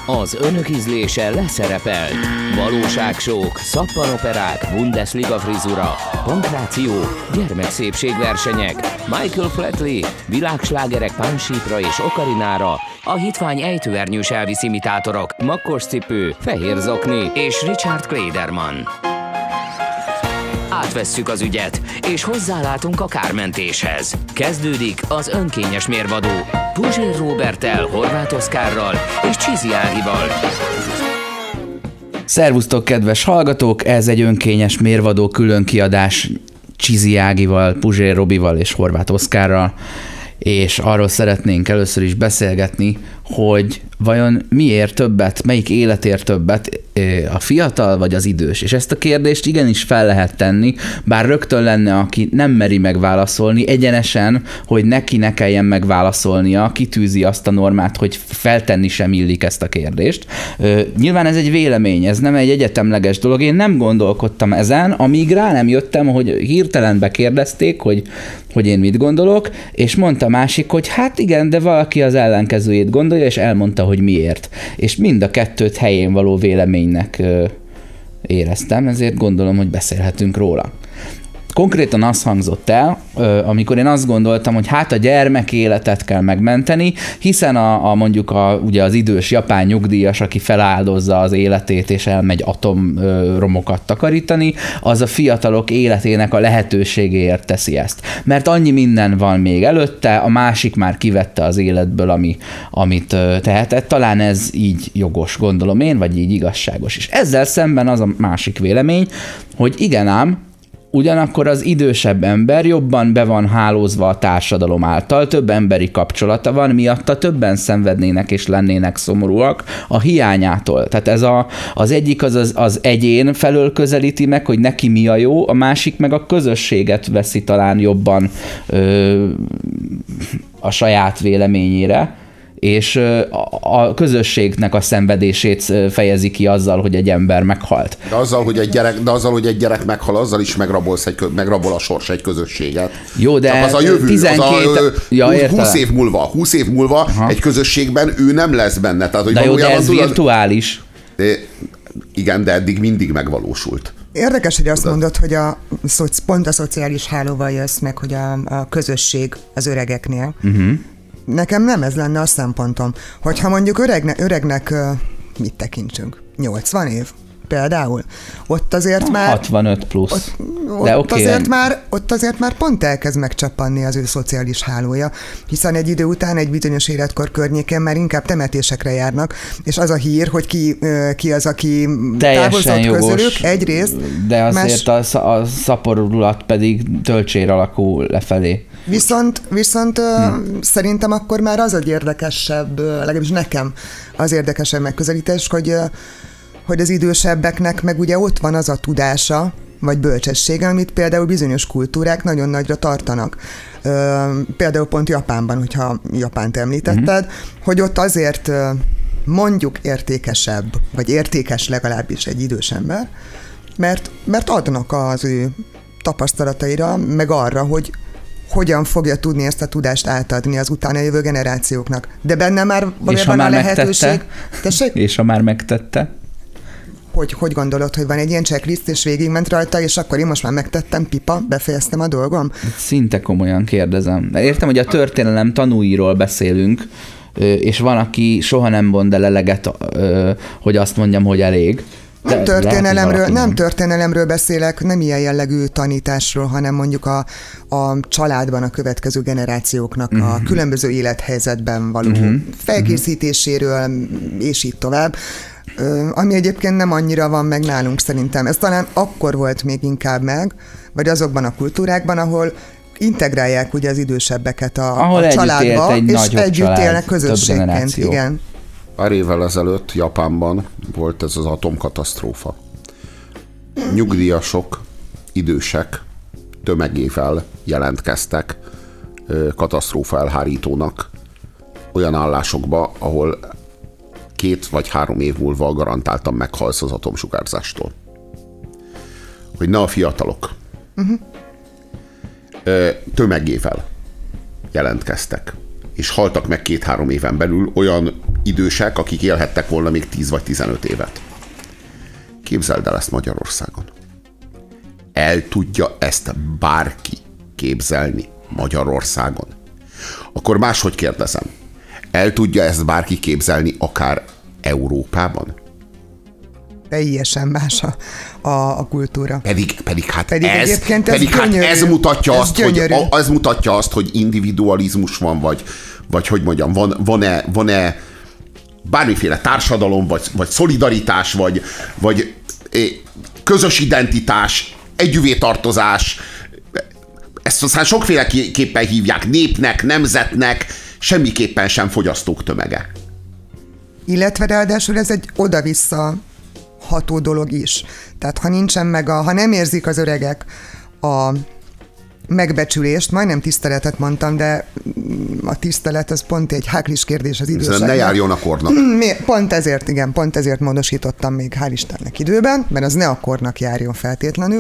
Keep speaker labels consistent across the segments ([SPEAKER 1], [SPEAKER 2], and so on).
[SPEAKER 1] Az önök ízlése leszerepelt. Valóságsók, szappanoperák, Bundesliga frizura, pankráció, gyermekszépségversenyek, Michael Flatley, világslágerek Pánsípra és Okarinára, a hitvány ejtőernyős Elvis imitátorok, makkos cipő, fehér zokni és Richard Klederman. Átvesszük az ügyet, és hozzálátunk a kármentéshez. Kezdődik az önkényes mérvadó Puzsér Róberttel, Horváth Oszkárral és Csizi Ágival.
[SPEAKER 2] Szervusztok, kedves hallgatók! Ez egy önkényes mérvadó különkiadás Csizi Ágival, Puzsér Robival és Horváth Oszkárral, és arról szeretnénk először is beszélgetni, hogy vajon miért többet, melyik életért többet, a fiatal vagy az idős? És ezt a kérdést igenis fel lehet tenni, bár rögtön lenne, aki nem meri megválaszolni, egyenesen, hogy neki ne kelljen megválaszolnia, kitűzi azt a normát, hogy feltenni sem illik ezt a kérdést. Nyilván ez egy vélemény, ez nem egy egyetemleges dolog, én nem gondolkodtam ezen, amíg rá nem jöttem, hogy hirtelen bekérdezték, hogy én mit gondolok, és mondta másik, hogy hát igen, de valaki az ellenkezőjét gondolja, és elmondta, hogy miért. És mind a kettőt helyén való véleménynek éreztem, ezért gondolom, hogy beszélhetünk róla. Konkrétan az hangzott el, amikor én azt gondoltam, hogy hát a gyermek életet kell megmenteni, hiszen ugye az idős japán nyugdíjas, aki feláldozza az életét és elmegy atomromokat takarítani, az a fiatalok életének a lehetőségéért teszi ezt. Mert annyi minden van még előtte, a másik már kivette az életből, amit tehetett. Talán ez így jogos, gondolom én, vagy így igazságos is. Ezzel szemben az a másik vélemény, hogy igen ám, ugyanakkor az idősebb ember jobban be van hálózva a társadalom által, több emberi kapcsolata van, miatta többen szenvednének és lennének szomorúak a hiányától. Tehát az egyik az egyén felől közelíti meg, hogy neki mi a jó, a másik meg a közösséget veszi talán jobban a saját véleményére, és a közösségnek a szenvedését fejezi ki azzal, hogy egy ember meghalt.
[SPEAKER 3] De azzal, hogy egy gyerek meghal, azzal is megrabol a sors egy közösséget.
[SPEAKER 2] Jó, de
[SPEAKER 3] az a jövő,
[SPEAKER 2] 12...
[SPEAKER 3] 20 év múlva aha. Egy közösségben ő nem lesz benne. Tehát, hogy
[SPEAKER 2] de jó, de ez virtuális.
[SPEAKER 3] Igen, de eddig mindig megvalósult.
[SPEAKER 4] Érdekes, hogy azt mondod, hogy pont a szociális hálóval jössz meg, hogy a közösség az öregeknél. Nekem nem ez lenne a szempontom. Hogyha mondjuk öregnek mit tekintsünk? 80 év? Például. Ott azért már...
[SPEAKER 2] 65 plusz.
[SPEAKER 4] Ott azért már pont elkezd megcsappanni az ő szociális hálója, hiszen egy idő után, egy bizonyos életkor környéken már inkább temetésekre járnak, és az a hír, hogy ki az, aki távozott közülük, egyrészt.
[SPEAKER 2] De azért a szaporulat pedig töltsér alakul lefelé.
[SPEAKER 4] Viszont szerintem akkor már az egy érdekesebb, legalábbis nekem az érdekesebb megközelítés, hogy az idősebbeknek meg ugye ott van az a tudása, vagy bölcsessége, amit például bizonyos kultúrák nagyon nagyra tartanak. Például pont Japánban, hogyha Japánt említetted, hogy ott azért mondjuk értékesebb, vagy értékes legalábbis egy idős ember, mert adnak az ő tapasztalataira, meg arra, hogy hogyan fogja tudni ezt a tudást átadni az utána jövő generációknak. De benne már valójában a lehetőség...
[SPEAKER 2] És ha már megtette?
[SPEAKER 4] Hogy gondolod, hogy van egy ilyen checklist, és végigment rajta, és akkor én most már megtettem, pipa, befejeztem a dolgom?
[SPEAKER 2] Szinte komolyan kérdezem. De értem, hogy a történelem tanúiról beszélünk, és van, aki soha nem mond el eleget, hogy azt mondjam, hogy elég.
[SPEAKER 4] Nem történelemről beszélek, nem ilyen jellegű tanításról, hanem mondjuk a családban a következő generációknak a különböző élethelyzetben való felkészítéséről, és így tovább. Ami egyébként nem annyira van meg nálunk szerintem. Ez talán akkor volt még inkább meg, vagy azokban a kultúrákban, ahol integrálják ugye az idősebbeket a családba, és együtt élnek közösségként. Igen.
[SPEAKER 3] Pár évvel ezelőtt Japánban volt ez az atomkatasztrófa. Nyugdíjasok, idősek tömegével jelentkeztek katasztrófa elhárítónak olyan állásokba, ahol 2 vagy 3 év múlva garantáltan meghalsz az atomsugárzástól. Hogy ne a fiatalok. Tömegével jelentkeztek. És haltak meg 2-3 éven belül olyan idősek, akik élhettek volna még 10 vagy 15 évet. Képzeld el ezt Magyarországon. El tudja ezt bárki képzelni Magyarországon? Akkor máshogy kérdezem. El tudja ezt bárki képzelni akár Európában?
[SPEAKER 4] Teljesen más a kultúra.
[SPEAKER 3] Pedig hát
[SPEAKER 4] ez
[SPEAKER 3] mutatja azt, hogy individualizmus van, vagy hogy mondjam, van-e bármiféle társadalom, vagy szolidaritás, vagy közös identitás, együvétartozás. Ezt aztán sokféleképpen hívják, népnek, nemzetnek, semmiképpen sem fogyasztók tömege.
[SPEAKER 4] Illetve ráadásul ez egy oda-vissza ható dolog is. Tehát ha nincsen meg ha nem érzik az öregek a megbecsülést, majdnem tiszteletet mondtam, de a tisztelet az pont egy háklis kérdés az időseknek.
[SPEAKER 3] Ne járjon a kornak.
[SPEAKER 4] Pont ezért módosítottam még, hál' Istennek időben, mert az ne a kornak járjon feltétlenül.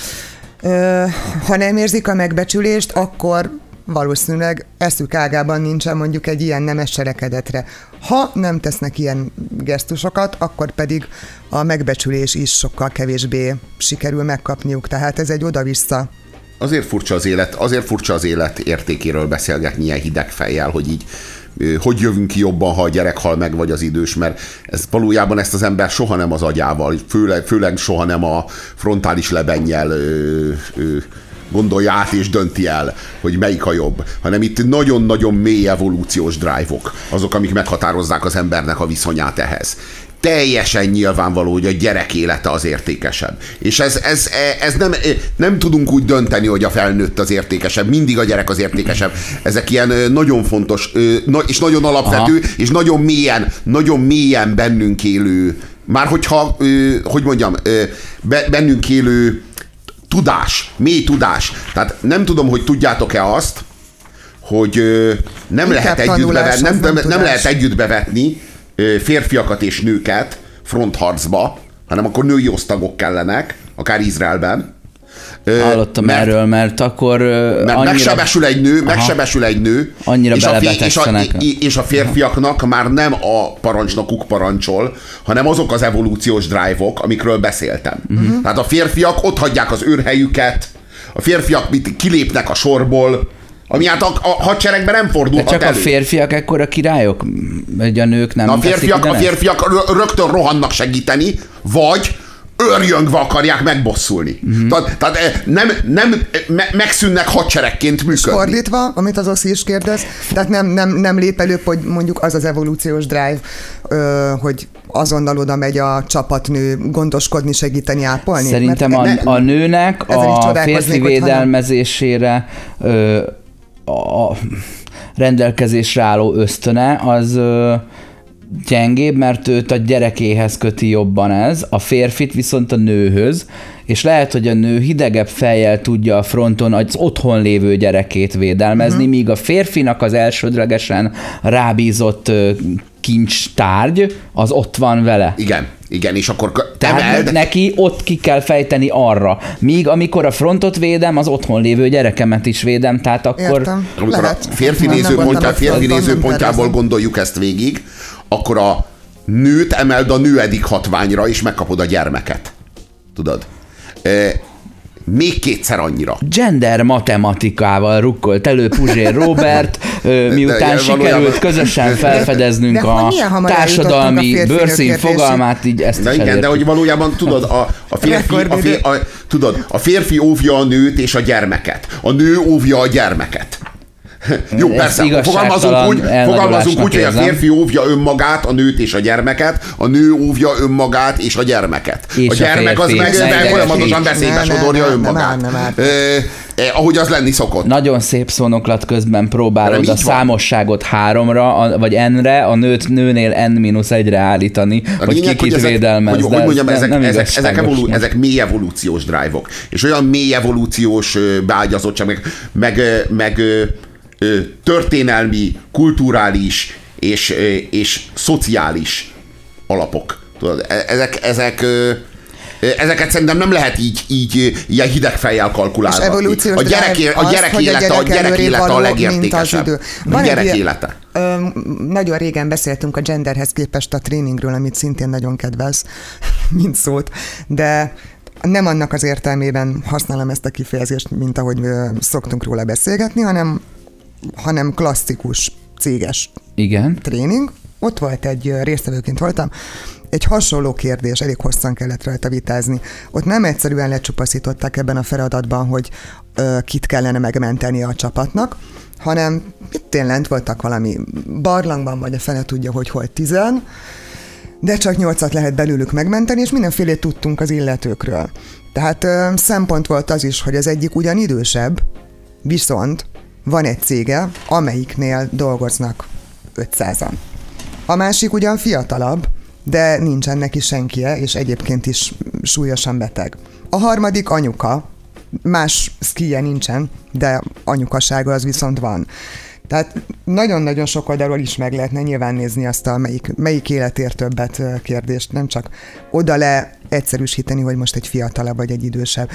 [SPEAKER 4] Ha nem érzik a megbecsülést, akkor valószínűleg eszük ágában nincsen mondjuk egy ilyen nemes cselekedetre. Ha nem tesznek ilyen gesztusokat, akkor pedig a megbecsülés is sokkal kevésbé sikerül megkapniuk. Tehát ez egy oda-vissza.
[SPEAKER 3] Azért furcsa az élet értékéről beszélgetni ilyen hideg fejjel, hogy így hogy jövünk ki jobban, ha a gyerek hal meg, vagy az idős, mert valójában ezt az ember soha nem az agyával, főleg soha nem a frontális lebennyel gondolja át és dönti el, hogy melyik a jobb, hanem itt nagyon-nagyon mély evolúciós drive-ok, azok, amik meghatározzák az embernek a viszonyát ehhez. Teljesen nyilvánvaló, hogy a gyerek élete az értékesebb. És ez nem tudunk úgy dönteni, hogy a felnőtt az értékesebb, mindig a gyerek az értékesebb. Ezek ilyen nagyon fontos, és nagyon alapvető, és nagyon mélyen bennünk élő, már hogyha, hogy mondjam, bennünk élő tudás, mély tudás. Tehát nem tudom, hogy tudjátok-e azt, hogy nem lehet együtt bevetni férfiakat és nőket frontharcba, hanem akkor női osztagok kellenek, akár Izraelben.
[SPEAKER 2] Hallottam erről, mert akkor
[SPEAKER 3] annyira... megsebesül egy nő,
[SPEAKER 2] annyira
[SPEAKER 3] és a férfiaknak már nem a parancsnokuk parancsol, hanem azok az evolúciós drive-ok, amikről beszéltem. Tehát a férfiak ott hagyják az őrhelyüket, a férfiak kilépnek a sorból, ami hát a hadseregben nem fordulhat elő.
[SPEAKER 2] De csak a férfiak ekkora királyok? Vagy a nők nem?
[SPEAKER 3] A férfiak rögtön rohannak segíteni, vagy őrjöngve akarják megbosszulni. Tehát nem megszűnnek hadseregként működni.
[SPEAKER 4] Fordítva, amit az Oszi is kérdez, tehát nem lép előbb, hogy mondjuk az evolúciós drive, hogy azonnal oda megy a csapatnő gondoskodni, segíteni, ápolni?
[SPEAKER 2] Szerintem a nőnek a férfi védelmezésére a rendelkezésre álló ösztöne az gyengébb, mert őt a gyerekéhez köti jobban ez, a férfit viszont a nőhöz, és lehet, hogy a nő hidegebb fejjel tudja a fronton az otthon lévő gyerekét védelmezni, míg a férfinak az elsődlegesen rábízott kincstárgy, az ott van vele.
[SPEAKER 3] Igen, és akkor
[SPEAKER 2] tehát neki ott ki kell fejteni arra. Míg amikor a frontot védem, az otthon lévő gyerekemet is védem, tehát akkor...
[SPEAKER 4] Értem.
[SPEAKER 3] Amikor a férfi nézőpontjából gondoljuk ezt végig, akkor a nőt emeld a nőedik hatványra, és megkapod a gyermeket. Tudod? Még kétszer annyira.
[SPEAKER 2] Gender matematikával rukkolt elő Puzsér Róbert, miután sikerült közösen felfedeznünk a társadalmi bőrszín fogalmát, így ezt is elértük.
[SPEAKER 3] Igen, de hogy valójában tudod, a férfi óvja a nőt és a gyermeket. A nő óvja a gyermeket. Jó, persze, fogalmazunk úgy, hogy a férfi óvja önmagát, a nőt és a gyermeket, a nő óvja önmagát és a gyermeket. És a gyermek az meg folyamatosan veszélybe sodorja önmagát. Ahogy az lenni szokott.
[SPEAKER 2] Nagyon szép szónoklat közben próbálod a számosságot 3-ra, vagy n-re, a nőnél n-1-re állítani, hogy kikit védelmez.
[SPEAKER 3] Hogy mondjam, ezek mély evolúciós drive-ok. És olyan mély evolúciós beágyazottság, meg történelmi, kulturális és szociális alapok. Tudod, ezek Ezeket szerintem nem lehet így ilyen hideg fejjel kalkulálni. A gyerek élete a legértékesebb. A gyerek élete.
[SPEAKER 4] Nagyon régen beszéltünk a genderhez képest a tréningről, amit szintén nagyon kedvelsz, mint szót, de nem annak az értelmében használom ezt a kifejezést, mint ahogy szoktunk róla beszélgetni, hanem klasszikus céges tréning. Ott volt résztvevőként voltam, egy hasonló kérdés, elég hosszan kellett rajta vitázni. Ott nem egyszerűen lecsupaszították ebben a feladatban, hogy kit kellene megmenteni a csapatnak, hanem itt lent voltak valami barlangban, vagy a fene tudja, hogy hol 10, de csak 8-at lehet belőlük megmenteni, és mindenfélét tudtunk az illetőkről. Tehát szempont volt az is, hogy az egyik ugyan idősebb, viszont van egy cége, amelyiknél dolgoznak 500-an. A másik ugyan fiatalabb, de nincsen neki senkie, és egyébként is súlyosan beteg. A harmadik anyuka, más szkije nincsen, de anyukasága az viszont van. Tehát nagyon-nagyon sok oldalról is meg lehetne nyilván nézni azt a melyik életért többet kérdést, nem csak oda le egyszerűsíteni, hogy most egy fiatalabb vagy egy idősebb.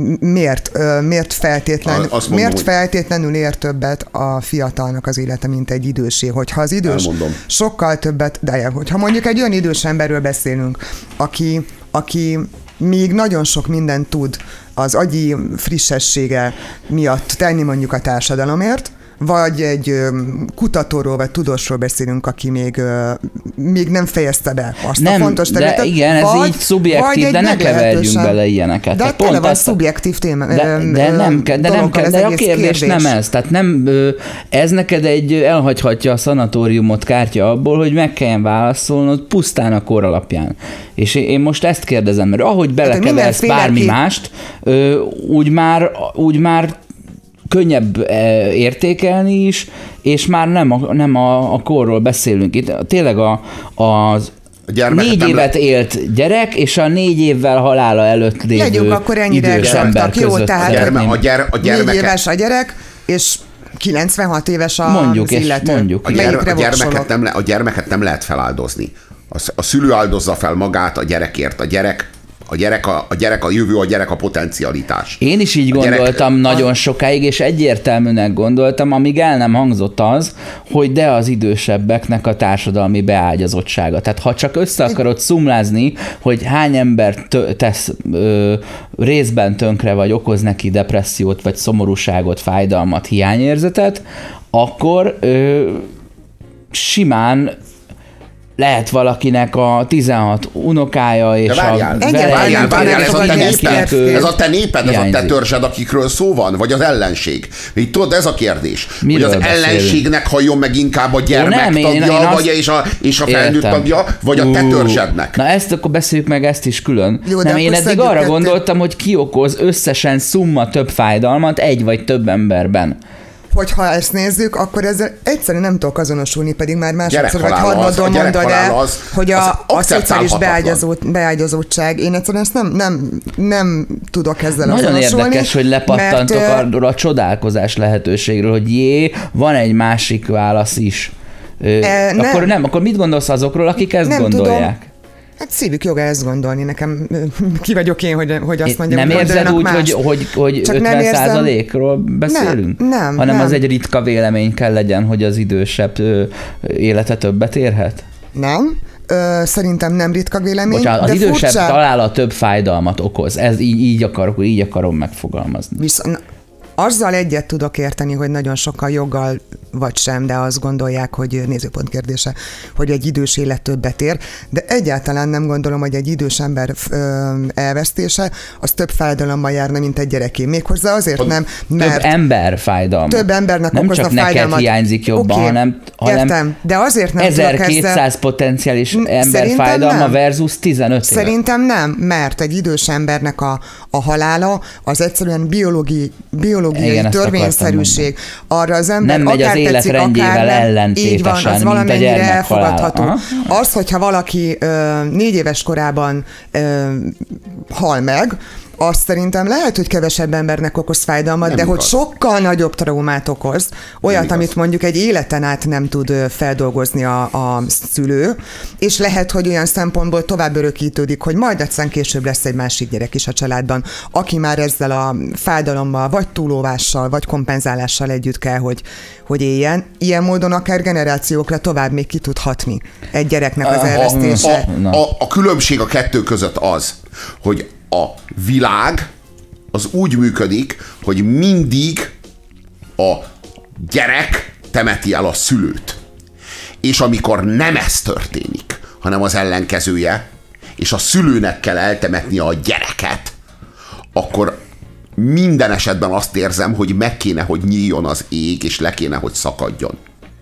[SPEAKER 4] Miért feltétlenül ér többet a fiatalnak az élete, mint egy idősé? Hogyha az idős sokkal többet, de hogyha mondjuk egy olyan idős emberről beszélünk, aki még nagyon sok mindent tud az agyi frissessége miatt tenni mondjuk a társadalomért, vagy egy kutatóról, vagy tudósról beszélünk, aki még nem fejezte be azt a fontos területet.
[SPEAKER 2] De igen, ez így szubjektív, de ne keverjünk bele ilyeneket.
[SPEAKER 4] De tele van szubjektív téma.
[SPEAKER 2] De a kérdés nem ez. Tehát nem, ez neked elhagyhatja a szanatóriumot kártya abból, hogy meg kelljen válaszolnod pusztán a kor alapján. És én most ezt kérdezem, mert ahogy belekeversz bármi mást, úgy már könnyebb értékelni is, és már nem a korról beszélünk. Itt tényleg az 4 évet élt gyerek, és a 4 évvel halála előtt lévő idős ember között.
[SPEAKER 4] Jó, tehát 4 éves a gyerek, és 96 éves az illető.
[SPEAKER 3] A gyermeket nem lehet feláldozni. A szülő áldozza fel magát a gyerekért. A gyerek a jövő, a gyerek a potencialitás.
[SPEAKER 2] Én is így gondoltam nagyon sokáig, és egyértelműnek gondoltam, amíg el nem hangzott az, hogy de az idősebbeknek a társadalmi beágyazottsága. Tehát ha csak össze akarod szumlázni, hogy hány ember tesz részben tönkre, vagy okoz neki depressziót, vagy szomorúságot, fájdalmat, hiányérzetet, akkor simán lehet valakinek a 16 unokája, és
[SPEAKER 3] várjál, ez a te néped, ez a te törzsed, akikről szó van, vagy az ellenség? Így tudod, ez a kérdés. Miről hogy az ellenségnek halljon meg inkább a gyermek tagja, és a felnőtt tagja, vagy a te törzsednek?
[SPEAKER 2] Na ezt akkor beszéljük meg ezt is külön. Jó, nem, én eddig arra gondoltam, hogy ki okoz összesen szumma több fájdalmat egy vagy több emberben.
[SPEAKER 4] Hogyha ezt nézzük, akkor ezzel egyszerűen nem tudok azonosulni, pedig már másodszor vagy harmadon mondod el, hogy a szociális beágyazottság. Én egyszerűen ezt nem tudok ezzel
[SPEAKER 2] nagyon
[SPEAKER 4] azonosulni.
[SPEAKER 2] Nagyon érdekes, hogy lepattantok arról a csodálkozás lehetőségről, hogy van egy másik válasz is. Akkor mit gondolsz azokról, akik ezt gondolják? Tudom.
[SPEAKER 4] Hát szívük joga ezt gondolni, nekem ki vagyok én, hogy azt mondjam,
[SPEAKER 2] nem érzed úgy, hogy 50%-ról beszélünk?
[SPEAKER 4] Nem.
[SPEAKER 2] Hanem az egy ritka vélemény kell legyen, hogy az idősebb élete többet érhet?
[SPEAKER 4] Nem. Szerintem nem ritka vélemény.
[SPEAKER 2] Bocsánat, az idősebb találat több fájdalmat okoz. Ez így akarom megfogalmazni.
[SPEAKER 4] Azzal egyet tudok érteni, hogy nagyon sokan joggal vagy sem, de azt gondolják, hogy nézőpont kérdése, hogy egy idős élet többet ér, de egyáltalán nem gondolom, hogy egy idős ember elvesztése az több fájdalommal járna, mint egy gyereké. Méghozzá azért nem, mert...
[SPEAKER 2] Több ember fájdalma.
[SPEAKER 4] Több embernek
[SPEAKER 2] nem
[SPEAKER 4] okozna
[SPEAKER 2] fájdalmat. Nem csak neked hiányzik jobban, hanem
[SPEAKER 4] értem, de azért nem
[SPEAKER 2] 1200 potenciális ember fájdalma versus 15 év.
[SPEAKER 4] Szerintem nem, mert egy idős embernek a halála az egyszerűen biológiai törvényszerűség. Arra az ember
[SPEAKER 2] nem megy az életrendjével ellentétesen,
[SPEAKER 4] így van, az valamennyire elfogadható. Az, hogyha valaki 4 éves korában hal meg, azt szerintem lehet, hogy kevesebb embernek okoz fájdalmat,
[SPEAKER 3] Nem
[SPEAKER 4] de
[SPEAKER 3] igaz.
[SPEAKER 4] hogy sokkal nagyobb traumát okoz, olyat, amit mondjuk egy életen át nem tud feldolgozni a szülő, és lehet, hogy olyan szempontból tovább örökítődik, hogy majd egyszer később lesz egy másik gyerek is a családban, aki már ezzel a fájdalommal, vagy túlóvással, vagy kompenzálással együtt kell, hogy éljen. Ilyen módon akár generációkra tovább még ki tud hatni egy gyereknek az elvesztése.
[SPEAKER 3] A különbség a kettő között az, hogy a világ az úgy működik, hogy mindig a gyerek temeti el a szülőt. És amikor nem ez történik, hanem az ellenkezője, és a szülőnek kell eltemetnie a gyereket, akkor minden esetben azt érzem, hogy meg kéne, hogy nyíljon az ég, és le kéne, hogy szakadjon.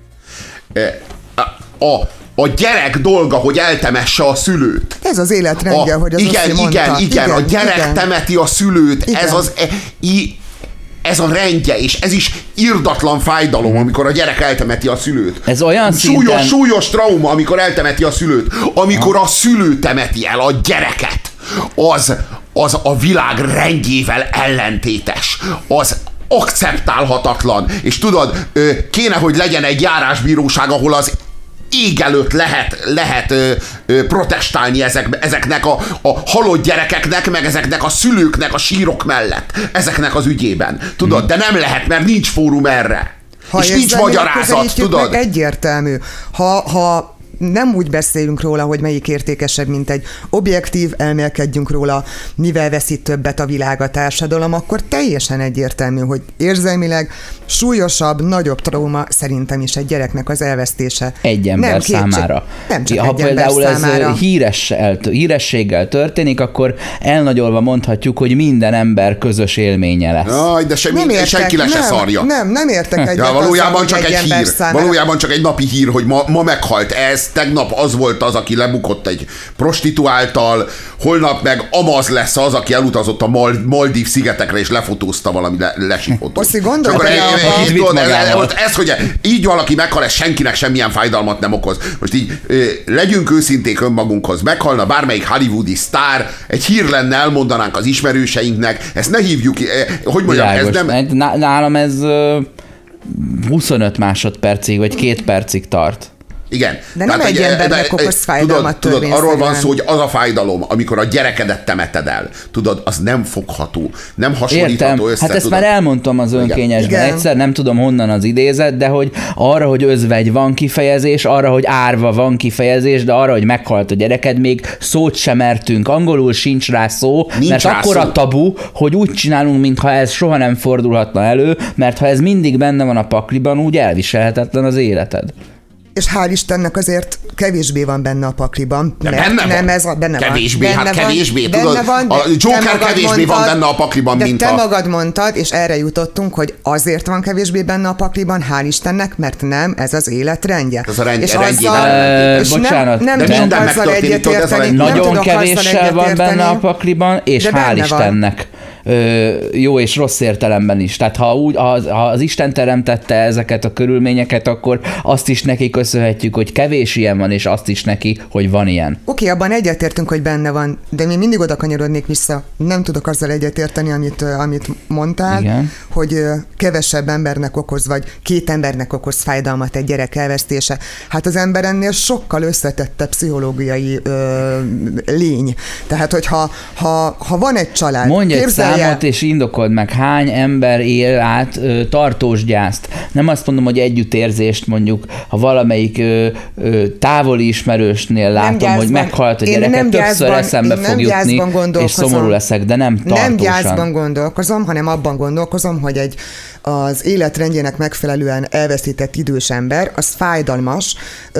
[SPEAKER 3] A gyerek dolga, hogy eltemesse a szülőt.
[SPEAKER 4] Ez az életrendje, hogy az
[SPEAKER 3] igen, a gyerek temeti a szülőt.
[SPEAKER 4] Igen.
[SPEAKER 3] Ez a rendje, és ez is irdatlan fájdalom, amikor a gyerek eltemeti a szülőt.
[SPEAKER 2] Ez olyan szinten...
[SPEAKER 3] Súlyos trauma, amikor eltemeti a szülőt. Amikor a szülő temeti el a gyereket, az a világ rendjével ellentétes. Az akceptálhatatlan. És tudod, kéne, hogy legyen egy járásbíróság, ahol az ég előtt lehet protestálni ezeknek a halott gyerekeknek, meg ezeknek a szülőknek a sírok mellett, ezeknek az ügyében. Tudod, de nem lehet, mert nincs fórum erre. És nincs magyarázat, tudod?
[SPEAKER 4] Egyértelmű. Ha nem úgy beszélünk róla, hogy melyik értékesebb, mint egy objektív, elmélkedjünk róla, mivel veszi többet a világ, a társadalom, akkor teljesen egyértelmű, hogy érzelmileg súlyosabb, nagyobb trauma szerintem is egy gyereknek az elvesztése.
[SPEAKER 2] Egy ember számára.
[SPEAKER 4] Nem csak
[SPEAKER 2] ha
[SPEAKER 4] egy ember
[SPEAKER 2] például
[SPEAKER 4] számára.
[SPEAKER 2] Ez hírességgel történik, akkor elnagyolva mondhatjuk, hogy minden ember közös élménye lesz.
[SPEAKER 3] Jaj, de senki le se szarja.
[SPEAKER 4] Nem értek egyet.
[SPEAKER 3] Ja, valójában csak egy hír.
[SPEAKER 4] Számára.
[SPEAKER 3] Valójában csak egy napi hír, hogy ma meghalt ez, tegnap az volt az, aki lebukott egy prostituáltal, holnap meg Amaz lesz az, aki elutazott a Maldív szigetekre és lefotózta valami lesifotót.
[SPEAKER 4] Oszi, gondolj
[SPEAKER 3] ez, hogy így valaki meghal, ez senkinek semmilyen fájdalmat nem okoz. Most így legyünk őszinték önmagunkhoz. Meghalna bármelyik hollywoodi sztár, egy hír lenne, elmondanánk az ismerőseinknek, ezt ne hívjuk, hogy mondjam, ez nem...
[SPEAKER 2] Nálam ez 25 másodpercig, vagy 2 percig tart.
[SPEAKER 3] Igen.
[SPEAKER 4] De nem egy embernek okoz fájdalmat
[SPEAKER 3] tudod, arról van szó, hogy az a fájdalom, amikor a gyerekedet temeted el, tudod, az nem fogható, nem hasonlítható össze.
[SPEAKER 2] Hát ezt
[SPEAKER 3] tudod?
[SPEAKER 2] már elmondtam az önkényesben
[SPEAKER 4] Igen.
[SPEAKER 2] egyszer, nem tudom honnan az idézet, de hogy arra, hogy özvegy van kifejezés, arra, hogy árva van kifejezés, de arra, hogy meghalt a gyereked, még szót sem mertünk. Angolul sincs rá szó, mert akkora tabu, hogy úgy csinálunk, mintha ez soha nem fordulhatna elő, mert ha ez mindig benne van a pakliban, úgy elviselhetetlen az életed.
[SPEAKER 4] És hál' Istennek azért kevésbé van benne a pakliban.
[SPEAKER 3] De benne van.
[SPEAKER 4] Nem ez a, benne
[SPEAKER 3] kevésbé,
[SPEAKER 4] van.
[SPEAKER 3] Hát kevésbé,
[SPEAKER 4] Benne
[SPEAKER 3] tudod,
[SPEAKER 4] van,
[SPEAKER 3] a Joker kevésbé van benne a pakliban,
[SPEAKER 4] de
[SPEAKER 3] mint
[SPEAKER 4] te magad mondtad, és erre jutottunk, hogy azért van kevésbé benne a pakliban, hál' Istennek, mert nem ez az életrendje.
[SPEAKER 3] Ez a
[SPEAKER 2] bocsánat,
[SPEAKER 4] nem
[SPEAKER 3] de
[SPEAKER 4] tudok
[SPEAKER 3] minden
[SPEAKER 4] azzal
[SPEAKER 3] megtörténik, tudod, ez a
[SPEAKER 4] egyetérteni.
[SPEAKER 2] Nagyon kevéssel van benne a pakliban, és hál' Istennek. Jó és rossz értelemben is. Tehát ha az Isten teremtette ezeket a körülményeket, akkor azt is neki köszönhetjük, hogy kevés ilyen van, és azt is neki, hogy van ilyen.
[SPEAKER 4] Oké, abban egyetértünk, hogy benne van, de mi mindig oda kanyarodnék vissza. Nem tudok azzal egyetérteni, amit mondtál,
[SPEAKER 2] igen,
[SPEAKER 4] hogy kevesebb embernek okoz, vagy 2 embernek okoz fájdalmat egy gyerek elvesztése. Hát az ember ennél sokkal összetettebb pszichológiai lény. Tehát, hogy ha van egy család,
[SPEAKER 2] mondj egy számot, és indokold meg, hány ember él át tartós gyászt. Nem azt mondom, hogy együttérzést mondjuk, ha valamelyik távoli ismerősnél látom, hogy meghalt a gyereket, többször eszembe fog jutni, és szomorú leszek, de nem tartósan.
[SPEAKER 4] Nem gyászban gondolkozom, hanem abban gondolkozom, hogy az életrendjének megfelelően elveszített idős ember, az fájdalmas,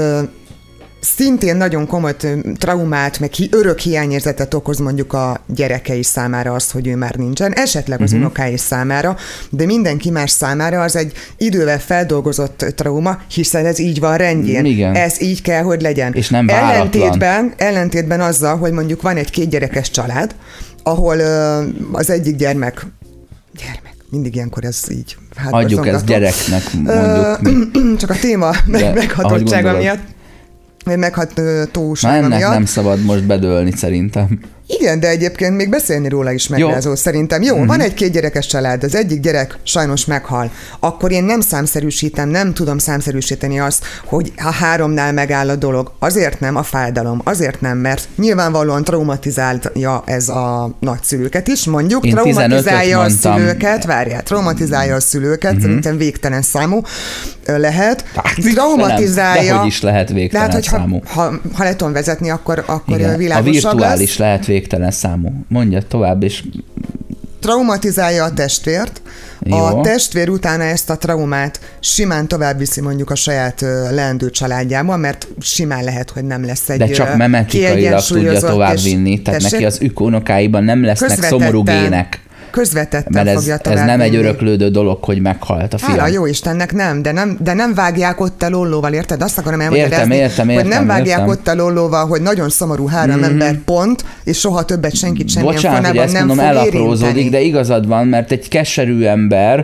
[SPEAKER 4] szintén nagyon komoly traumát, meg örök hiányérzetet okoz mondjuk a gyerekei számára az, hogy ő már nincsen, esetleg az unokái számára, de mindenki más számára az egy idővel feldolgozott trauma, hiszen ez így van rendjén.
[SPEAKER 2] Igen.
[SPEAKER 4] Ez így kell, hogy legyen.
[SPEAKER 2] És nem váratlan.
[SPEAKER 4] Ellentétben azzal, hogy mondjuk van egy 2 gyerekes család, ahol az egyik gyermek, mindig ilyenkor ez így. Hát
[SPEAKER 2] adjuk ezt gyereknek, mondjuk mi.
[SPEAKER 4] Csak a téma meghatottsága miatt. Meghatósága miatt.
[SPEAKER 2] Nem szabad most bedőlni szerintem.
[SPEAKER 4] Igen, de egyébként még beszélni róla is megrázó szerintem. Jó, van egy 2 gyerekes család, az egyik gyerek sajnos meghal. Akkor én nem tudom számszerűsíteni azt, hogy ha 3-nál megáll a dolog. Azért nem a fájdalom, azért nem, mert nyilvánvalóan traumatizálja ez a nagyszülőket is, mondjuk.
[SPEAKER 2] Én
[SPEAKER 4] traumatizálja a szülőket, traumatizálja a szülőket, szerintem végtelen számú lehet. Traumatizálja.
[SPEAKER 2] Dehogy is lehet végtelen számú.
[SPEAKER 4] Ha le tudom vezetni, akkor világosabb
[SPEAKER 2] a virtuális
[SPEAKER 4] lesz.
[SPEAKER 2] lehet végtelen számú. Mondja tovább, és...
[SPEAKER 4] Traumatizálja a testvért.
[SPEAKER 2] Jó.
[SPEAKER 4] A testvér utána ezt a traumát simán tovább viszi mondjuk a saját leendő családjában, mert simán lehet, hogy nem lesz egy
[SPEAKER 2] de csak memetikailag tudja továbbvinni, tehát neki az unokáiban nem lesznek szomorú gének.
[SPEAKER 4] Közvetetten
[SPEAKER 2] mert
[SPEAKER 4] fogja
[SPEAKER 2] ez nem egy öröklődő dolog, hogy meghalt a fiam.
[SPEAKER 4] Hála jó Istennek nem, de nem vágják ott el ollóval, érted? Azt akarom elmagyarázni, hogy nem vágják ott el ollóval, hogy nagyon szomorú 3 ember pont, és soha többet senkit semmilyen formában nem fog érinteni.
[SPEAKER 2] De igazad van, mert egy keserű ember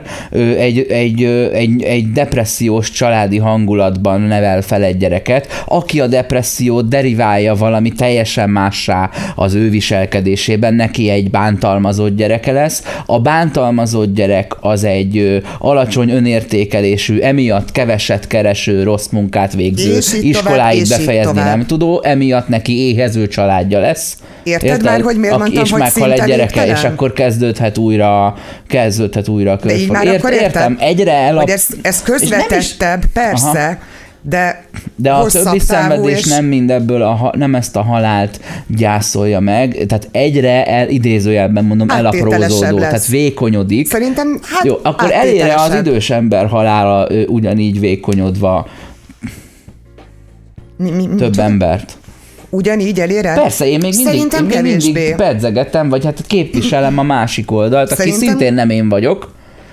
[SPEAKER 2] egy depressziós családi hangulatban nevel fel egy gyereket, aki a depressziót deriválja valami teljesen mássá az ő viselkedésében, neki egy bántalmazott gyereke lesz. A bántalmazott gyerek az egy alacsony önértékelésű, emiatt keveset kereső, rossz munkát végző, iskoláig befejezni nem tudó, emiatt neki éhező családja lesz.
[SPEAKER 4] Érted már, hogy miért mondtam,
[SPEAKER 2] és
[SPEAKER 4] hogy
[SPEAKER 2] meghal egy gyereke, és akkor kezdődhet újra a körfog.
[SPEAKER 4] Értem,
[SPEAKER 2] egyre
[SPEAKER 4] elap... Ez közvetettebb, persze, aha. De
[SPEAKER 2] a többi szenvedés nem mindebből, nem ezt a halált gyászolja meg, tehát egyre idézőjelben mondom elaprózódó, tehát vékonyodik.
[SPEAKER 4] Szerintem
[SPEAKER 2] jó, akkor elére az idős ember halála ugyanígy vékonyodva több embert.
[SPEAKER 4] Ugyanígy elére?
[SPEAKER 2] Persze, én még mindig pedzegetem, vagy hát képviselem a másik oldalt, aki szintén nem én vagyok.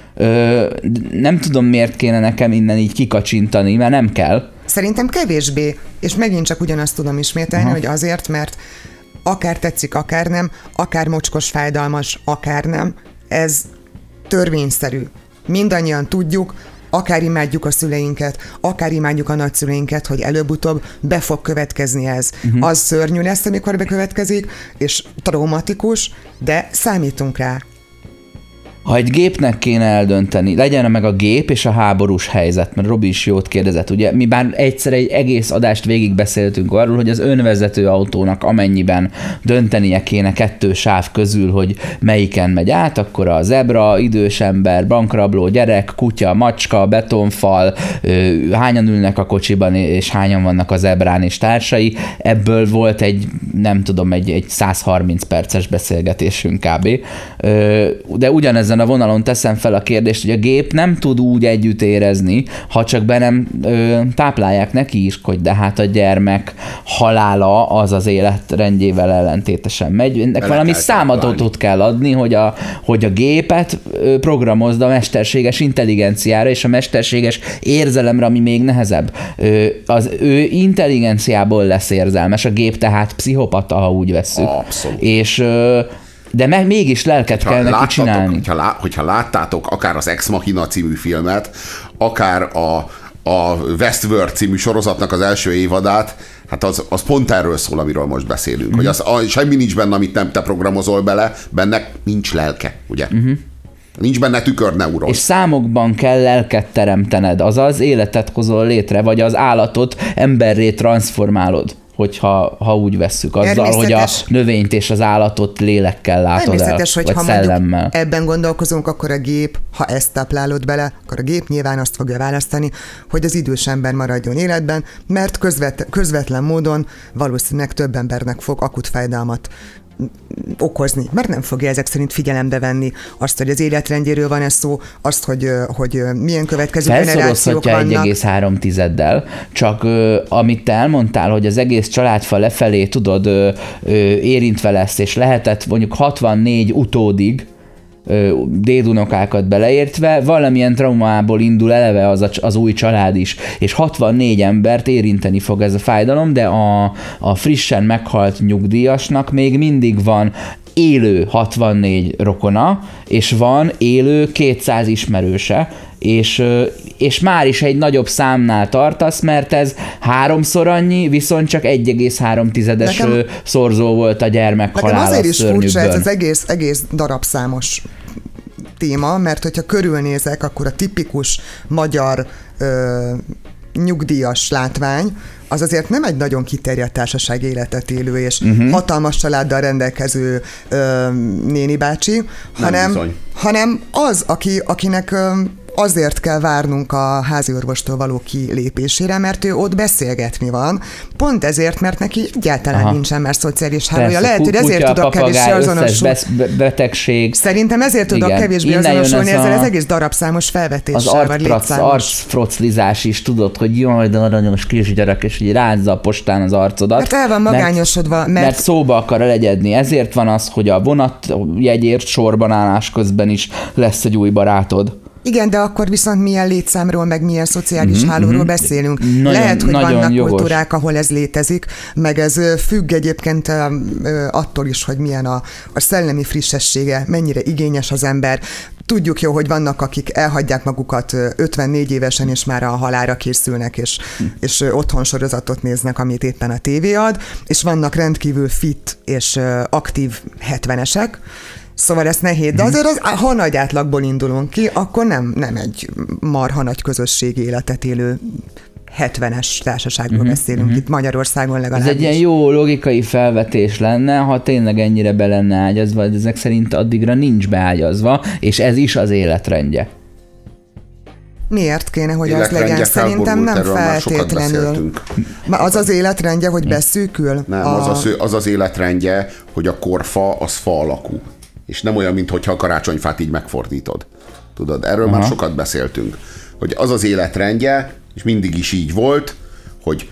[SPEAKER 2] Nem tudom, miért kéne nekem innen így kikacsintani, mert nem kell.
[SPEAKER 4] Szerintem kevésbé, és megint csak ugyanazt tudom ismételni, hogy azért, mert akár tetszik, akár nem, akár mocskos, fájdalmas, akár nem, ez törvényszerű. Mindannyian tudjuk, akár imádjuk a szüleinket, akár imádjuk a nagyszüleinket, hogy előbb-utóbb be fog következni ez. Az szörnyű lesz, amikor bekövetkezik, és traumatikus, de számítunk rá.
[SPEAKER 2] Ha egy gépnek kéne eldönteni, legyen meg a gép és a háborús helyzet, mert Robi is jót kérdezett, ugye mi bár egyszer egy egész adást végigbeszéltünk arról, hogy az önvezető autónak amennyiben döntenie kéne 2 sáv közül, hogy melyiken megy át, akkor a zebra, idős ember, bankrabló, gyerek, kutya, macska, betonfal, hányan ülnek a kocsiban, és hányan vannak a zebrán és társai. Ebből volt egy 130 perces beszélgetésünk kb. De ugyanezen a vonalon teszem fel a kérdést, hogy a gép nem tud úgy együtt érezni, ha csak be nem táplálják neki is, hogy de hát a gyermek halála az életrendjével ellentétesen megy. Ennek valami számadatot kell adni, hogy a gépet programozd a mesterséges intelligenciára, és a mesterséges érzelemre, ami még nehezebb. Az ő intelligenciából lesz érzelmes, a gép tehát pszichopata, ha úgy vesszük. És de mégis lelket kell neki csinálni.
[SPEAKER 3] Hogyha láttátok akár az Ex Machina című filmet, akár a Westworld című sorozatnak az első évadát, hát az pont erről szól, amiről most beszélünk. Hogy semmi nincs benne, amit nem te programozol bele, benne nincs lelke, ugye? Nincs benne tükörneuron.
[SPEAKER 2] És számokban kell lelket teremtened, azaz életet hozol létre, vagy az állatot emberré transformálod, hogyha úgy vesszük, azzal, hogy a növényt és az állatot lélekkel látod el, vagy szellemmel.
[SPEAKER 4] Ebben gondolkozunk, akkor a gép, ha ezt táplálod bele, akkor a gép nyilván azt fogja választani, hogy az idős ember maradjon életben, mert közvetlen módon valószínűleg több embernek fog akut fájdalmat okozni, mert nem fogja ezek szerint figyelembe venni azt, hogy az életrendjéről van ez szó, azt, hogy milyen következő generációk vannak.
[SPEAKER 2] 1,3-del, csak amit te elmondtál, hogy az egész családfa lefelé tudod érintve lesz, és lehetett mondjuk 64 utódig dédunokákat beleértve, valamilyen traumából indul eleve az új család is, és 64 embert érinteni fog ez a fájdalom, de a frissen meghalt nyugdíjasnak még mindig van élő 64 rokona, és van élő 200 ismerőse, és már is egy nagyobb számnál tartasz, mert ez 3-szor annyi, viszont csak 1,3 szorzó volt a gyermek halála
[SPEAKER 4] azért is furcsa ez az
[SPEAKER 2] szörnyükből.
[SPEAKER 4] egész darabszámos téma, mert hogyha körülnézek, akkor a tipikus magyar nyugdíjas látvány, az azért nem egy nagyon kiterjedt társaság életet élő és hatalmas családdal rendelkező néni bácsi, hanem az, akinek azért kell várnunk a háziorvostól való kilépésére, mert ő ott beszélgetni van. Pont ezért, mert neki egyáltalán nincsen már szociális hálója. Lehet, hogy ezért tudok kevésbé azonosulni.
[SPEAKER 2] Betegség.
[SPEAKER 4] Szerintem ezért tudok kevésbé azonosulni ezzel az egész darabszámos felvetéssel, vagy létszámos.
[SPEAKER 2] Arcfroclizás is, tudod, hogy jaj, de aranyos kisgyerek, és így rázza a postán az arcodat.
[SPEAKER 4] Mert el van magányosodva.
[SPEAKER 2] Mert szóba akar elegyedni. Ezért van az, hogy a vonatjegyért sorban állás közben is lesz egy új barátod.
[SPEAKER 4] Igen, de akkor viszont milyen létszámról, meg milyen szociális hálóról beszélünk. Lehet, hogy
[SPEAKER 2] nagyon
[SPEAKER 4] vannak
[SPEAKER 2] jogos
[SPEAKER 4] kultúrák, ahol ez létezik, meg ez függ egyébként attól is, hogy milyen a szellemi frissessége, mennyire igényes az ember. Tudjuk jó, hogy vannak, akik elhagyják magukat 54 évesen, és már a halálra készülnek, és otthon sorozatot néznek, amit éppen a tévé ad, és vannak rendkívül fit és aktív 70-esek, szóval ez nehéz, de azért ha nagy átlagból indulunk ki, akkor nem egy marha nagy közösségi életet élő 70-es társaságról beszélünk itt Magyarországon legalábbis.
[SPEAKER 2] Ez egy ilyen jó logikai felvetés lenne, ha tényleg ennyire be lenne ágyazva, de ezek szerint addigra nincs beágyazva, és ez is az életrendje.
[SPEAKER 4] Miért kéne, hogy az legyen? Szerintem nem feltétlenül. Az az életrendje, hogy beszűkül?
[SPEAKER 3] Nem, az az életrendje, hogy a korfa az fa alakú. És nem olyan, mintha a karácsonyfát így megfordítod. Tudod, erről már sokat beszéltünk. Hogy az az életrendje, és mindig is így volt, hogy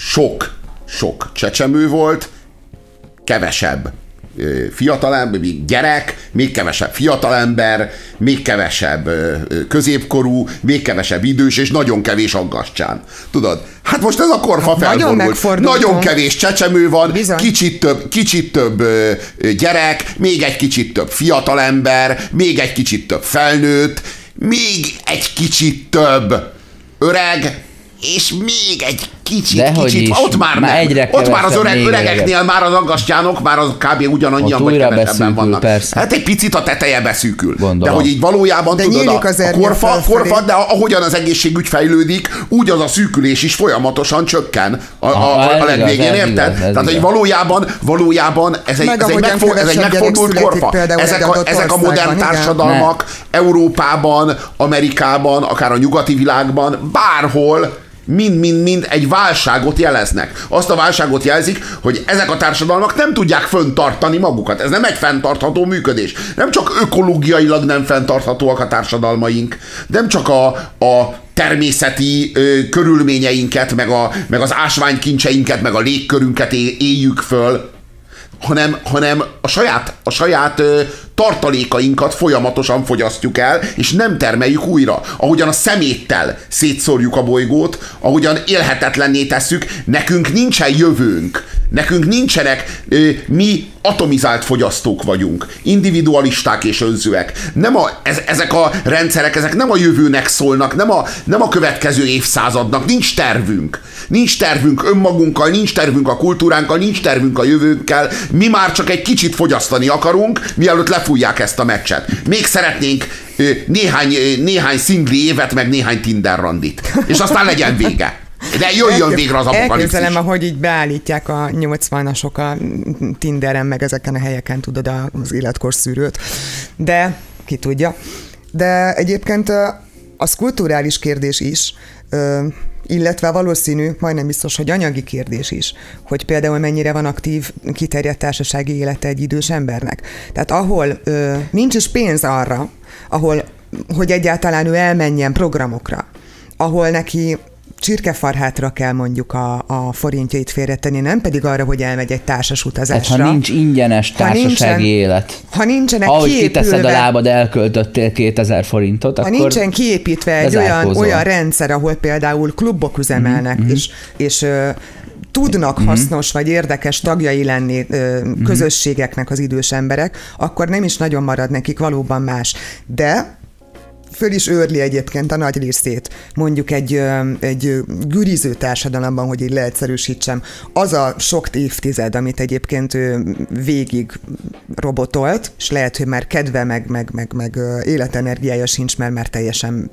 [SPEAKER 3] sok csecsemő volt, kevesebb fiatalember, gyerek, még kevesebb fiatalember, még kevesebb középkorú, még kevesebb idős, és nagyon kevés aggastyán. Tudod? Hát most ez a korfa felfordult. Nagyon kevés csecsemő van, kicsit több gyerek, még egy kicsit több fiatalember, még egy kicsit több felnőtt, még egy kicsit több öreg, és még egy kicsit. Ott már az öregeknél már az aggastyánok, már az kb. Ugyanannyian vagy kevesebben vannak. Persze. Hát egy picit a teteje beszűkül. Gondolom. De hogy így valójában
[SPEAKER 4] de
[SPEAKER 3] tudod, a korfa, de ahogyan az egészségügy fejlődik, úgy az a szűkülés is folyamatosan csökken a legvégén, érted? Tehát, hogy valójában ez egy megfordult korfa. Ezek a modern társadalmak Európában, Amerikában, akár a nyugati világban, bárhol mind egy válságot jeleznek. Azt a válságot jelzik, hogy ezek a társadalmak nem tudják fenntartani magukat. Ez nem egy fenntartható működés. Nem csak ökológiailag nem fenntarthatóak a társadalmaink, nem csak a természeti körülményeinket, meg az ásványkincseinket, meg a légkörünket éljük föl, hanem a saját tartalékainkat folyamatosan fogyasztjuk el, és nem termeljük újra. Ahogyan a szeméttel szétszórjuk a bolygót, ahogyan élhetetlenné tesszük, nekünk nincsen jövőnk. Nekünk nincsenek, mi atomizált fogyasztók vagyunk, individualisták és önzőek. Ezek a rendszerek, ezek nem a jövőnek szólnak, nem a következő évszázadnak, nincs tervünk. Nincs tervünk önmagunkkal, nincs tervünk a kultúránkkal, nincs tervünk a jövőnkkel, mi már csak egy kicsit fogyasztani akarunk, mielőtt lefújják ezt a meccset. Még szeretnénk néhány szingli évet, meg néhány Tinder randit. És aztán legyen vége. De jöjjön végre az apokalipszis.
[SPEAKER 4] Elképzelem, ahogy így beállítják a 80-asok a Tinderen, meg ezeken a helyeken, tudod, az életkorszűrőt. De ki tudja. De egyébként az kulturális kérdés is, illetve valószínű, majdnem biztos, hogy anyagi kérdés is, hogy például mennyire van aktív, kiterjedt társasági élete egy idős embernek. Tehát ahol nincs is pénz arra, hogy egyáltalán ő elmenjen programokra, ahol neki csirkefarhátra kell mondjuk a forintjait félretenni, nem pedig arra, hogy elmegy egy társas utazásra.
[SPEAKER 2] Hát, ha nincs ingyenes társasági élet.
[SPEAKER 4] Ha nincsenek
[SPEAKER 2] ahogy kiteszed a lábad, elköltöttél 2000 forintot,
[SPEAKER 4] ha
[SPEAKER 2] akkor
[SPEAKER 4] nincsen kiépítve egy olyan rendszer, ahol például klubok üzemelnek, és tudnak hasznos vagy érdekes tagjai lenni közösségeknek az idős emberek, akkor nem is nagyon marad nekik valóban más. De föl is őrli egyébként a nagy részét, mondjuk egy güriző társadalomban, hogy így leegyszerűsítsem, az a sok évtized, amit egyébként ő végig robotolt, és lehet, hogy már kedve, meg életenergiája sincs, mert már teljesen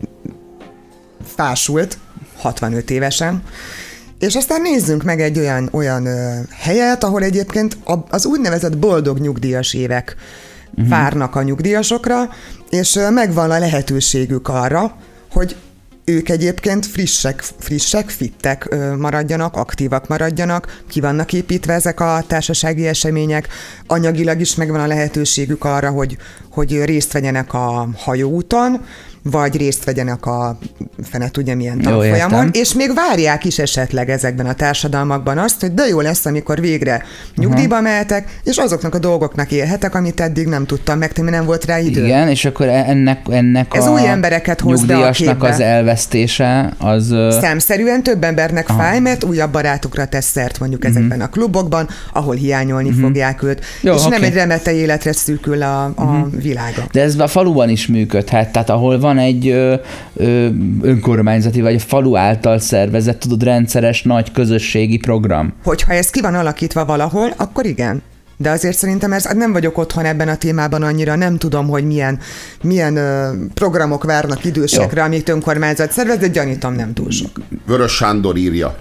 [SPEAKER 4] fásult, 65 évesen. És aztán nézzünk meg egy olyan helyet, ahol egyébként az úgynevezett boldog nyugdíjas évek várnak a nyugdíjasokra, és megvan a lehetőségük arra, hogy ők egyébként frissek, fittek maradjanak, aktívak maradjanak, ki vannak építve ezek a társasági események, anyagilag is megvan a lehetőségük arra, hogy részt vegyenek a hajóúton, vagy részt vegyenek a fene tudja milyen tanfolyamon, és még várják is esetleg ezekben a társadalmakban azt, hogy de jó lesz, amikor végre nyugdíjba mehetek, és azoknak a dolgoknak élhetek, amit eddig nem tudtam megtenni, nem volt rá idő.
[SPEAKER 2] Igen, és akkor ennek
[SPEAKER 4] ez új embereket hoz be a képbe.
[SPEAKER 2] Az elvesztése az...
[SPEAKER 4] Számszerűen több embernek fáj, mert újabb barátokra tesz szert mondjuk ezekben a klubokban, ahol hiányolni fogják őt, jó, és nem egy remete életre szűkül a világa.
[SPEAKER 2] De ez a faluban is működhet, tehát ahol van egy önkormányzati vagy a falu által szervezett, tudod, rendszeres nagy közösségi program.
[SPEAKER 4] Hogyha ez ki van alakítva valahol, akkor igen. De azért szerintem nem vagyok otthon ebben a témában annyira, nem tudom, hogy milyen programok várnak idősekre, amit önkormányzat szervez, de gyanítom nem túl sok.
[SPEAKER 3] Vörös Sándor írja.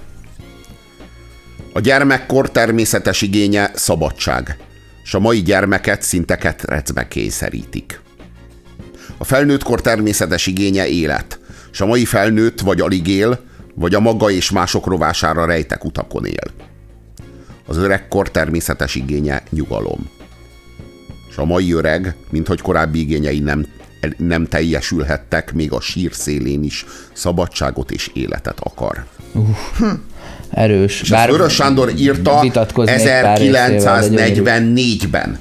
[SPEAKER 3] A gyermekkor természetes igénye szabadság, és a mai gyermeket szinte ketrecbe kényszerítik. A felnőttkor természetes igénye élet, és a mai felnőtt vagy alig él, vagy a maga és mások rovására rejtek utakon él. Az öregkor természetes igénye nyugalom. És a mai öreg, minthogy korábbi igényei nem teljesülhettek, még a sír szélén is szabadságot és életet akar.
[SPEAKER 2] Erős.
[SPEAKER 3] És ezt Vörös Sándor írta 1944-ben.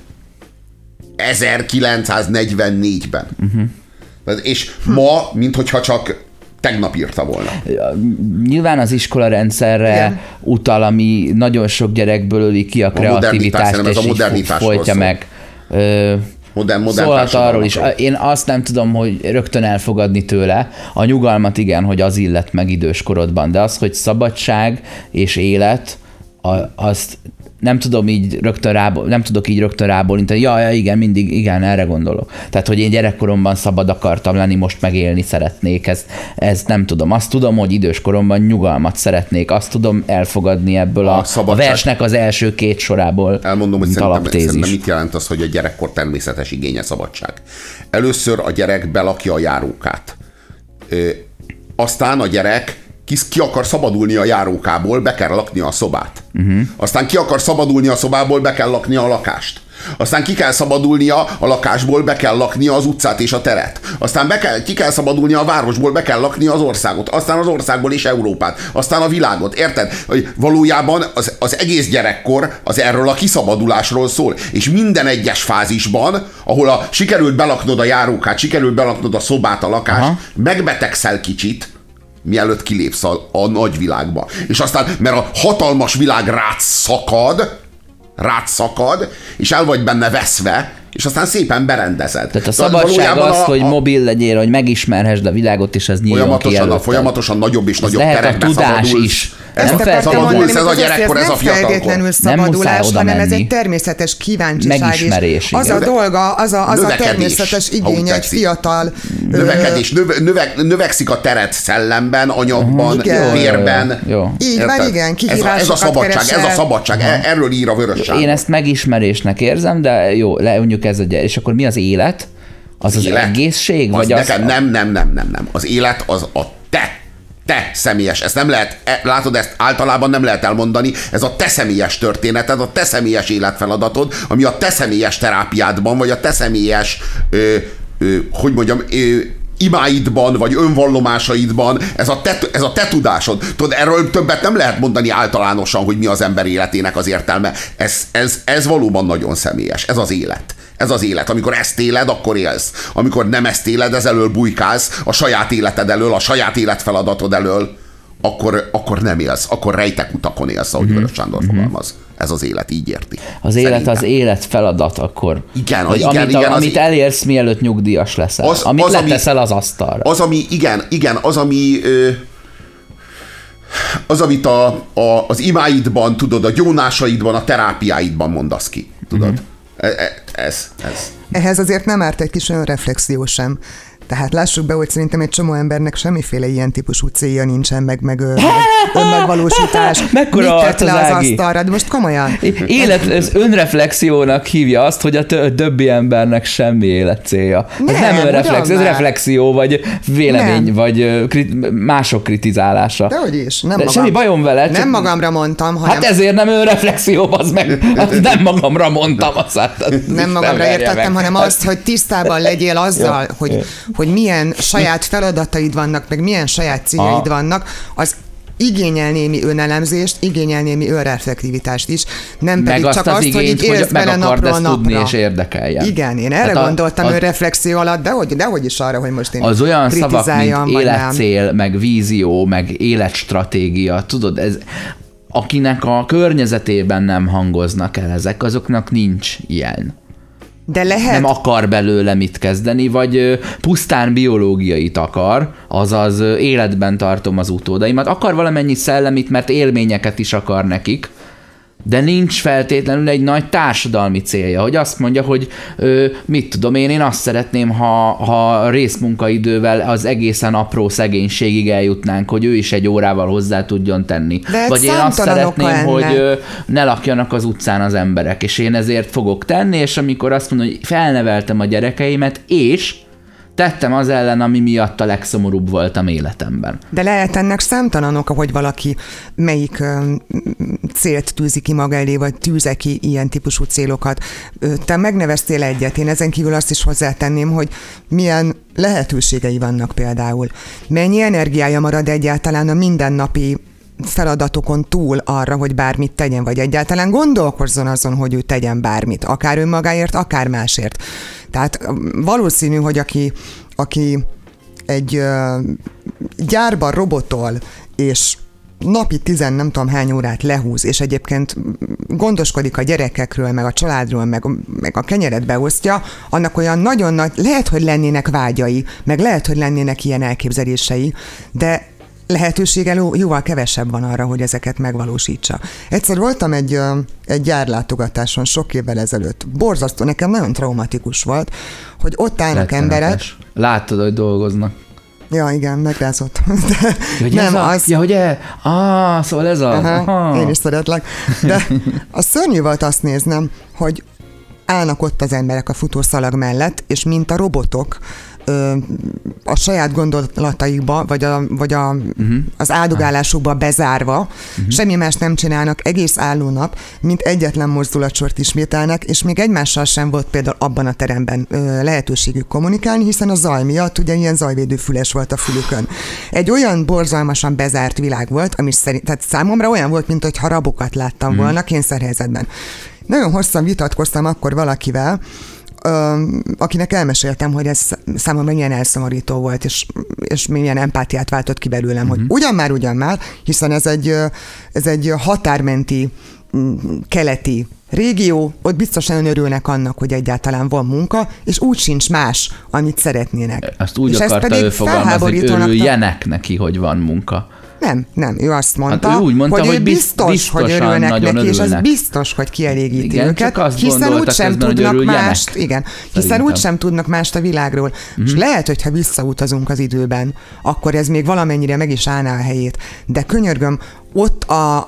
[SPEAKER 3] 1944-ben. És ma, minthogyha csak tegnap írta volna.
[SPEAKER 2] Nyilván az iskola rendszerre utal, ami nagyon sok gyerekből öli ki a kreativitást, és így folytja meg. Szólhat arról is. Én azt nem tudom, hogy rögtön elfogadni tőle. A nyugalmat igen, hogy az illet meg időskorodban, de az, hogy szabadság és élet, azt nem tudok így rögtön rábólintani. Ja, igen, mindig, igen, erre gondolok. Tehát, hogy én gyerekkoromban szabad akartam lenni, most megélni szeretnék. Ez nem tudom. Azt tudom, hogy időskoromban nyugalmat szeretnék. Azt tudom elfogadni ebből a versnek az első két sorából.
[SPEAKER 3] Elmondom, hogy szerintem mit jelent az, hogy a gyerekkor természetes igénye szabadság. Először a gyerek belakja a járókát. Aztán a gyerek ki akar szabadulni a járókából, be kell lakni a szobát. Aztán ki akar szabadulni a szobából, be kell lakni a lakást. Aztán ki kell szabadulnia a lakásból, be kell laknia az utcát és a teret. Aztán ki kell szabadulnia a városból, be kell laknia az országot. Aztán az országból is Európát. Aztán a világot. Érted? Hogy valójában az egész gyerekkor az erről a kiszabadulásról szól. És minden egyes fázisban, ahol sikerült belaknod a járókát, sikerült belaknod a szobát, a lakást, megbetegszel kicsit, mielőtt kilépsz a nagyvilágba. És aztán, mert a hatalmas világ rád szakad, és el vagy benne veszve, és aztán szépen berendezed.
[SPEAKER 2] Tehát a szabadság az, hogy mobil legyél, hogy megismerhessd a világot, és ez nyíljon ki előtted.
[SPEAKER 3] Folyamatosan nagyobb és nagyobb terekbe
[SPEAKER 2] szabadulsz. Lehet a tudás is.
[SPEAKER 3] Szabadulsz, ez a gyerekkor, ez a fiatalkor.
[SPEAKER 4] Nem feltétlenül szabadulás, hanem ez egy természetes kíváncsiság.
[SPEAKER 2] Megismerés.
[SPEAKER 4] Az a dolga, az a természetes igény egy fiatal...
[SPEAKER 3] Növekedés, növekszik a teret szellemben, anyagban, vérben.
[SPEAKER 4] Így van, igen, kihívásokat keresel.
[SPEAKER 3] Ez a szabadság, erről ír a Vörös Sándor.
[SPEAKER 2] Én ezt megismerésnek érzem, de jó, mondjuk ez és akkor mi az élet? Az egészség? Vagy
[SPEAKER 3] nem. Az élet az a te személyes, ezt nem lehet, látod, ezt általában nem lehet elmondani, ez a te személyes történeted, a te személyes életfeladatod, ami a te személyes terápiádban, vagy a te személyes, imáidban, vagy önvallomásaidban, ez a te tudásod. Tudod, erről többet nem lehet mondani általánosan, hogy mi az ember életének az értelme. Ez valóban nagyon személyes. Ez az élet. Ez az élet. Amikor ezt éled, akkor élsz. Amikor nem ezt éled, ez elől bujkálsz, a saját életed elől, a saját életfeladatod elől, akkor nem élsz. Akkor rejtek utakon élsz, ahogy Vörös Sándor fogalmaz. ez az élet, így érti.
[SPEAKER 2] Az élet az élet feladat akkor.
[SPEAKER 3] Igen,
[SPEAKER 2] amit elérsz, mielőtt nyugdíjas leszel. Amit leteszel az asztalra.
[SPEAKER 3] Az, amit az imáidban, tudod, a gyónásaidban, a terápiáidban mondasz ki, tudod. Ez.
[SPEAKER 4] Ehhez azért nem árt egy kis önreflexió sem. Tehát lássuk be, hogy szerintem egy csomó embernek semmiféle ilyen típusú célja nincsen, meg önmegvalósítás.
[SPEAKER 2] Mekkora
[SPEAKER 4] mit tett le az asztalra? De most komolyan.
[SPEAKER 2] Ez önreflexiónak hívja azt, hogy a többi embernek semmi életcélja. Ez nem önreflexió, ez reflexió, vagy vélemény, vagy mások kritizálása.
[SPEAKER 4] Dehogy is.
[SPEAKER 2] Semmi bajom vele.
[SPEAKER 4] Nem magamra mondtam, hanem...
[SPEAKER 2] Hát ezért nem önreflexió, az meg. Nem magamra mondtam.
[SPEAKER 4] Nem magamra értettem, hanem azt, hogy tisztában legyél azzal, hogy milyen saját feladataid vannak, meg milyen saját céljaid vannak, az igényel némi önelemzést, igényel némi önreflektivitást is, nem meg pedig csak azt, hogy így élsz bele napról napra.
[SPEAKER 2] Tudni és érdekeljen.
[SPEAKER 4] Igen, én erre gondoltam önreflexió alatt, dehogy is arra, hogy most én
[SPEAKER 2] az olyan szavak, mint életcél, meg vízió, meg életstratégia, tudod, ez akinek a környezetében nem hangoznak el ezek, azoknak nincs ilyen.
[SPEAKER 4] De lehet...
[SPEAKER 2] Nem akar belőle mit kezdeni, vagy pusztán biológiait akar, azaz életben tartom az utódaimat. Akar valamennyi szellemit, mert élményeket is akar nekik, de nincs feltétlenül egy nagy társadalmi célja, hogy azt mondja, hogy mit tudom én azt szeretném, ha részmunkaidővel az egészen apró szegénységig eljutnánk, hogy ő is egy órával hozzá tudjon tenni. Vagy én azt szeretném, hogy ne lakjanak az utcán az emberek, és én ezért fogok tenni, és amikor azt mondom, hogy felneveltem a gyerekeimet, és tettem az ellen, ami miatt a legszomorúbb voltam életemben.
[SPEAKER 4] De lehet ennek számtalan oka, hogy valaki melyik célt tűzi ki maga elé, vagy tűze ki ilyen típusú célokat. Te megneveztél egyet, én ezen kívül azt is hozzátenném, hogy milyen lehetőségei vannak például. Mennyi energiája marad egyáltalán a mindennapi feladatokon túl arra, hogy bármit tegyen, vagy egyáltalán gondolkozzon azon, hogy ő tegyen bármit, akár önmagáért, akár másért. Tehát valószínű, hogy aki egy gyárban robotol, és napi 10 nem tudom hány órát lehúz, és egyébként gondoskodik a gyerekekről, meg a családról, meg a kenyeret beosztja, annak olyan nagyon nagy, lehet, hogy lennének vágyai, meg lehet, hogy lennének ilyen elképzelései, de lehetősége jóval kevesebb van arra, hogy ezeket megvalósítsa. Egyszer voltam egy gyárlátogatáson sok évvel ezelőtt. Borzasztó, nekem nagyon traumatikus volt, hogy ott állnak emberek.
[SPEAKER 2] Láttad, hogy dolgoznak.
[SPEAKER 4] Ja, igen, megrázott.
[SPEAKER 2] Nem, az... Ja, hogy szóval ez a...
[SPEAKER 4] Aha, én is szeretlek. De a szörnyű volt azt néznem, hogy állnak ott az emberek a futószalag mellett, és mint a robotok, a saját gondolataikba, vagy az áldogálásukba bezárva, semmi más nem csinálnak egész álló nap, mint egyetlen mozdulatsort ismételnek, és még egymással sem volt például abban a teremben lehetőségük kommunikálni, hiszen a zaj miatt ugye ilyen zajvédőfüles volt a fülükön. Egy olyan borzalmasan bezárt világ volt, ami tehát számomra olyan volt, mintha rabokat láttam volna kényszerhelyzetben. Nagyon hosszan vitatkoztam akkor valakivel, akinek elmeséltem, hogy ez számomra milyen elszomorító volt, és milyen empátiát váltott ki belőlem, hogy ugyan már, hiszen ez egy határmenti keleti régió, ott biztosan örülnek annak, hogy egyáltalán van munka, és úgy sincs más, amit szeretnének.
[SPEAKER 2] Azt úgy akarta ő fogalmazni, hogy örüljenek neki, hogy van munka.
[SPEAKER 4] Nem, ő azt mondta,
[SPEAKER 2] hát ő úgy mondta, hogy
[SPEAKER 4] biztos, hogy örülnek neki, és az biztos, hogy kielégíti őket, hiszen úgysem tudnak mást, hiszen úgysem tudnak mást a világról. És lehet, hogyha visszautazunk az időben, akkor ez még valamennyire meg is állná a helyét. De könyörgöm, ott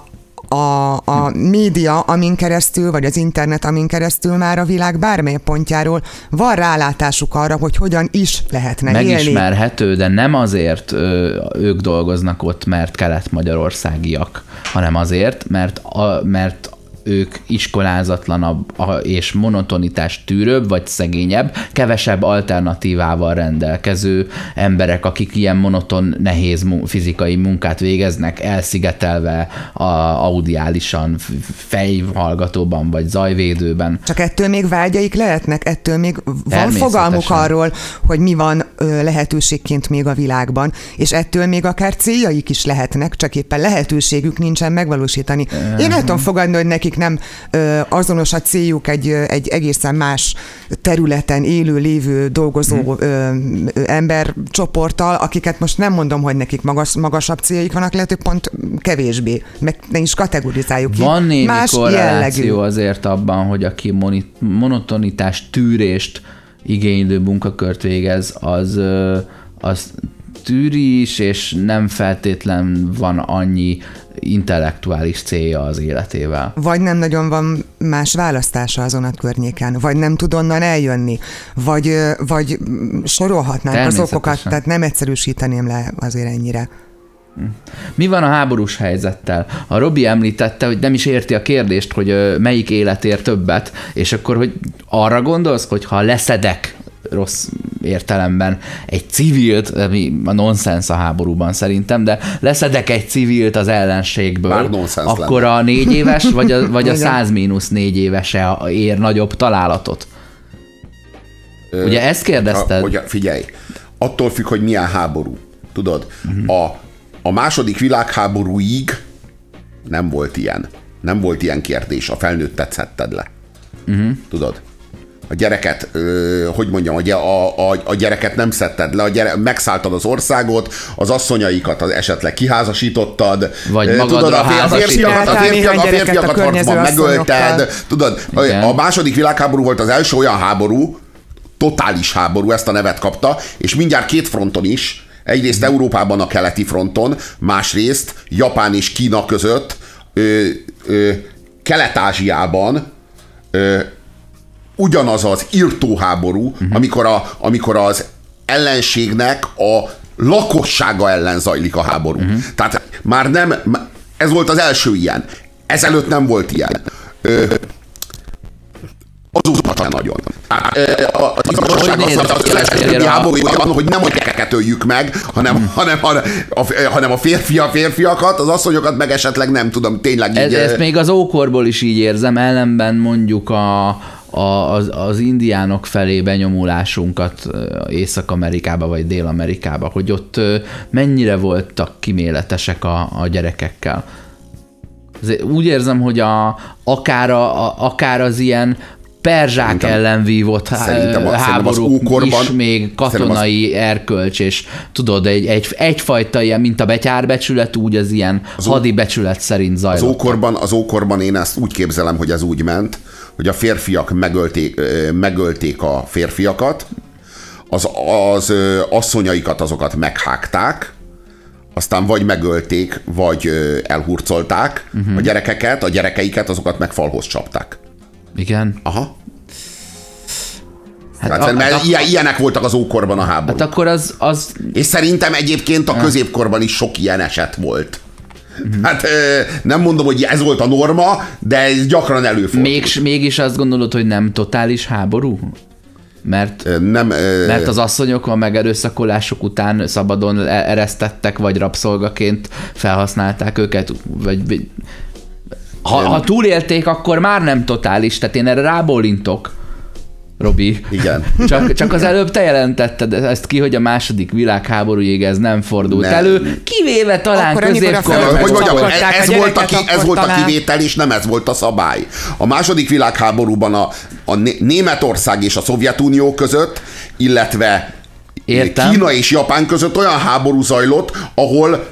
[SPEAKER 4] a média, amin keresztül, vagy az internet, amin keresztül már a világ bármely pontjáról van rálátásuk arra, hogy hogyan is lehetne élni.
[SPEAKER 2] Megismerhető, de nem azért ők dolgoznak ott, mert kelet-magyarországiak, hanem azért, mert ők iskolázatlanabb és monotonitás tűrőbb, vagy szegényebb, kevesebb alternatívával rendelkező emberek, akik ilyen monoton, nehéz fizikai munkát végeznek, elszigetelve audiálisan, fejhallgatóban, vagy zajvédőben.
[SPEAKER 4] Csak ettől még vágyaik lehetnek, ettől még van fogalmuk arról, hogy mi van lehetőségként még a világban, és ettől még akár céljaik is lehetnek, csak éppen lehetőségük nincsen megvalósítani. Én el tudom fogadni, hogy nekik akik nem azonos a céljuk egy egészen más területen élő, lévő, dolgozó embercsoporttal, akiket most nem mondom, hogy nekik magasabb céljuk vannak, lehet, hogy pont kevésbé, meg ne is kategorizáljuk ki.
[SPEAKER 2] Van némi
[SPEAKER 4] más
[SPEAKER 2] korreláció
[SPEAKER 4] jellegű.
[SPEAKER 2] azért abban, hogy aki monotonitás, tűrést igénylő munkakört végez, az tűri is, és nem feltétlen van annyi intellektuális célja az életével.
[SPEAKER 4] Vagy nem nagyon van más választása azon a környéken, vagy nem tud onnan eljönni, vagy sorolhatnánk az okokat, tehát nem egyszerűsíteném le azért ennyire.
[SPEAKER 2] Mi van a háborús helyzettel? A Robi említette, hogy nem is érti a kérdést, hogy melyik élet ér többet, és akkor hogy arra gondolsz, hogy ha leszedek rossz értelemben egy civilt, ami a nonsens a háborúban szerintem, de leszedek egy civilt az ellenségből, akkor lenne. A 4 éves, vagy a 100-4 évese ér nagyobb találatot? Ugye ezt kérdezted?
[SPEAKER 3] Figyelj, attól függ, hogy milyen háború. Tudod, a második világháborúig nem volt ilyen. Nem volt ilyen kérdés. A felnőttet szedted le. Tudod? A gyereket, hogy mondjam, a gyereket nem szedted le, megszálltad az országot, az asszonyaikat esetleg kiházasítottad,
[SPEAKER 2] vagy
[SPEAKER 3] tudod, a férfiakat harcban megölted, tudod, a második világháború volt az első olyan háború, totális háború, ezt a nevet kapta, és mindjárt két fronton is, egyrészt Európában a keleti fronton, másrészt Japán és Kína között, Kelet-Ázsiában, ugyanaz az irtóháború, amikor az ellenségnek a lakossága ellen zajlik a háború. Tehát már nem, ez volt az első ilyen. Ezelőtt nem volt ilyen. Azóta nagyon. Az háború olyan, hogy nem a gyerekeket öljük meg, hanem a férfiakat, az asszonyokat meg esetleg nem tudom, tényleg így.
[SPEAKER 2] Ezt még az ókorból is így érzem, ellenben mondjuk az indiánok felé benyomulásunkat Észak-Amerikába vagy Dél-Amerikába, hogy ott mennyire voltak kiméletesek a gyerekekkel. Úgy érzem, hogy akár az ilyen perzsák ellen vívott háborúk is még katonai erkölcs, és tudod, egyfajta ilyen, mint a betyárbecsület, úgy az ilyen hadibecsület szerint zajlott.
[SPEAKER 3] Az ókorban én ezt úgy képzelem, hogy ez úgy ment, hogy a férfiak megölték a férfiakat, az asszonyaikat azokat meghágták, aztán vagy megölték, vagy elhurcolták a gyerekeket, a gyerekeiket azokat meg falhoz csapták.
[SPEAKER 2] Igen.
[SPEAKER 3] Aha. Hát ilyenek voltak az ókorban a háború.
[SPEAKER 2] Hát akkor az...
[SPEAKER 3] És szerintem egyébként a középkorban is sok ilyen eset volt. Hát nem mondom, hogy ez volt a norma, de ez gyakran előfordult.
[SPEAKER 2] Mégis azt gondolod, hogy nem totális háború? Mert az asszonyok a megerőszakolások után szabadon eresztettek, vagy rabszolgaként felhasználták őket, vagy... Ha túlélték, akkor már nem totális, tehát én erre rábólintok, Robi.
[SPEAKER 3] Igen.
[SPEAKER 2] Csak az előbb te jelentetted ezt ki, hogy a második világháborúig ez nem fordult elő, kivéve talán középkorban.
[SPEAKER 3] Hogy mondjam, ez volt a kivétel, és nem ez volt a szabály. A második világháborúban a Németország és a Szovjetunió között, illetve Kína és Japán között olyan háború zajlott, ahol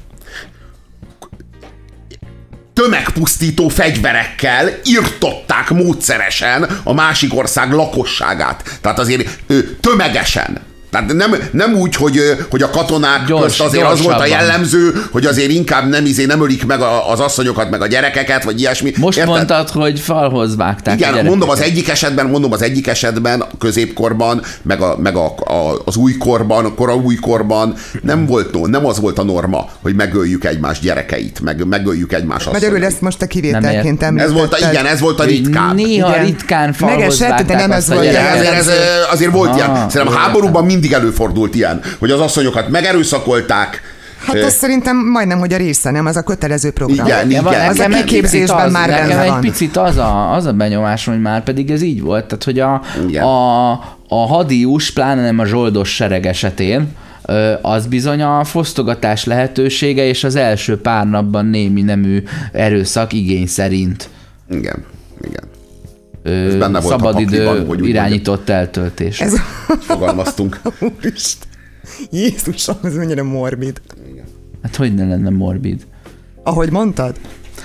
[SPEAKER 3] tömegpusztító fegyverekkel irtották módszeresen a másik ország lakosságát. Tehát azért tömegesen. Tehát nem úgy, hogy a katonák közt azért az volt a jellemző, hogy azért inkább nem ölik meg az asszonyokat, meg a gyerekeket, vagy ilyesmi.
[SPEAKER 2] Most érted? Mondtad, hogy falhoz vágták.
[SPEAKER 3] Igen, mondom az egyik esetben, a középkorban, meg az újkorban, a koraújkorban nem az volt a norma, hogy megöljük egymás gyerekeit, megöljük egymás asszonyait.
[SPEAKER 4] Magyarul ezt most a kivételként
[SPEAKER 3] említetted. Ez volt a ritkább.
[SPEAKER 2] Néha ritkán falhoz vágták azt a gyereket.
[SPEAKER 3] Azért volt ilyen. Szerintem a háborúban mindig előfordult ilyen, hogy az asszonyokat megerőszakolták.
[SPEAKER 4] Hát ez szerintem majdnem, hogy a része, nem? Az a kötelező program.
[SPEAKER 3] Igen.
[SPEAKER 4] Az a kiképzésben már benne van.
[SPEAKER 2] Egy picit az a benyomásom, hogy már pedig ez így volt. Tehát, hogy a hadius, pláne nem a zsoldos sereg esetén, az bizony a fosztogatás lehetősége, és az első pár napban némi nemű erőszak igény szerint
[SPEAKER 3] Igen. Ez benne volt
[SPEAKER 2] szabadidő irányított eltöltés.
[SPEAKER 4] Ez
[SPEAKER 3] fogalmaztunk.
[SPEAKER 4] Úristen. Jézusom, ez mennyire morbid.
[SPEAKER 3] Igen.
[SPEAKER 2] Hát hogy ne lenne morbid?
[SPEAKER 4] Ahogy mondtad?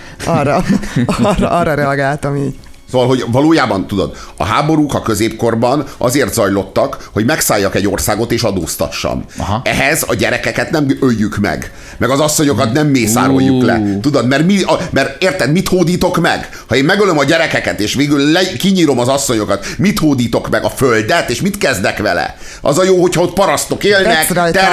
[SPEAKER 4] Arra reagáltam így.
[SPEAKER 3] Szóval, hogy valójában, tudod, a háborúk a középkorban azért zajlottak, hogy megszálljak egy országot és adóztassam. Aha. Ehhez a gyerekeket nem öljük meg az asszonyokat nem mészároljuk le. Tudod, mert érted, mit hódítok meg? Ha én megölöm a gyerekeket, és végül kinyírom az asszonyokat, mit hódítok meg? A földet, és mit kezdek vele? Az a jó, hogyha ott parasztok élnek,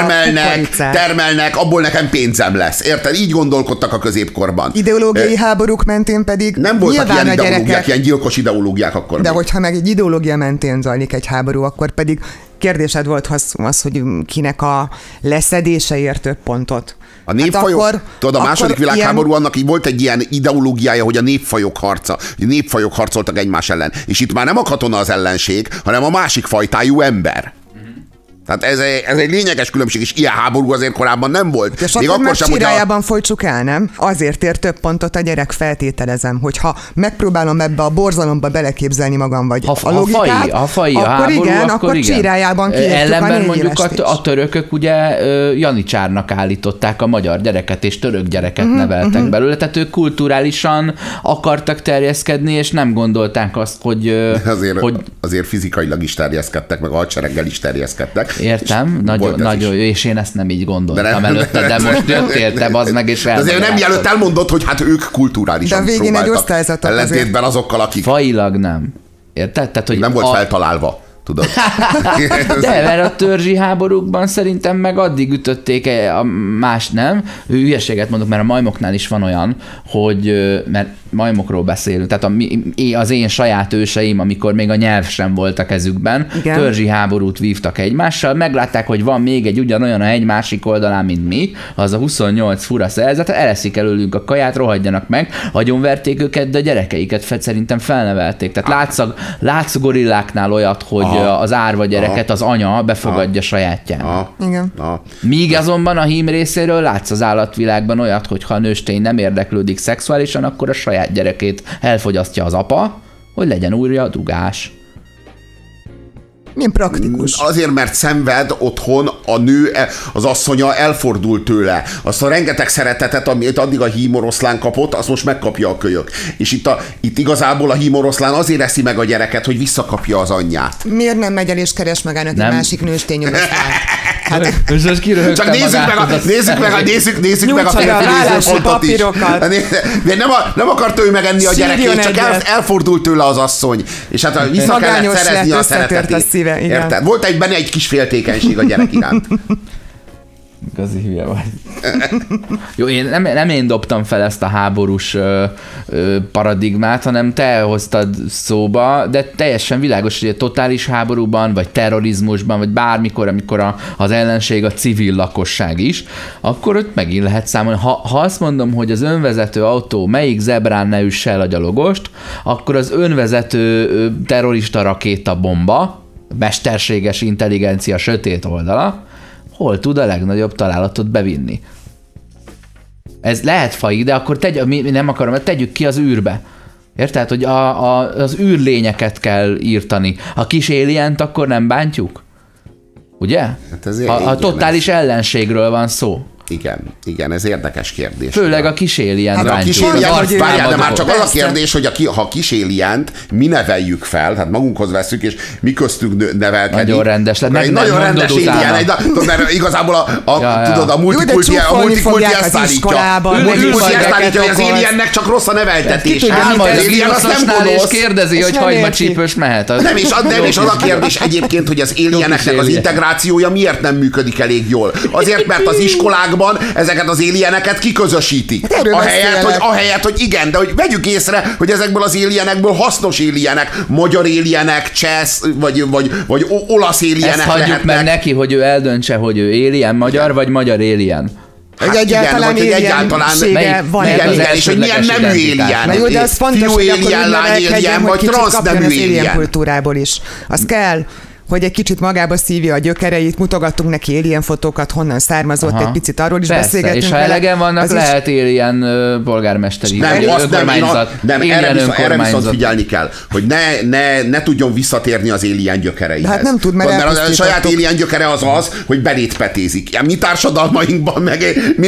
[SPEAKER 3] termelnek, abból nekem pénzem lesz. Érted? Így gondolkodtak a középkorban.
[SPEAKER 4] Ideológiai háborúk mentén pedig
[SPEAKER 3] nem voltak ilyen ideológiák, ilyen gyilkos ideológiák akkor.
[SPEAKER 4] De hogyha meg egy ideológia mentén zajlik egy háború, akkor pedig kérdésed volt az, hogy kinek a leszedése ér több pontot.
[SPEAKER 3] A népfajok, tudod, a második világháború annak így volt egy ilyen ideológiája, hogy a népfajok harca. A népfajok harcoltak egymás ellen. És itt már nem a katona az ellenség, hanem a másik fajtájú ember. Tehát ez egy lényeges különbség, és ilyen háború azért korábban nem volt.
[SPEAKER 4] És még akkor sem, Csirájában folytsuk el, nem? Azért ér több pontot a gyerek, feltételezem, hogyha megpróbálom ebbe a borzalomba beleképzelni magam, vagy a logikát,
[SPEAKER 2] akkor
[SPEAKER 4] háború, igen, akkor Csirájában kiírtuk
[SPEAKER 2] ellenben mondjuk a törökök ugye janicsárnak állították a magyar gyereket, és török gyereket neveltek belőle, tehát ők kulturálisan akartak terjeszkedni, és nem gondolták azt, hogy...
[SPEAKER 3] Azért fizikailag is terjeszkedtek, meg a hadsereggel is terjeszkedtek.
[SPEAKER 2] Értem, nagyon jó, és én ezt nem így gondoltam előtte, de most jöttél te, bazd meg, és
[SPEAKER 3] azért nem mielőtt elmondod, hogy hát ők kulturálisan
[SPEAKER 4] de a végén egy osztályzatok
[SPEAKER 3] ellentétben azokkal, akik...
[SPEAKER 2] Failag nem. Érted? Tehát, hogy
[SPEAKER 3] nem volt feltalálva. Tudod.
[SPEAKER 2] De mert a törzsi háborúkban szerintem meg addig ütötték, a más nem. Hülyeséget mondok, mert a majmoknál is van olyan, hogy, mert majmokról beszélünk, tehát az én saját őseim, amikor még a nyelv sem volt a kezükben, igen, törzsi háborút vívtak egymással, meglátták, hogy van még egy ugyanolyan a hegy másik oldalán, mint mi, az a 28 fura szerzet, eleszik előlünk a kaját, rohadjanak meg, agyonverték őket, de a gyerekeiket szerintem felnevelték. Tehát látsz gorilláknál olyat, hogy az árva gyereket az anya befogadja sajátjának.
[SPEAKER 4] Igen.
[SPEAKER 2] Míg azonban a hím részéről látsz az állatvilágban olyat, hogy ha a nőstény nem érdeklődik szexuálisan, akkor a saját gyerekét elfogyasztja az apa, hogy legyen újra dugás.
[SPEAKER 4] Milyen praktikus.
[SPEAKER 3] Azért, mert szenved otthon a nő, az asszonya elfordul tőle. Azt a rengeteg szeretetet, amit addig a hímoroszlán kapott, azt most megkapja a kölyök. És itt igazából a hímoroszlán azért eszi meg a gyereket, hogy visszakapja az anyját.
[SPEAKER 4] Miért nem megy el és keres magának egy másik nőstény oroszlán?
[SPEAKER 3] Csak nézzük meg a férfi
[SPEAKER 4] papírokat.
[SPEAKER 3] Nem akarta ő megenni a gyerekét, csak elfordult tőle az asszony. És hát vissza kellett szerezni a szeretetét. Érted? Volt benne egy kis féltékenység a gyerek iránt.
[SPEAKER 2] Igazi hülye vagy. Jó, nem én dobtam fel ezt a háborús paradigmát, hanem te hoztad szóba, de teljesen világos, hogy a totális háborúban, vagy terrorizmusban, vagy bármikor, amikor az ellenség a civil lakosság is, akkor ott megint lehet számolni. Ha azt mondom, hogy az önvezető autó melyik zebrán ne üsse el a gyalogost, akkor az önvezető terrorista rakétabomba, mesterséges intelligencia sötét oldala, hol tud a legnagyobb találatot bevinni. Ez lehet fai, de akkor nem akarom, tegyük ki az űrbe. Érted? Hogy az űrlényeket kell írtani. A kis alient akkor nem bántjuk? Ugye? Hát a totális ellenségről van szó.
[SPEAKER 3] Igen, ez érdekes kérdés.
[SPEAKER 2] Főleg a kis alien
[SPEAKER 3] de már csak az a kérdés, hogy ha a kis alient mi neveljük fel, tehát magunkhoz veszük, és mi köztünk nevelkedik.
[SPEAKER 2] Nagyon rendes lett.
[SPEAKER 3] Egy nagyon rendes alien, mert igazából tudod, a multikulti ezt állítja. Hogy az aliennek csak rossz a neveltetés.
[SPEAKER 2] Alien azt nem gonosz. És kérdezi, hogy hagymacsípős mehet.
[SPEAKER 3] Nem, és az a kérdés egyébként, hogy az alieneknek az integrációja miért nem működik elég jól. Azért, mert az iskolák ezeket az alieneket kiközösítik. Ahelyett, hogy igen, de hogy vegyük észre, hogy ezekből az alienekből hasznos alienek, magyar alienek, csesz, vagy olasz alienek
[SPEAKER 2] ezt hagyjuk lehetnek. Meg neki, hogy ő eldöntse, hogy ő alien magyar, vagy magyar alien.
[SPEAKER 3] Hát egyáltalán van és hogy milyen nemű alien.
[SPEAKER 4] Jó, de az fontos, hogy akkor nevelkedjen, hogy kicsit kapjon az alien kultúrából is. Az kell, hogy egy kicsit magába szívja a gyökereit, mutogattunk neki alien fotókat, honnan származott, egy picit arról is beszélgetünk.
[SPEAKER 2] És ha elegen vannak, lehet alien polgármesteri önkormányzat.
[SPEAKER 3] Nem, erre viszont figyelni kell, hogy ne tudjon visszatérni az alien gyökereihez.
[SPEAKER 4] Hát nem tud, mert
[SPEAKER 3] a saját alien gyökere az, hogy belét petézik. Mi társadalmainkban meg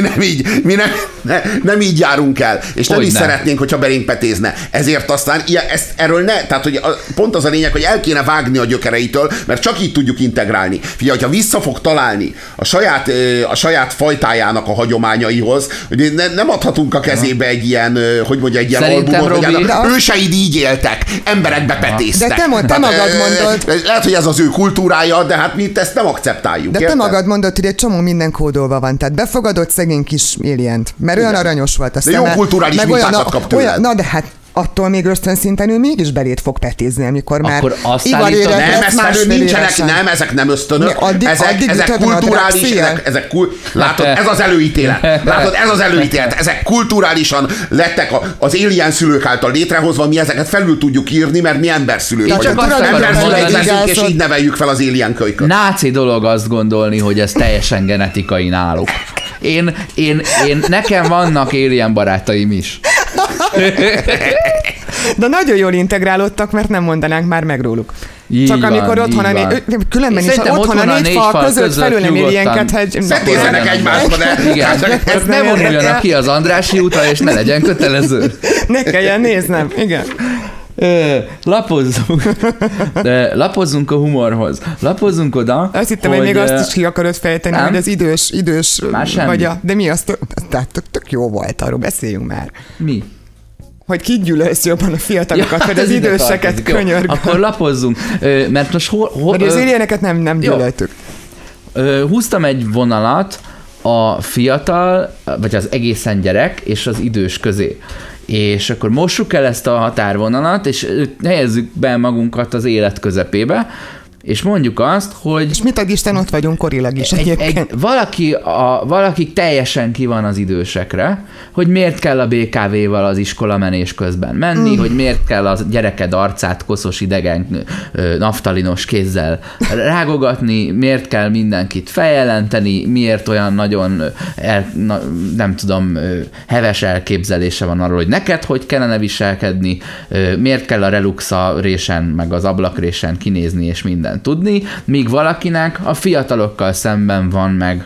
[SPEAKER 3] nem így járunk el, és nem is szeretnénk, hogyha belénk petézne. Ezért aztán erről tehát hogy pont az a lényeg, hogy el kéne vágni a gyökereitől, mert csak így tudjuk integrálni. Figyelj, hogyha vissza fog találni a saját fajtájának a hagyományaihoz, hogy nem adhatunk a kezébe egy ilyen, hogy mondja, egy ilyen albumot, hogy őseid így éltek, emberekbe petéztek.
[SPEAKER 4] De te magad mondod.
[SPEAKER 3] Lehet, hogy ez az ő kultúrája, de hát mi ezt nem akceptáljuk.
[SPEAKER 4] De te magad mondod, hogy egy csomó minden kódolva van. Tehát befogadott szegény kis alient, mert olyan aranyos volt a szeme.
[SPEAKER 3] De jó kulturális mintákat kap tőled.
[SPEAKER 4] Na de hát attól még ösztönszinten ő mégis belét fog petézni, amikor már
[SPEAKER 3] ivarére nem, ezek nem ösztönök, ezek kulturális, látod, ez az előítélet, ezek kulturálisan lettek az alien szülők által létrehozva, mi ezeket felül tudjuk írni, mert mi emberszülők vagyunk. Emberszülők leszünk, és így neveljük fel az alien kölyköt.
[SPEAKER 2] Náci dolog azt gondolni, hogy ez teljesen genetikai náluk. Nekem vannak alien barátaim is.
[SPEAKER 4] De nagyon jól integrálódtak, mert nem mondanánk már meg róluk. Csak amikor otthon különben is otthon a 4 fal között felülem alienket, hogy...
[SPEAKER 3] Szetézzenek egymásba, de...
[SPEAKER 2] Ne vonuljanak ki az Andrássy útra, és ne legyen kötelező.
[SPEAKER 4] Ne kelljen néznem, igen.
[SPEAKER 2] Lapozzunk a humorhoz. Lapozzunk oda,
[SPEAKER 4] azt hittem, hogy még azt is ki akarod fejteni, hogy az idős vagy de mi az tök jó volt, arról beszéljünk már.
[SPEAKER 2] Mi?
[SPEAKER 4] Hogy ki gyűlölsz jobban a fiatalokat, vagy az időseket, könyörgöm.
[SPEAKER 2] Akkor lapozzunk. Mert most
[SPEAKER 4] hogy az alieneket nem gyűlöltük.
[SPEAKER 2] Húztam egy vonalat a fiatal, vagy az egészen gyerek és az idős közé. És akkor mossuk el ezt a határvonalat, és helyezzük be magunkat az élet közepébe, és mondjuk azt, hogy...
[SPEAKER 4] És mit ad Isten, ott vagyunk korilag is egyébként.
[SPEAKER 2] Valaki teljesen ki van az idősekre, hogy miért kell a BKV-val az iskola menés közben menni, hogy miért kell a gyereked arcát koszos idegen naftalinos kézzel rágogatni, miért kell mindenkit feljelenteni, miért olyan nagyon nem tudom, heves elképzelése van arról, hogy neked hogy kellene viselkedni, miért kell a reluxa résen, meg az ablakrésen kinézni, és minden tudni, míg valakinek a fiatalokkal szemben van meg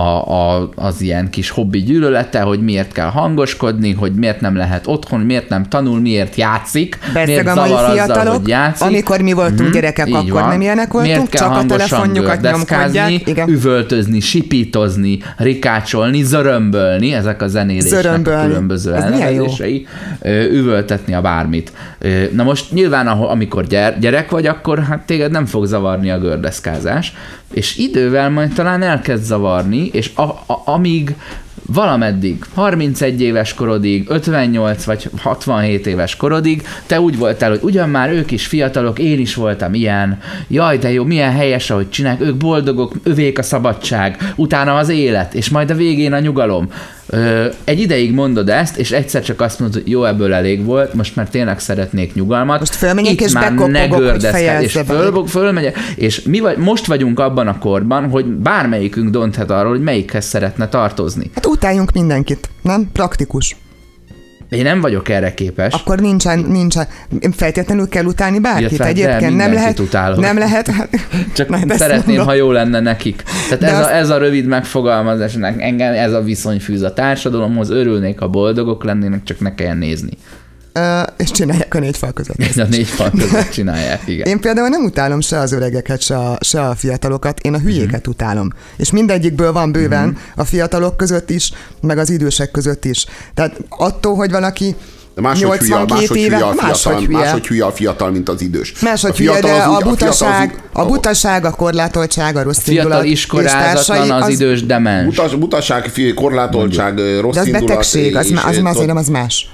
[SPEAKER 2] az ilyen kis hobbi gyűlölete, hogy miért kell hangoskodni, hogy miért nem lehet otthon, miért nem tanul, miért játszik, miért zavar azzal, hogy játszik.
[SPEAKER 4] Amikor mi voltunk gyerekek, akkor nem ilyenek voltunk, csak a telefonjukat nyomkodják.
[SPEAKER 2] Üvöltözni, sipítozni, rikácsolni, zörömbölni, ezek a zenélésnek a különböző elnevezései, üvöltetni a bármit. Na most nyilván, amikor gyerek vagy, akkor hát téged nem fog zavarni a gördeszkázás, és idővel majd talán elkezd zavarni, és amíg valameddig, 31 éves korodig, 58 vagy 67 éves korodig, te úgy voltál, hogy ugyan már ők is fiatalok, én is voltam ilyen, jaj, de jó, milyen helyes, ahogy csinálják, ők boldogok, övék a szabadság, utána az élet, és majd a végén a nyugalom. Egy ideig mondod ezt, és egyszer csak azt mondod, hogy jó, ebből elég volt, most már tényleg szeretnék nyugalmat.
[SPEAKER 4] Most fölmegyek és bekopogok, hogy fejezze be.
[SPEAKER 2] Fölmegyek, és most vagyunk abban a korban, hogy bármelyikünk dönthet arról, hogy melyikhez szeretne tartozni.
[SPEAKER 4] Hát utáljunk mindenkit, nem? Praktikus.
[SPEAKER 2] Én nem vagyok erre képes.
[SPEAKER 4] Akkor nincsen. Feltétlenül kell utálni bárkit.
[SPEAKER 2] Illetve,
[SPEAKER 4] egyébként nem lehet.
[SPEAKER 2] Csak szeretném, ha jó lenne nekik. Tehát ez a rövid megfogalmazás, engem ez a viszony fűz a társadalomhoz, örülnék, ha boldogok lennének, csak ne kelljen nézni.
[SPEAKER 4] És csinálják a 4 fal között.
[SPEAKER 2] A 4 fal között csinálják, igen.
[SPEAKER 4] Én például nem utálom se az öregeket, se a fiatalokat, én a hülyéket utálom. És mindegyikből van bőven a fiatalok között is, meg az idősek között is. Tehát attól, hogy valaki 82 éve,
[SPEAKER 3] máshogy hülye a fiatal, mint az idős.
[SPEAKER 4] Máshogy hülye, de a butaság, a korlátoltság, a rossz indulat.
[SPEAKER 2] Fiatal iskolázatlan, az idős demens.
[SPEAKER 3] Butaság, korlátoltság, rossz indulat.
[SPEAKER 4] De az betegség, az más.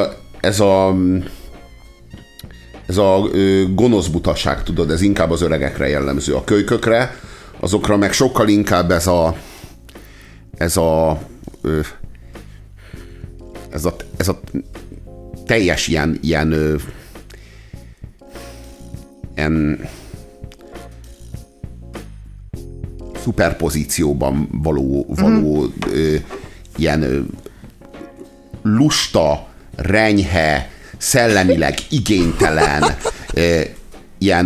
[SPEAKER 3] Ez a gonosz butaság, tudod, ez inkább az öregekre jellemző. A kölykökre, azokra meg sokkal inkább ez a teljes ilyen szuperpozícióban való ilyen lusta, renyhe, szellemileg igénytelen, ilyen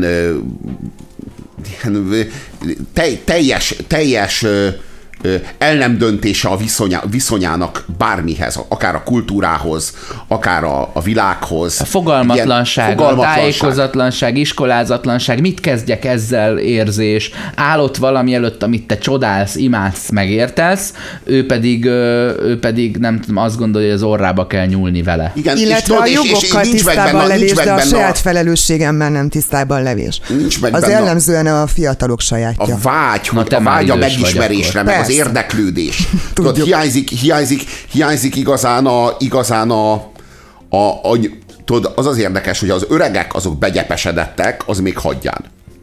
[SPEAKER 3] teljes el nem döntése a viszonyának bármihez, akár a kultúrához, akár a világhoz.
[SPEAKER 2] A fogalmatlanság, a tájékozatlanság, iskolázatlanság, mit kezdjek ezzel érzés, állott valami előtt, amit te csodálsz, imádsz, megértesz, ő pedig nem tudom, azt gondolja, hogy az orrába kell nyúlni vele.
[SPEAKER 4] Igen, illetve a jogokkal tisztában levés, de a saját felelősségemmel nem tisztában levés. Az jellemzően a fiatalok sajátja.
[SPEAKER 3] A vágy a megismerésre, meg az érdeklődés. Tudod, hiányzik igazán tudod, az érdekes, hogy az öregek azok begyepesedettek, az még hagyján.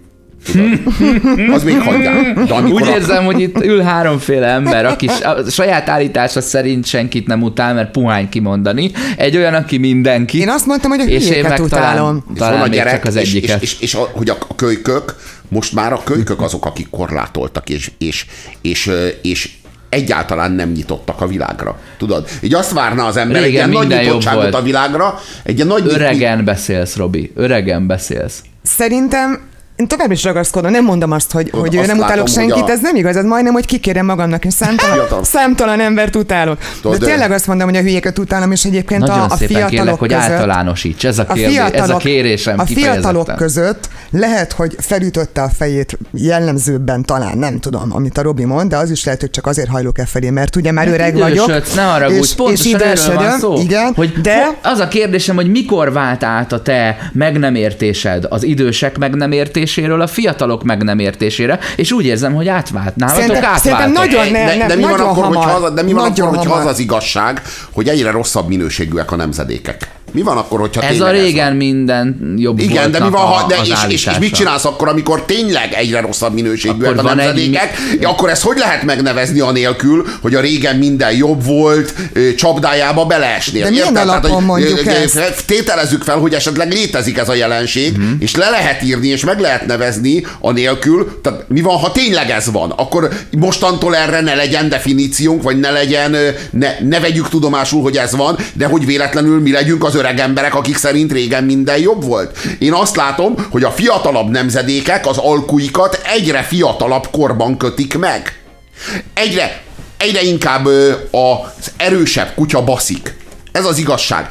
[SPEAKER 3] Az még hagyján.
[SPEAKER 2] Úgy érzem, hogy itt ül háromféle ember, aki a saját állítása szerint senkit nem utál, mert puhány kimondani. Egy olyan, aki mindenki.
[SPEAKER 4] Én azt mondtam, hogy a hülyéket utálom.
[SPEAKER 3] Talán a gyerek, csak az egyiket. És hogy a kölykök, most már a kölykök azok, akik korlátoltak, és egyáltalán nem nyitottak a világra. Tudod? Így azt várna az ember, egy ilyen nagy nyitottságot a világra.
[SPEAKER 2] Öregen beszélsz, Robi. Öregen beszélsz.
[SPEAKER 4] Szerintem én tovább is ragaszkodom, nem mondom azt, hogy nem utálok senkit, ez nem igaz, ez majdnem, hogy kikérem magamnak, és számtalan embert utálok. De tényleg azt mondom, hogy a hülyéket utálom, és egyébként
[SPEAKER 2] nagyon
[SPEAKER 4] a fiatalok
[SPEAKER 2] kérlek, hogy általánosíts, ez a kérésem
[SPEAKER 4] a fiatalok között lehet, hogy felütötte a fejét jellemzőbben talán, nem tudom, amit a Robi mond, de az is lehet, hogy csak azért hajlok e felé, mert ugye már öreg vagyok.
[SPEAKER 2] Ne haragudj, pontosan erről van szó.
[SPEAKER 4] Igen,
[SPEAKER 2] hogy az a kérdésem, hogy mikor vált át a te meg nem értésed az idősek meg nem értéséről a fiatalok meg nem értésére, és úgy érzem, hogy átvált. Nálatok átváltok.
[SPEAKER 3] De mi van akkor, hogyha az az igazság, hogy egyre rosszabb minőségűek a nemzedékek? Mi van akkor, hogyha
[SPEAKER 2] ez a régen minden jobb volt?
[SPEAKER 3] Igen, de mi van, és mit csinálsz akkor, amikor tényleg egyre rosszabb minőségűek a nemzedékek? Akkor ezt hogy lehet megnevezni anélkül, hogy a régen minden jobb volt, csapdájába beleesnél?
[SPEAKER 4] De milyen alapon mondjuk ezt?
[SPEAKER 3] Tételezzük fel, hogy esetleg létezik ez a jelenség, és le lehet írni, és meg lehet nevezni anélkül. Tehát mi van, ha tényleg ez van? Akkor mostantól erre ne legyen definíciónk, vagy ne vegyük tudomásul, hogy ez van, de hogy véletlenül mi legyünk az öreg emberek, akik szerint régen minden jobb volt. Én azt látom, hogy a fiatalabb nemzedékek az alkuikat egyre fiatalabb korban kötik meg. Egyre inkább az erősebb kutya baszik. Ez az igazság.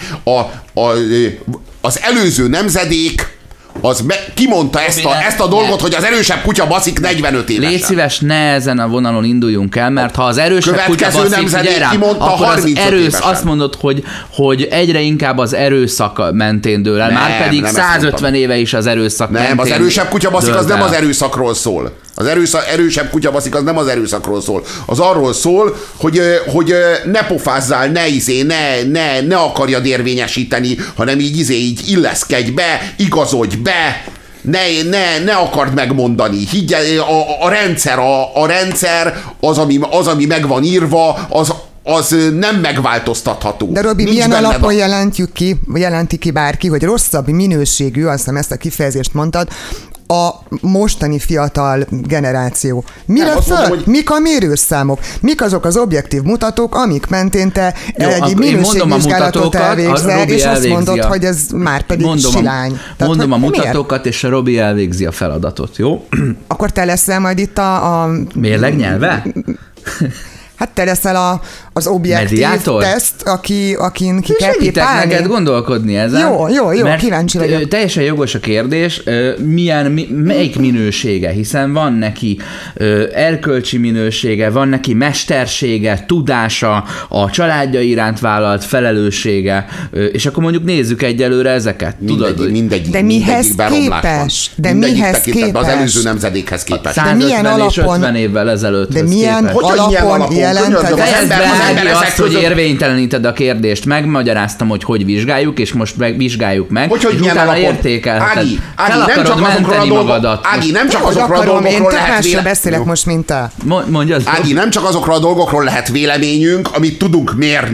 [SPEAKER 3] Az előző nemzedék az kimondta ezt a dolgot, hogy az erősebb kutya baszik 45 évesen.
[SPEAKER 2] Légy szíves, ne ezen a vonalon induljunk el, mert ha az erősebb kutya baszik, akkor az erősz, azt mondod, hogy egyre inkább az erőszak mentén dől el. Márpedig 150 éve is az erőszak mentén.
[SPEAKER 3] Nem, az erősebb kutya baszik, az nem az erőszakról szól. Az erősebb kutyabaszik, az nem az erőszakról szól. Az arról szól, hogy ne pofázzál, ne akarjad érvényesíteni, hanem így illeszkedj be, igazodj be, ne akard megmondani. Higgyel, a rendszer az, ami meg van írva, az nem megváltoztatható.
[SPEAKER 4] De Robi, milyen alapon jelenti ki bárki, hogy rosszabb minőségű, azt hiszem ezt a kifejezést mondtad, a mostani fiatal generáció. Mire föl? Mik a mérőszámok? Mik azok az objektív mutatók, amik mentén te egy minőségvizsgálatot elvégzel, és azt mondod, hogy ez már pedig silány.
[SPEAKER 2] Mondom a mutatókat, és a Robi elvégzi a feladatot, jó?
[SPEAKER 4] Akkor te leszel majd itt a
[SPEAKER 2] mérleg nyelve?
[SPEAKER 4] Hát te leszel az objektív teszt, akin ki kell pipálni.
[SPEAKER 2] Neked gondolkodni ezen.
[SPEAKER 4] Jó, kíváncsi vagyok.
[SPEAKER 2] Teljesen jogos a kérdés, melyik minősége, hiszen van neki erkölcsi minősége, van neki mestersége, tudása, a családja iránt vállalt felelőssége, és akkor mondjuk nézzük egyelőre ezeket.
[SPEAKER 3] Mindegyik
[SPEAKER 4] de mihez képes?
[SPEAKER 3] Az előző nemzedékhez képest.
[SPEAKER 2] 150 és 50 évvel ezelőtt.
[SPEAKER 4] De milyen alapon jelented?
[SPEAKER 2] Azt, hogy érvényteleníted a kérdést, megmagyaráztam, hogy vizsgáljuk, és most vizsgáljuk meg, és utána értékelheted.
[SPEAKER 3] Ági, nem csak azokról a dolgokról lehet
[SPEAKER 4] véleményünk. Beszélek most, mint te.
[SPEAKER 3] Ági, nem csak azokról a dolgokról lehet véleményünk, amit tudunk mérni.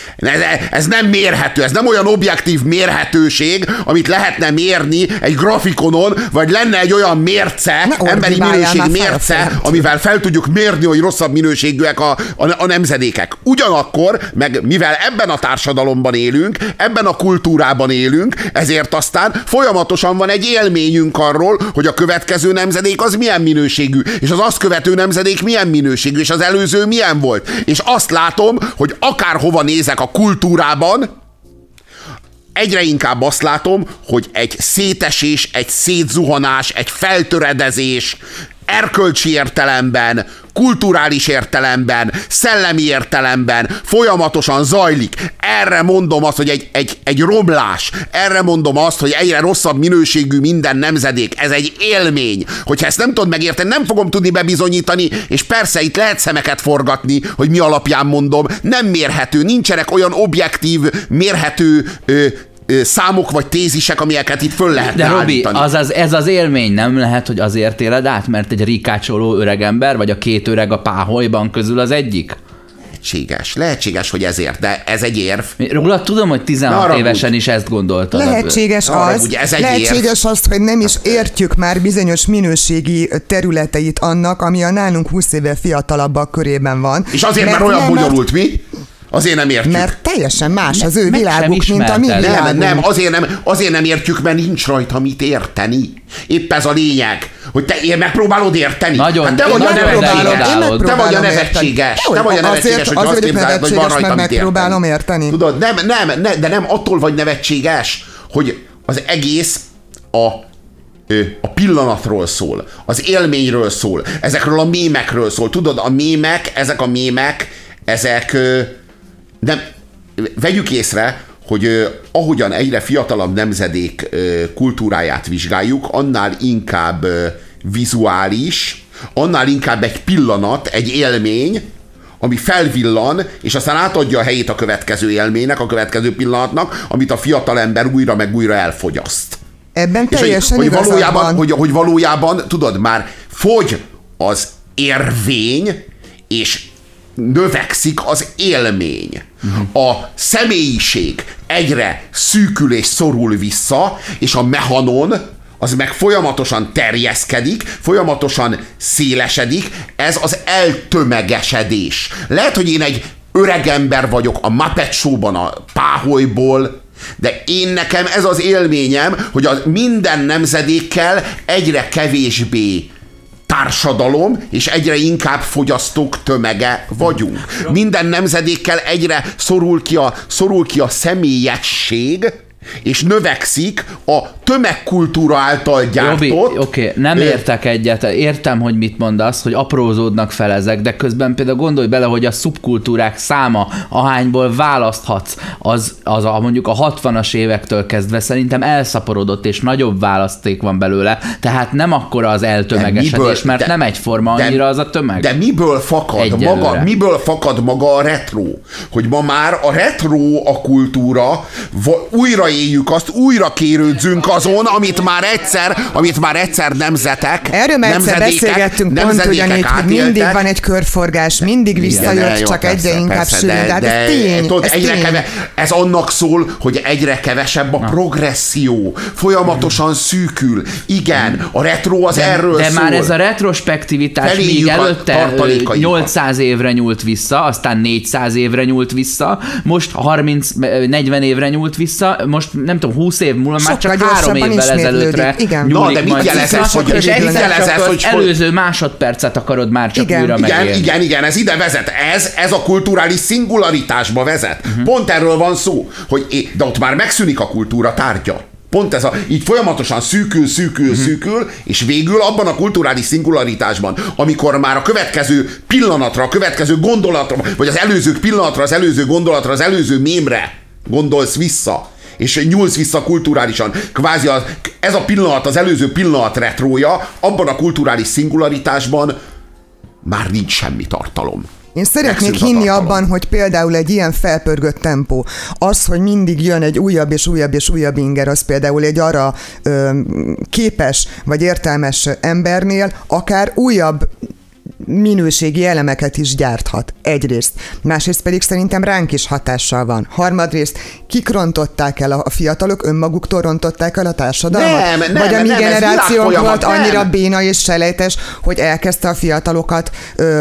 [SPEAKER 3] Ez nem mérhető, ez nem olyan objektív mérhetőség, amit lehetne mérni egy grafikonon, vagy lenne egy olyan mérce, emberi minőség mérce, amivel fel tudjuk mérni, hogy rosszabb minőségűek a nemzedékek. Ugyanakkor, meg mivel ebben a társadalomban élünk, ebben a kultúrában élünk, ezért aztán folyamatosan van egy élményünk arról, hogy a következő nemzedék az milyen minőségű, és az azt követő nemzedék milyen minőségű, és az előző milyen volt. És azt látom, hogy akárhova nézek a kultúrában, egyre inkább azt látom, hogy egy szétesés, egy szétzuhanás, egy feltöredezés, erkölcsi értelemben, kulturális értelemben, szellemi értelemben folyamatosan zajlik. Erre mondom azt, hogy egy romlás. Erre mondom azt, hogy egyre rosszabb minőségű minden nemzedék. Ez egy élmény. Hogyha ezt nem tudod megérteni, nem fogom tudni bebizonyítani, és persze itt lehet szemeket forgatni, hogy mi alapján mondom. Nem mérhető, nincsenek olyan objektív, mérhető számok vagy tézisek, amelyeket itt föl lehetne állítani.
[SPEAKER 2] De Robi, ez az élmény nem lehet, hogy azért éled át, mert egy rikácsoló öregember, vagy a két öreg a páholyban közül az egyik?
[SPEAKER 3] Lehetséges, hogy ezért, de ez egy érv.
[SPEAKER 2] Róla tudom, hogy 16 évesen is ezt gondoltad.
[SPEAKER 4] Lehetséges az, hogy nem is értjük már bizonyos minőségi területeit annak, ami a nálunk 20 éve fiatalabbak körében van.
[SPEAKER 3] És azért már olyan bonyolult, mi? Azért nem értjük.
[SPEAKER 4] Mert teljesen más az ő világuk, mint a mi világunk.
[SPEAKER 3] Nem, azért nem értjük, mert nincs rajta mit érteni. Épp ez a lényeg, hogy te megpróbálod érteni.
[SPEAKER 2] Nagyon,
[SPEAKER 3] hát te vagy a nevetséges. Te vagy a nevetséges, hogy azt képzeled, hogy van rajta mit
[SPEAKER 4] megpróbálom érteni.
[SPEAKER 3] Tudod, de nem attól vagy nevetséges, hogy az egész a pillanatról szól, az élményről szól, ezekről a mémekről szól. Tudod, ezek a mémek, nem, vegyük észre, hogy ahogyan egyre fiatalabb nemzedék kultúráját vizsgáljuk, annál inkább vizuális, annál inkább egy pillanat, egy élmény, ami felvillan, és aztán átadja a helyét a következő élménynek, a következő pillanatnak, amit a fiatalember újra meg újra elfogyaszt.
[SPEAKER 4] Ebben teljesen igazad van.
[SPEAKER 3] Hogy valójában, tudod, már fogy az érvény, és növekszik az élmény. A személyiség egyre szűkül és szorul vissza, és a mechanon az meg folyamatosan terjeszkedik, folyamatosan szélesedik, ez az eltömegesedés. Lehet, hogy én egy öreg ember vagyok a Muppet Show-ban a páholyból, de nekem ez az élményem, hogy minden nemzedékkel egyre kevésbé társadalom, és egyre inkább fogyasztók tömege vagyunk. Minden nemzedékkel egyre szorul ki a személyesség, és növekszik a tömegkultúra által gyártott...
[SPEAKER 2] Robi, oké, nem értek egyet. Értem, hogy mit mondasz, hogy aprózódnak fel ezek, de közben például gondolj bele, hogy a szubkultúrák száma, ahányból választhatsz, az mondjuk a 60-as évektől kezdve szerintem elszaporodott, és nagyobb választék van belőle, tehát nem akkora az eltömegesedés, mert nem egyforma annyira az a tömeg.
[SPEAKER 3] De miből fakad maga a retro? Hogy ma már a retro a kultúra, újra éljük azt, újra kérődzünk azon, amit már egyszer nemzetek,
[SPEAKER 4] erről már egyszer beszélgettünk pont ugyanígy, hogy mindig van egy körforgás, mindig visszajött, csak egyre inkább sűrű. De ez tény.
[SPEAKER 3] Ez annak szól, hogy egyre kevesebb a progresszió, folyamatosan szűkül. Igen, a retro az erről szól.
[SPEAKER 2] De már ez a retrospektivitás még előtte 800 évre nyúlt vissza, aztán 400 évre nyúlt vissza, most 30-40 évre nyúlt vissza, most nem tudom, 20 év múlva már csak 3 évvel ezelőttre nyúlik.
[SPEAKER 3] De mit jelez ez, hogy
[SPEAKER 2] előző másodpercet akarod már csak újra megélni.
[SPEAKER 3] Igen, ez ide vezet. Ez a kulturális szingularitásba vezet. Pont erről van szó, hogy de ott már megszűnik a kultúra tárgya. Pont ez így folyamatosan szűkül, és végül abban a kulturális szingularitásban, amikor már a következő pillanatra, a következő gondolatra, vagy az előző pillanatra, az előző gondolatra, az előző mémre gondolsz vissza, és nyúlsz vissza kulturálisan. Kvázi ez a pillanat, az előző pillanat retrója, abban a kulturális szingularitásban már nincs semmi tartalom.
[SPEAKER 4] Én szeretnék hinni abban, hogy például egy ilyen felpörgött tempó, az, hogy mindig jön egy újabb és újabb és újabb inger, az például egy arra képes vagy értelmes embernél akár újabb minőségi elemeket is gyárthat. Egyrészt. Másrészt pedig szerintem ránk is hatással van. Harmadrészt, kik rontották el a fiatalok, önmaguktól rontották el a társadalmat? Vagy a mi generációnk volt annyira béna és selejtes, hogy elkezdte a fiatalokat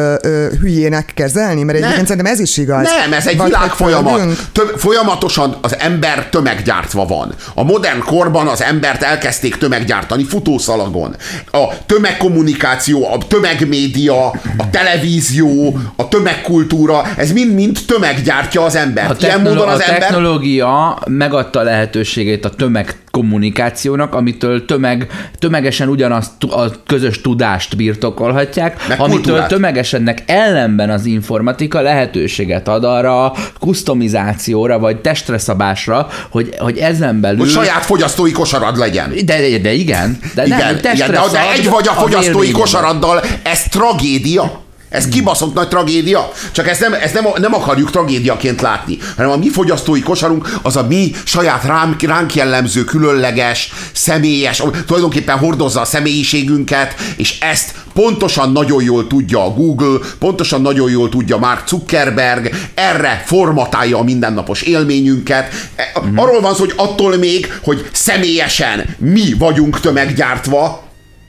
[SPEAKER 4] hülyének kezelni? Mert egyébként szerintem ez is igaz.
[SPEAKER 3] Nem, ez egy világfolyamat. Folyamatosan az ember tömeggyártva van. A modern korban az embert elkezdték tömeggyártani futószalagon. A tömegkommunikáció, a tömegmédia, a televízió, a tömegkultúra, ez mind-mind tömeggyártja az embert. Ilyen módon az ember...
[SPEAKER 2] technológia megadta lehetőségét a tömegkommunikációnak, amitől tömegesen ugyanazt a közös tudást birtokolhatják,
[SPEAKER 3] meg
[SPEAKER 2] amitől
[SPEAKER 3] kultúrát.
[SPEAKER 2] tömegesennek ellenben az informatika lehetőséget ad arra kusztomizációra, vagy testre szabásra, hogy ezen belül...
[SPEAKER 3] Hogy saját fogyasztói kosarad legyen.
[SPEAKER 2] De igen. De
[SPEAKER 3] igen,
[SPEAKER 2] nem,
[SPEAKER 3] igen, de egy vagy a fogyasztói kosaraddal, ez tragédia. Ez kibaszott nagy tragédia. Csak ezt nem akarjuk tragédiaként látni, hanem a mi fogyasztói kosarunk az a mi saját ránk jellemző, különleges, személyes, tulajdonképpen hordozza a személyiségünket, és ezt pontosan nagyon jól tudja a Google, pontosan nagyon jól tudja Mark Zuckerberg, erre formatálja a mindennapos élményünket. Arról van szó, hogy attól még, hogy személyesen mi vagyunk tömeggyártva,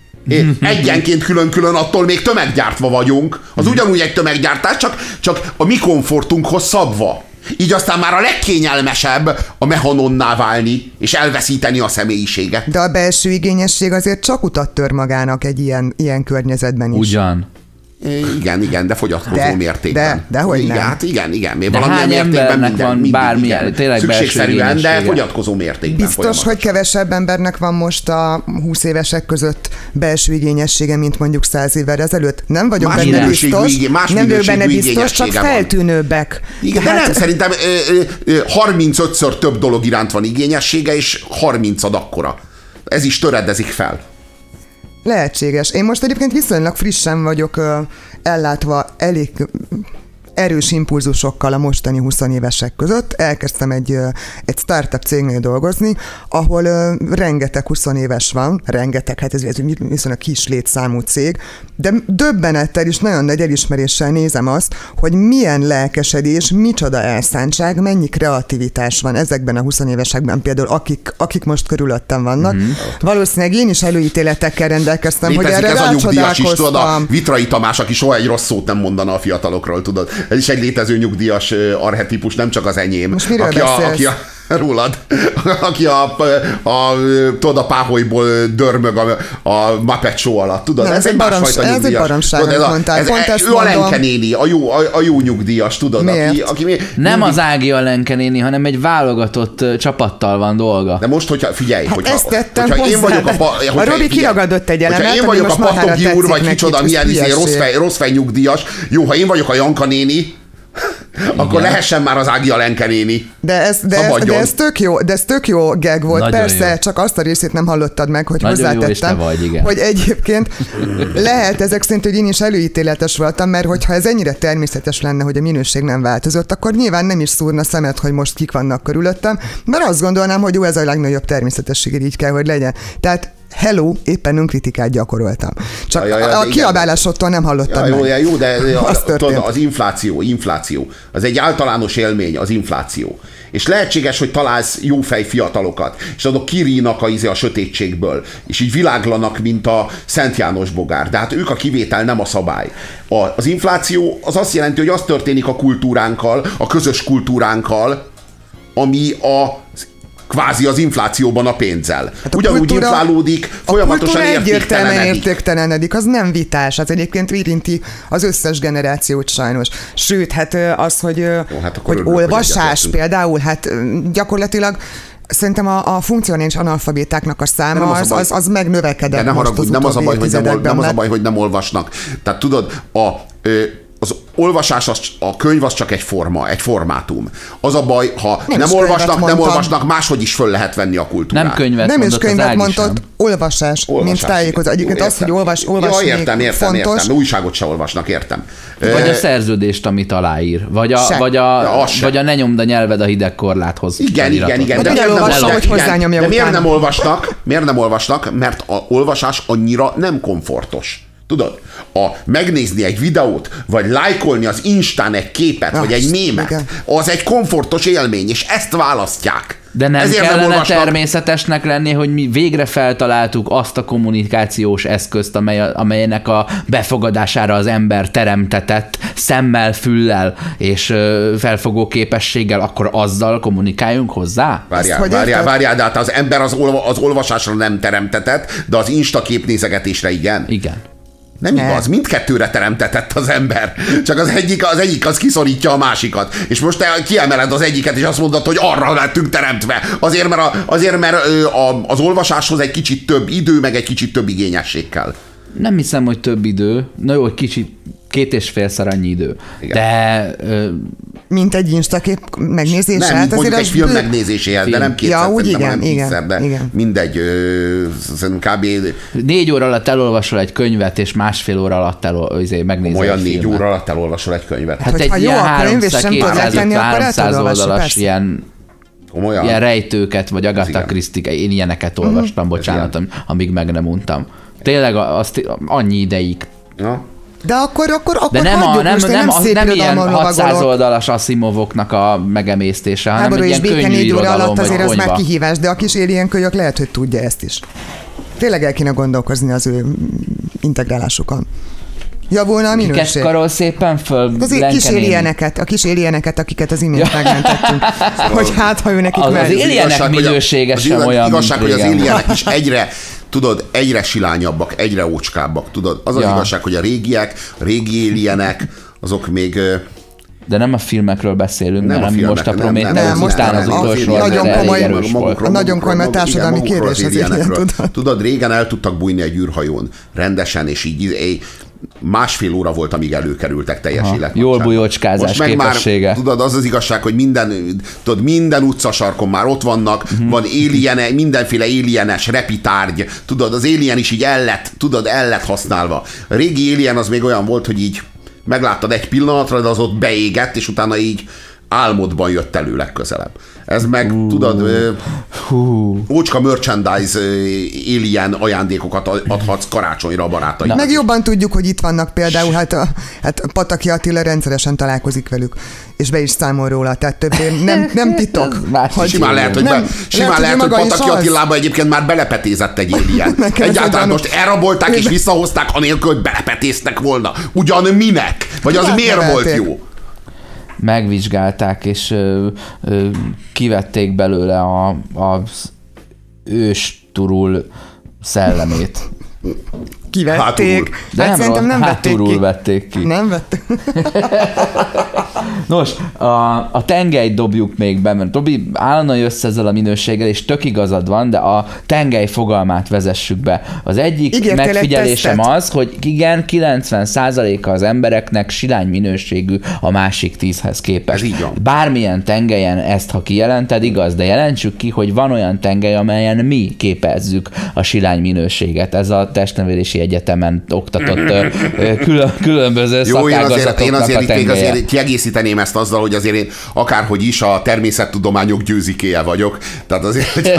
[SPEAKER 3] egyenként külön-külön attól még tömeggyártva vagyunk. Az ugyanúgy egy tömeggyártás, csak a mi komfortunkhoz szabva. Így aztán már a legkényelmesebb a mechanonná válni, és elveszíteni a személyiséget.
[SPEAKER 4] De a belső igényesség azért csak utat tör magának egy ilyen környezetben is.
[SPEAKER 2] Ugyan.
[SPEAKER 3] Igen, de fogyatkozó mértékben.
[SPEAKER 4] De hogy
[SPEAKER 3] igen,
[SPEAKER 4] nem.
[SPEAKER 3] Hát igen.
[SPEAKER 2] De
[SPEAKER 3] valamilyen
[SPEAKER 2] hány embernek van bármilyen, tényleg
[SPEAKER 3] szükségszerűen, de fogyatkozó mértékben.
[SPEAKER 4] Biztos, hogy kevesebb embernek van most a 20 évesek között belső igényessége, mint mondjuk 100 évvel ezelőtt. Nem vagyok benne biztos, csak feltűnőbbek.
[SPEAKER 3] Igen, de nem, szerintem 35-ször több dolog iránt van igényessége, és 30-ad akkora. Ez is töredezik fel.
[SPEAKER 4] Lehetséges. Én most egyébként viszonylag frissen vagyok ellátva elég erős impulzusokkal a mostani 20 évesek között. Elkezdtem egy startup cégnél dolgozni, ahol rengeteg 20 éves van, hát ez viszonylag kis létszámú cég, de döbbenettel is nagyon nagy elismeréssel nézem azt, hogy milyen lelkesedés, micsoda elszántság, mennyi kreativitás van ezekben a 20 évesekben, például akik most körülöttem vannak. Valószínűleg én is előítéletekkel rendelkeztem,
[SPEAKER 3] létezik
[SPEAKER 4] hogy erre
[SPEAKER 3] ez a nyugdíjas is, tudod, a Vitrai Tamás, aki soha egy rossz szót nem mondana a fiatalokról, tudod. Ez is egy létező nyugdíjas archetípus, nem csak az enyém.
[SPEAKER 4] Most miről beszélsz?
[SPEAKER 3] Rólad, aki tudod, a páholyból dörmög a Muppet Show alatt, tudod?
[SPEAKER 4] Nem,
[SPEAKER 3] ez egy másfajta nyugdíjas.
[SPEAKER 4] Ez egy baromság, amit mondtál.
[SPEAKER 3] Ő a Lenke néni, a jó nyugdíjas, tudod? Aki
[SPEAKER 2] nem az Ági a Lenke néni, hanem egy válogatott csapattal van dolga.
[SPEAKER 3] De most, figyelj,
[SPEAKER 4] ezt tettem
[SPEAKER 3] én vagyok
[SPEAKER 4] a Robi kiragadott egy elemet,
[SPEAKER 3] én vagyok a Patogi úr, vagy kicsoda, milyen rossz fej nyugdíjas. Jó, ha én vagyok a Janka néni, akkor lehessen már az Ági a Lenke néni.
[SPEAKER 4] De ez tök jó gag volt. Nagyon persze, jó. Csak azt a részét nem hallottad meg, hogy nagyon hozzátettem, hogy egyébként lehet ezek szerint, hogy én is előítéletes voltam, mert hogyha ez ennyire természetes lenne, hogy a minőség nem változott, akkor nyilván nem is szúrna szemet, hogy most kik vannak körülöttem, mert azt gondolnám, hogy jó, ez a legnagyobb természetesség, így kell, hogy legyen. Tehát hello, éppen önkritikát gyakoroltam. Csak a kiabálásottól nem hallottam meg.
[SPEAKER 3] Jó, de az infláció. Az egy általános élmény, az infláció. És lehetséges, hogy találsz jófej fiatalokat, és azok kirínak a sötétségből, és így világlanak, mint a Szent János bogár. De hát ők a kivétel, nem a szabály. Az infláció az azt jelenti, hogy az történik a kultúránkkal, a közös kultúránkkal, ami kvázi az inflációban a pénzzel. Hát ugyanúgy inflálódik, folyamatosan
[SPEAKER 4] értéktelenedik. Az nem vitás, az egyébként érinti az összes generációt sajnos. Sőt, hát az, hogy olvasás például, hát gyakorlatilag szerintem a funkcionális analfabétáknak a száma az megnövekedett.
[SPEAKER 3] De nem az a baj, hogy nem olvasnak. Tehát tudod, az olvasás, a könyv az csak egy forma, egy formátum. Az a baj, ha nem olvasnak, máshogy is föl lehet venni a kultúrát.
[SPEAKER 2] Nem is könyvet
[SPEAKER 4] mondott, olvasás, mint tájékozó. Egyébként az, hogy olvasni
[SPEAKER 3] értem,
[SPEAKER 4] fontos.
[SPEAKER 3] újságot se olvasnak, értem.
[SPEAKER 2] Vagy a szerződést, amit aláír. Vagy a ne nyomd a nyelved a hideg korláthoz.
[SPEAKER 3] Igen. De miért nem olvasnak? Mert a olvasás annyira nem komfortos. Tudod, megnézni egy videót, vagy lájkolni az Instán egy képet, vagy egy mémet, az egy komfortos élmény, és ezt választják.
[SPEAKER 2] De nem kellene természetesnek lenni, hogy mi végre feltaláltuk azt a kommunikációs eszközt, amelynek a befogadására az ember teremtetett szemmel, füllel és felfogó képességgel, akkor azzal kommunikáljunk hozzá?
[SPEAKER 3] Várjál, de hát az ember az olvasásra nem teremtetett, de az Insta képnézegetésre igen.
[SPEAKER 2] Igen.
[SPEAKER 3] Nem igaz, mindkettőre teremtetett az ember. Csak az egyik az kiszorítja a másikat. És most te kiemeled az egyiket, és azt mondod, hogy arra lettünk teremtve. Azért, mert az olvasáshoz egy kicsit több idő, meg egy kicsit több igényesség kell.
[SPEAKER 2] Nem hiszem, hogy több idő. Na jó, egy kicsit 2,5-szer annyi idő. Igen. De...
[SPEAKER 4] mint egy Instakép megnézése?
[SPEAKER 3] Nem, mondjuk egy film megnézéséhez, de nem 200, hanem 10-szer, de
[SPEAKER 4] igen.
[SPEAKER 3] Mindegy, kb.
[SPEAKER 2] 4 óra alatt elolvasol egy könyvet, és másfél óra alatt megnézel
[SPEAKER 3] olyan 4 óra alatt elolvasol egy könyvet.
[SPEAKER 2] Hát egy ilyen 300 oldalas ilyen rejtőket, vagy Agatha Christie, én ilyeneket olvastam, bocsánat, amíg meg nem untam. Tényleg annyi ideig.
[SPEAKER 3] Ja.
[SPEAKER 4] De akkor
[SPEAKER 2] de nem ilyen 600 oldalas Asimovoknak a megemésztése, hanem egy ilyen könnyű irodalom, vagy
[SPEAKER 4] azért az már kihívás, de a kis alien kölyök lehet, hogy tudja ezt is. Tényleg el kéne gondolkozni az ő integrálásukon. Javulna a minőség.
[SPEAKER 2] Kiket karol szépen föl?
[SPEAKER 4] A kis alieneket, akiket az imént megmentettünk. Hogy hát, ha ő nekik
[SPEAKER 2] az alienek minősége sem olyan,
[SPEAKER 3] igazság, hogy az alienek is egyre silányabbak, egyre ócskábbak, tudod? Az igazság, hogy a régi alienek, azok még...
[SPEAKER 2] De nem a filmekről beszélünk, hanem most a Prometheus után az utolsó
[SPEAKER 4] nagyon komoly társadalmi kérdés az ilyen,
[SPEAKER 3] tudod, régen el tudtak bújni egy űrhajón rendesen, és így másfél óra volt, amíg előkerültek teljes életnagyságban.
[SPEAKER 2] Jól bujocskázás képessége.
[SPEAKER 3] Már, tudod, az igazság, hogy minden utcasarkon már ott vannak, van mindenféle alienes repitárgy, tudod, az alien is így el lett használva. A régi alien az még olyan volt, hogy így megláttad egy pillanatra, de az ott beégett, és utána így álmodban jött elő legközelebb. Ez meg, tudod, ócska merchandise alien ajándékokat adhatsz karácsonyra a barátaidnak.
[SPEAKER 4] Meg jobban tudjuk, hogy itt vannak például, hát Pataki Attila rendszeresen találkozik velük, és be is számol róla, tehát többé nem titok.
[SPEAKER 3] Simán lehet, hogy Pataki Attilába egyébként már belepetézett egy alien. Egyáltalán most elrabolták és visszahozták, anélkül, hogy belepetéztek volna. Ugyan minek? Vagy az miért volt jó?
[SPEAKER 2] Megvizsgálták, és kivették belőle az ősturul szellemét.
[SPEAKER 4] Kivették.
[SPEAKER 2] De hát szerintem nem vették ki.
[SPEAKER 4] Nem vették.
[SPEAKER 2] Nos, a tengelyt dobjuk még be, mert Robi állandóan jössz ezzel a minőséggel, és tök igazad van, de a tengely fogalmát vezessük be. Az egyik megfigyelésem az, hogy igen, 90%-a az embereknek silány minőségű a másik 10-hez képest. Bármilyen tengelyen ezt, ha kijelented, igaz, de jelentsük ki, hogy van olyan tengely, amelyen mi képezzük a silány minőséget. Ez a testnevelési egyetemen oktatott különböző szakágazatoknak a tengelye.
[SPEAKER 3] Azért kiegészíteném ezt azzal, hogy azért én akárhogy is a természettudományok győzikéje vagyok. Tehát azért,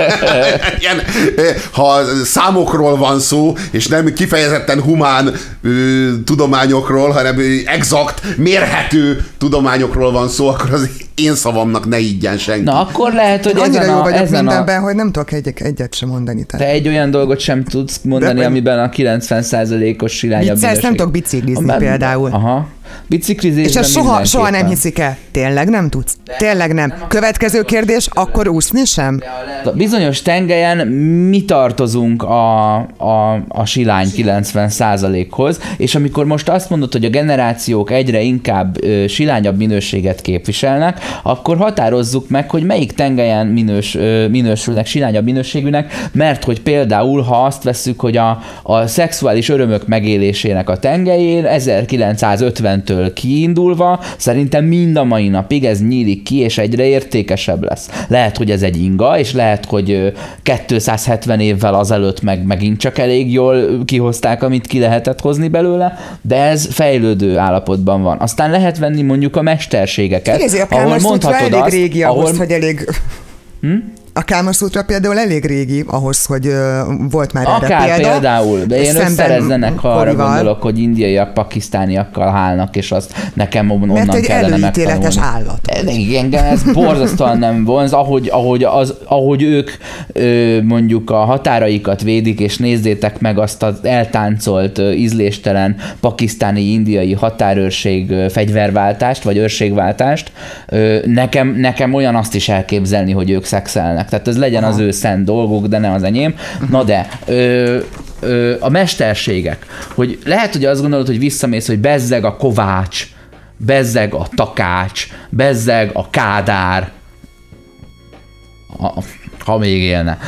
[SPEAKER 3] ha számokról van szó, és nem kifejezetten humán tudományokról, hanem exakt, mérhető tudományokról van szó, akkor az én szavamnak ne higgyen senki.
[SPEAKER 2] Na, akkor lehet, hogy
[SPEAKER 4] annyira jó vagyok mindenben, hogy nem tudok egyet sem mondani.
[SPEAKER 2] Tehát. Te egy olyan dolgot sem tudsz mondani, amiben a 90%-os silányabb minőség.
[SPEAKER 4] Nem tudok biciklizni például.
[SPEAKER 2] Aha. Biciklizésben
[SPEAKER 4] és soha nem hiszik el. Tényleg nem tudsz? Tényleg nem. Következő kérdés, akkor úszni sem?
[SPEAKER 2] A bizonyos tengelyen mi tartozunk a silány 90%-hoz, és amikor most azt mondod, hogy a generációk egyre inkább silányabb minőséget képviselnek, akkor határozzuk meg, hogy melyik tengelyen minősülnek silányabb minőségűnek, mert hogy például, ha azt vesszük, hogy a szexuális örömök megélésének a tengelyén 1950-től kiindulva, szerintem mind a mai napig ez nyílik ki, és egyre értékesebb lesz. Lehet, hogy ez egy inga, és lehet, hogy 270 évvel azelőtt megint csak elég jól kihozták, amit ki lehetett hozni belőle, de ez fejlődő állapotban van. Aztán lehet venni mondjuk a mesterségeket, ahol mondhatod
[SPEAKER 4] elég régi ahhoz, hogy elég... A Kámaszútra például elég régi ahhoz, hogy volt már
[SPEAKER 2] akár
[SPEAKER 4] erre
[SPEAKER 2] például, de én összerezzenek, ha arra gondolok, hogy indiaiak pakisztániakkal hálnak, és azt nekem onnan
[SPEAKER 4] mert egy
[SPEAKER 2] kellene
[SPEAKER 4] előítéletes állat.
[SPEAKER 2] Igen, ez borzasztóan nem vonz, ahogy ők mondjuk a határaikat védik, és nézzétek meg azt az eltáncolt, ízléstelen pakisztáni-indiai határőrség fegyverváltást, vagy őrségváltást, nekem olyan azt is elképzelni, hogy ők szexelnek. Tehát ez legyen az ő szent dolguk, de nem az enyém. Na de a mesterségek, hogy lehet, hogy azt gondolod, hogy visszamész, hogy bezzeg a Kovács, bezzeg a Takács, bezzeg a Kádár, ha még élne.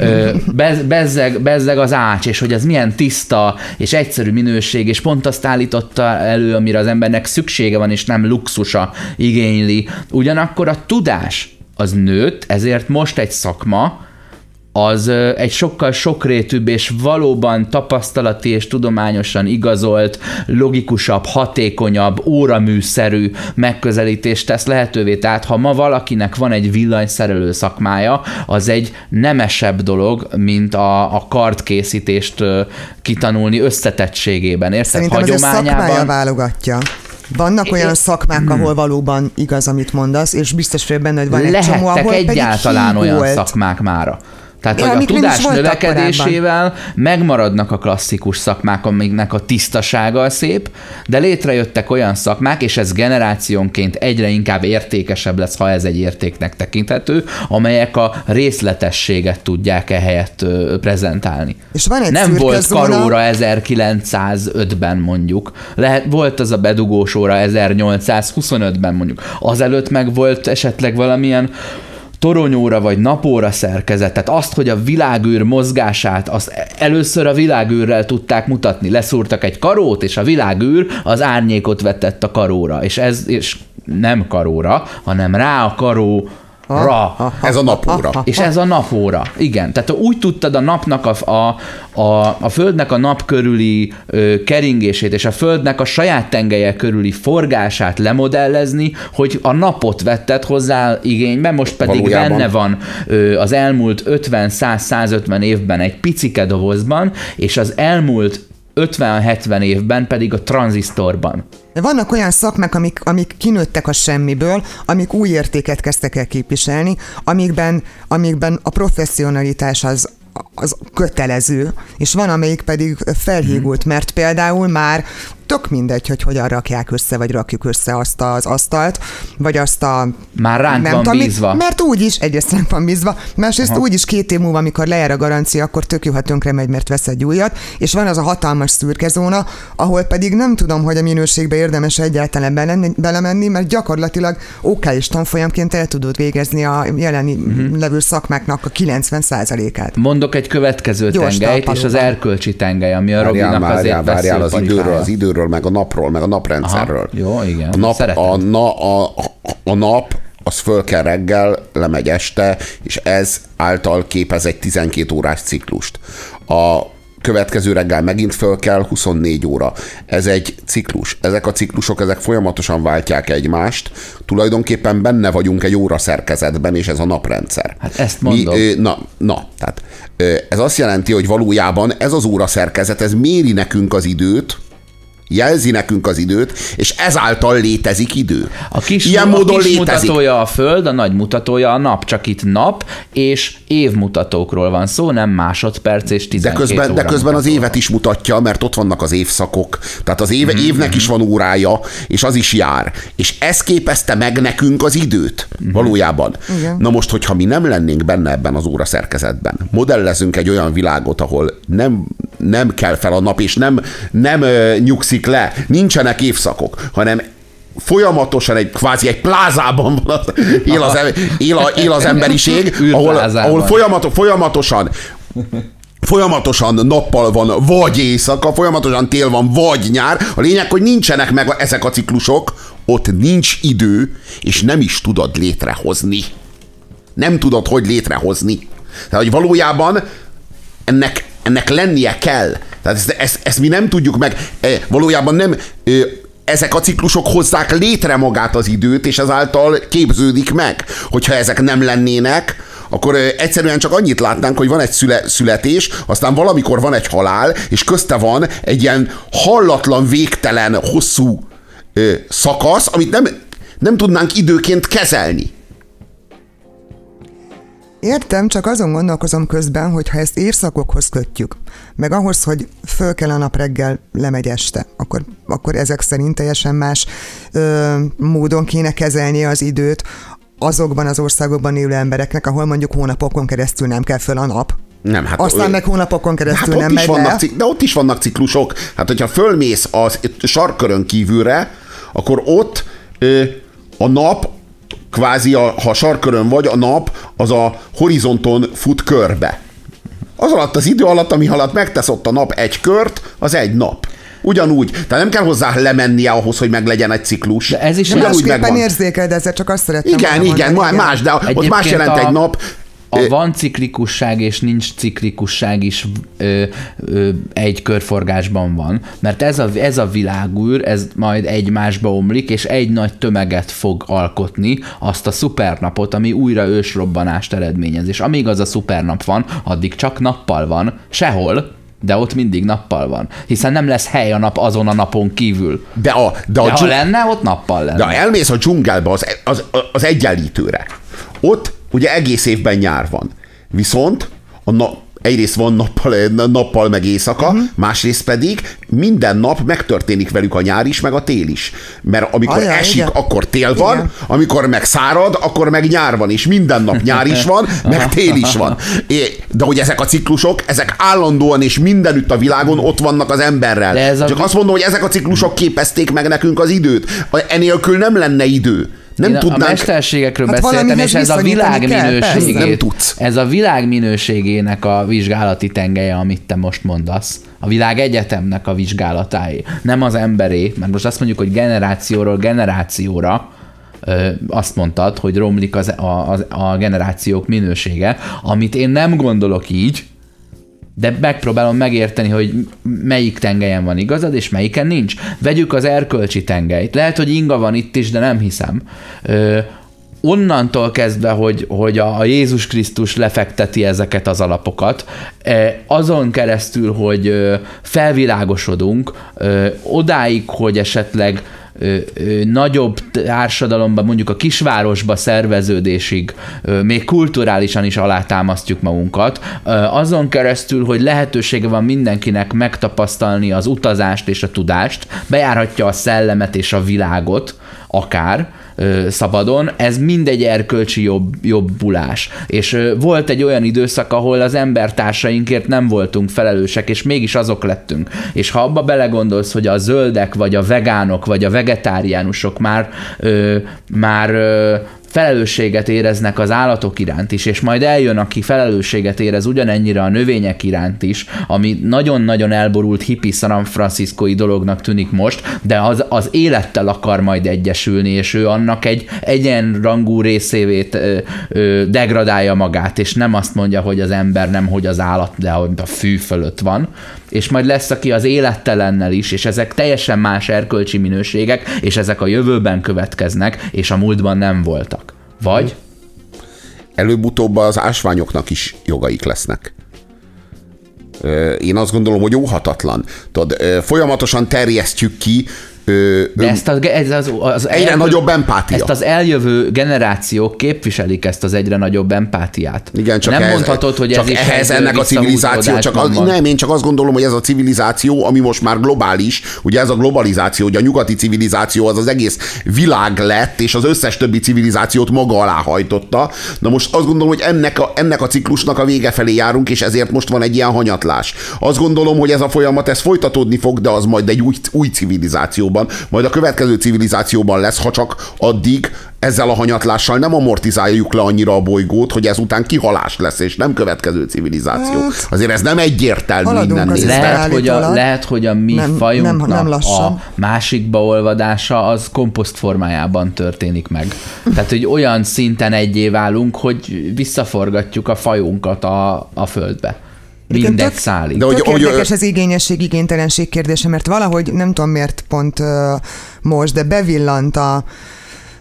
[SPEAKER 2] Bezzeg az Ács, és hogy az milyen tiszta és egyszerű minőség, és pont azt állította elő, amire az embernek szüksége van, és nem luxusa igényli. Ugyanakkor a tudás az nőtt, ezért most egy szakma, az egy sokkal sokrétűbb és valóban tapasztalati és tudományosan igazolt, logikusabb, hatékonyabb, óraműszerű megközelítést tesz lehetővé. Tehát ha ma valakinek van egy villanyszerelő szakmája, az egy nemesebb dolog, mint a kardkészítést kitanulni összetettségében. Érted?
[SPEAKER 4] Szerintem hagyományában... ez a szakmája válogatja. Vannak olyan szakmák, ahol valóban igaz, amit mondasz, és biztos vagyok benne, hogy van egy csomó, ahol pedig
[SPEAKER 2] egyáltalán olyan szakmák mára. Tehát, hogy a tudás növekedésével megmaradnak a klasszikus szakmák, amiknek a tisztasága szép, de létrejöttek olyan szakmák, és ez generációnként egyre inkább értékesebb lesz, ha ez egy értéknek tekinthető, amelyek a részletességet tudják ehelyett prezentálni.
[SPEAKER 4] És van egy
[SPEAKER 2] nem volt karóra 1905-ben mondjuk. Volt az a bedugós óra 1825-ben mondjuk. Azelőtt meg volt esetleg valamilyen toronyóra vagy napóra szerkezet, tehát azt, hogy a világűr mozgását, azt először a világűrrel tudták mutatni. Leszúrtak egy karót, és a világűr az árnyékot vetett a karóra. És nem karóra, hanem rá a karó
[SPEAKER 3] ez a napóra.
[SPEAKER 2] És ez a napóra. Igen. Tehát úgy tudtad a napnak a Földnek a nap körüli keringését és a Földnek a saját tengelye körüli forgását lemodellezni, hogy a napot vetted hozzá igénybe, most pedig valójában benne van az elmúlt 50-100-150 évben egy picike dobozban, és az elmúlt 50-70 évben pedig a tranzisztorban.
[SPEAKER 4] De vannak olyan szakmák, amik kinőttek a semmiből, amik új értéket kezdtek el képviselni, amikben a professzionalitás az kötelező, és van, amelyik pedig felhígult, mert például már tök mindegy, hogy hogyan rakják össze, vagy rakjuk össze azt az asztalt, vagy azt a...
[SPEAKER 2] Már ránk van bízva.
[SPEAKER 4] Mert úgyis, egyrészt ránk van bízva, másrészt úgyis 2 év múlva, amikor lejár a garancia, akkor tök jó, ha tönkre megy, mert vesz egy újat, és van az a hatalmas szürke zóna, ahol pedig nem tudom, hogy a minőségbe érdemes egyáltalán belemenni, mert gyakorlatilag és tanfolyamként el tudod végezni a jelen levő szakmáknak a 90%-át.
[SPEAKER 2] Mondok egy következő tengelyt, és az erkölcsi tengely, ami a Robinak azért
[SPEAKER 3] várjál az időről, meg a napról, meg a naprendszerről.
[SPEAKER 2] Aha, jó, igen.
[SPEAKER 3] A nap az föl kell reggel, lemegy este, és ez által képez egy 12 órás ciklust. A következő reggel megint föl kell, 24 óra. Ez egy ciklus. Ezek a ciklusok, ezek folyamatosan váltják egymást. Tulajdonképpen benne vagyunk egy óraszerkezetben, és ez a naprendszer.
[SPEAKER 2] Hát ezt mondom.
[SPEAKER 3] Tehát ez azt jelenti, hogy valójában ez az óraszerkezet, ez méri nekünk az időt, jelzi nekünk az időt, és ezáltal létezik idő.
[SPEAKER 2] A kis mutatója a Föld, a nagy mutatója a nap, csak itt nap és évmutatókról van szó, nem másodperc és 12 óra.
[SPEAKER 3] De közben az évet is mutatja, mert ott vannak az évszakok, tehát az évnek is van órája, és az is jár. És ez képezte meg nekünk az időt, valójában. Igen. Na most, hogyha mi nem lennénk benne ebben az óraszerkezetben, modellezünk egy olyan világot, ahol nem kell fel a nap, és nem nyugszik le, nincsenek évszakok, hanem folyamatosan kvázi egy plázában él az emberiség, ahol folyamatosan nappal van, vagy éjszaka, folyamatosan tél van, vagy nyár. A lényeg, hogy nincsenek meg ezek a ciklusok, ott nincs idő, és nem is tudod létrehozni. Nem tudod, hogy létrehozni. Tehát, hogy valójában ennek lennie kell. Tehát ezt mi nem tudjuk meg. Valójában nem... Ezek a ciklusok hozzák létre magát az időt, és ezáltal képződik meg. Hogyha ezek nem lennének, akkor egyszerűen csak annyit látnánk, hogy van egy születés, aztán valamikor van egy halál, és közte van egy ilyen hallatlan, végtelen, hosszú szakasz, amit nem tudnánk időként kezelni.
[SPEAKER 4] Értem, csak azon gondolkozom közben, hogy ha ezt évszakokhoz kötjük, meg ahhoz, hogy föl kell a nap reggel, lemegy este, akkor ezek szerint teljesen más módon kéne kezelni az időt azokban az országokban élő embereknek, ahol mondjuk hónapokon keresztül nem kell föl a nap.
[SPEAKER 3] Nem, hát
[SPEAKER 4] aztán meg hónapokon keresztül nem megy le.
[SPEAKER 3] De ott is vannak ciklusok. Hát, hogyha fölmész a sarkkörön kívülre, akkor ott a nap, kvázi ha sarkkörön vagy, a nap az a horizonton fut körbe. Az alatt az idő alatt, ami alatt megtesz ott a nap egy kört, az egy nap. Ugyanúgy. Tehát nem kell hozzá lemennie ahhoz, hogy meglegyen egy ciklus.
[SPEAKER 2] De ez is
[SPEAKER 4] másképpen érzékel, de ezzel csak azt szerettem
[SPEAKER 3] igen, más, de ott más jelent egy nap.
[SPEAKER 2] Van ciklikusság és nincs ciklikusság is egy körforgásban van, mert ez a világűr, ez majd egymásba omlik, és egy nagy tömeget fog alkotni, azt a szupernapot, ami újra ősrobbanást eredményez. És amíg az a szupernap van, addig csak nappal van, sehol, de ott mindig nappal van. Hiszen nem lesz hely a nap azon a napon kívül. De ha lenne, ott nappal lenne.
[SPEAKER 3] De ha elmész a dzsungelbe az egyenlítőre, ott ugye egész évben nyár van. Viszont egyrészt van nappal meg éjszaka, másrészt pedig minden nap megtörténik velük a nyár is, meg a tél is. Mert amikor esik, igen, akkor tél van, igen, amikor meg szárad, akkor meg nyár van, és minden nap nyár is van, meg tél is van. De hogy ezek a ciklusok, ezek állandóan és mindenütt a világon ott vannak az emberrel. Csak azt mondom, hogy ezek a ciklusok képezték meg nekünk az időt. Enélkül nem lenne idő. Nem tudnánk...
[SPEAKER 2] A mesterségekről beszéltem, és ez a világ minőségét, ez a világ minőségének a vizsgálati tengelye, amit te most mondasz. A világ egyetemnek a vizsgálatáé. Nem az emberé, mert most azt mondjuk, hogy generációról generációra azt mondtad, hogy romlik a generációk minősége, amit én nem gondolok így, de megpróbálom megérteni, hogy melyik tengelyen van igazad, és melyiken nincs. Vegyük az erkölcsi tengelyt. Lehet, hogy inga van itt is, de nem hiszem. Onnantól kezdve, hogy a Jézus Krisztus lefekteti ezeket az alapokat, azon keresztül, hogy felvilágosodunk, odáig, hogy esetleg nagyobb társadalomban, mondjuk a kisvárosba szerveződésig, még kulturálisan is alátámasztjuk magunkat, azon keresztül, hogy lehetősége van mindenkinek megtapasztalni az utazást és a tudást, bejárhatja a szellemet és a világot, akár szabadon, ez mindegy erkölcsi jobbulás. És volt egy olyan időszak, ahol az embertársainkért nem voltunk felelősek, és mégis azok lettünk. És ha abba belegondolsz, hogy a zöldek, vagy a vegánok, vagy a vegetáriánusok már felelősséget éreznek az állatok iránt is, és majd eljön, aki felelősséget érez ugyanennyire a növények iránt is, ami nagyon-nagyon elborult hippi San Franciscói dolognak tűnik most, de az élettel akar majd egyesülni, és ő annak egy egyenrangú részévé degradálja magát, és nem azt mondja, hogy az ember nem, hogy az állat, de hogy a fű fölött van. És majd lesz, aki az élettelennel is, és ezek teljesen más erkölcsi minőségek, és ezek a jövőben következnek, és a múltban nem voltak. Vagy?
[SPEAKER 3] Előbb-utóbb az ásványoknak is jogaik lesznek. Én azt gondolom, hogy óhatatlan. Tudod, folyamatosan terjesztjük ki.
[SPEAKER 2] De
[SPEAKER 3] egyre nagyobb empátia.
[SPEAKER 2] Ezt az eljövő generációk képviselik, ezt az egyre nagyobb empátiát.
[SPEAKER 3] Igen, csak
[SPEAKER 2] nem mondhatod, hogy ez is
[SPEAKER 3] ehhez ennek a civilizáció, én csak azt gondolom, hogy ez a civilizáció, ami most már globális, ugye ez a globalizáció, hogy a nyugati civilizáció az egész világ lett, és az összes többi civilizációt maga alá hajtotta. Na most azt gondolom, hogy ennek a ciklusnak a vége felé járunk, és ezért most van egy ilyen hanyatlás. Azt gondolom, hogy ez a folyamat, ez folytatódni fog, de az majd egy új civilizáció. Majd a következő civilizációban lesz, ha csak addig ezzel a hanyatlással nem amortizáljuk le annyira a bolygót, hogy ezután kihalás lesz, és nem következő civilizáció. Azért ez nem egyértelmű innen nézve.
[SPEAKER 2] Lehet, hogy a mi fajunknak a másikba olvadása az komposzt formájában történik meg. Tehát, hogy olyan szinten egyé válunk, hogy visszaforgatjuk a fajunkat a földbe. Mindegy szállít.
[SPEAKER 4] Tök érdekes az igényesség-igénytelenség kérdése, mert valahogy nem tudom miért pont most, de bevillant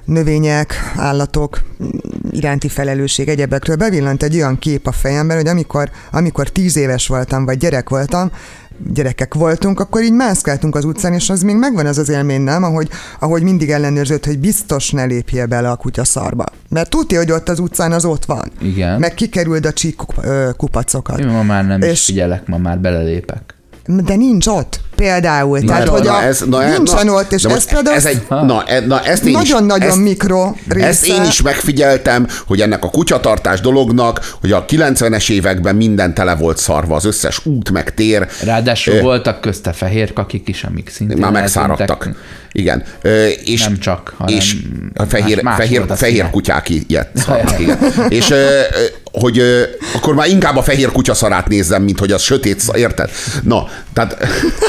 [SPEAKER 4] növények, állatok iránti felelősség, egyebekről bevillant egy olyan kép a fejemben, hogy amikor 10 éves voltam, vagy gyerekek voltunk, akkor így mászkáltunk az utcán, és az még megvan az élmény, nem? Ahogy mindig ellenőrzött, hogy biztos ne lépjél bele a kutya szarba. Mert tudja, hogy ott az utcán az ott van.
[SPEAKER 2] Igen.
[SPEAKER 4] Meg kikerüld a csík kupacokat.
[SPEAKER 2] Én ma már nem is figyelek, ma már belelépek.
[SPEAKER 4] De nincs ott, például. Tehát, hogy nincsen ott, és ez például nagyon-nagyon mikro része.
[SPEAKER 3] Ezt én is megfigyeltem, hogy ennek a kutyatartás dolognak, hogy a 90-es években minden tele volt szarva, az összes út meg tér.
[SPEAKER 2] Ráadásul voltak közte fehér kakik is, amik szintén
[SPEAKER 3] már megszáradtak. Igen. És,
[SPEAKER 2] nem csak, hanem
[SPEAKER 3] és a fehér kutyák ilyet szarnak, igen. És hogy akkor már inkább a fehér kutyaszarát nézzem, mint hogy az sötét, érted? Na, tehát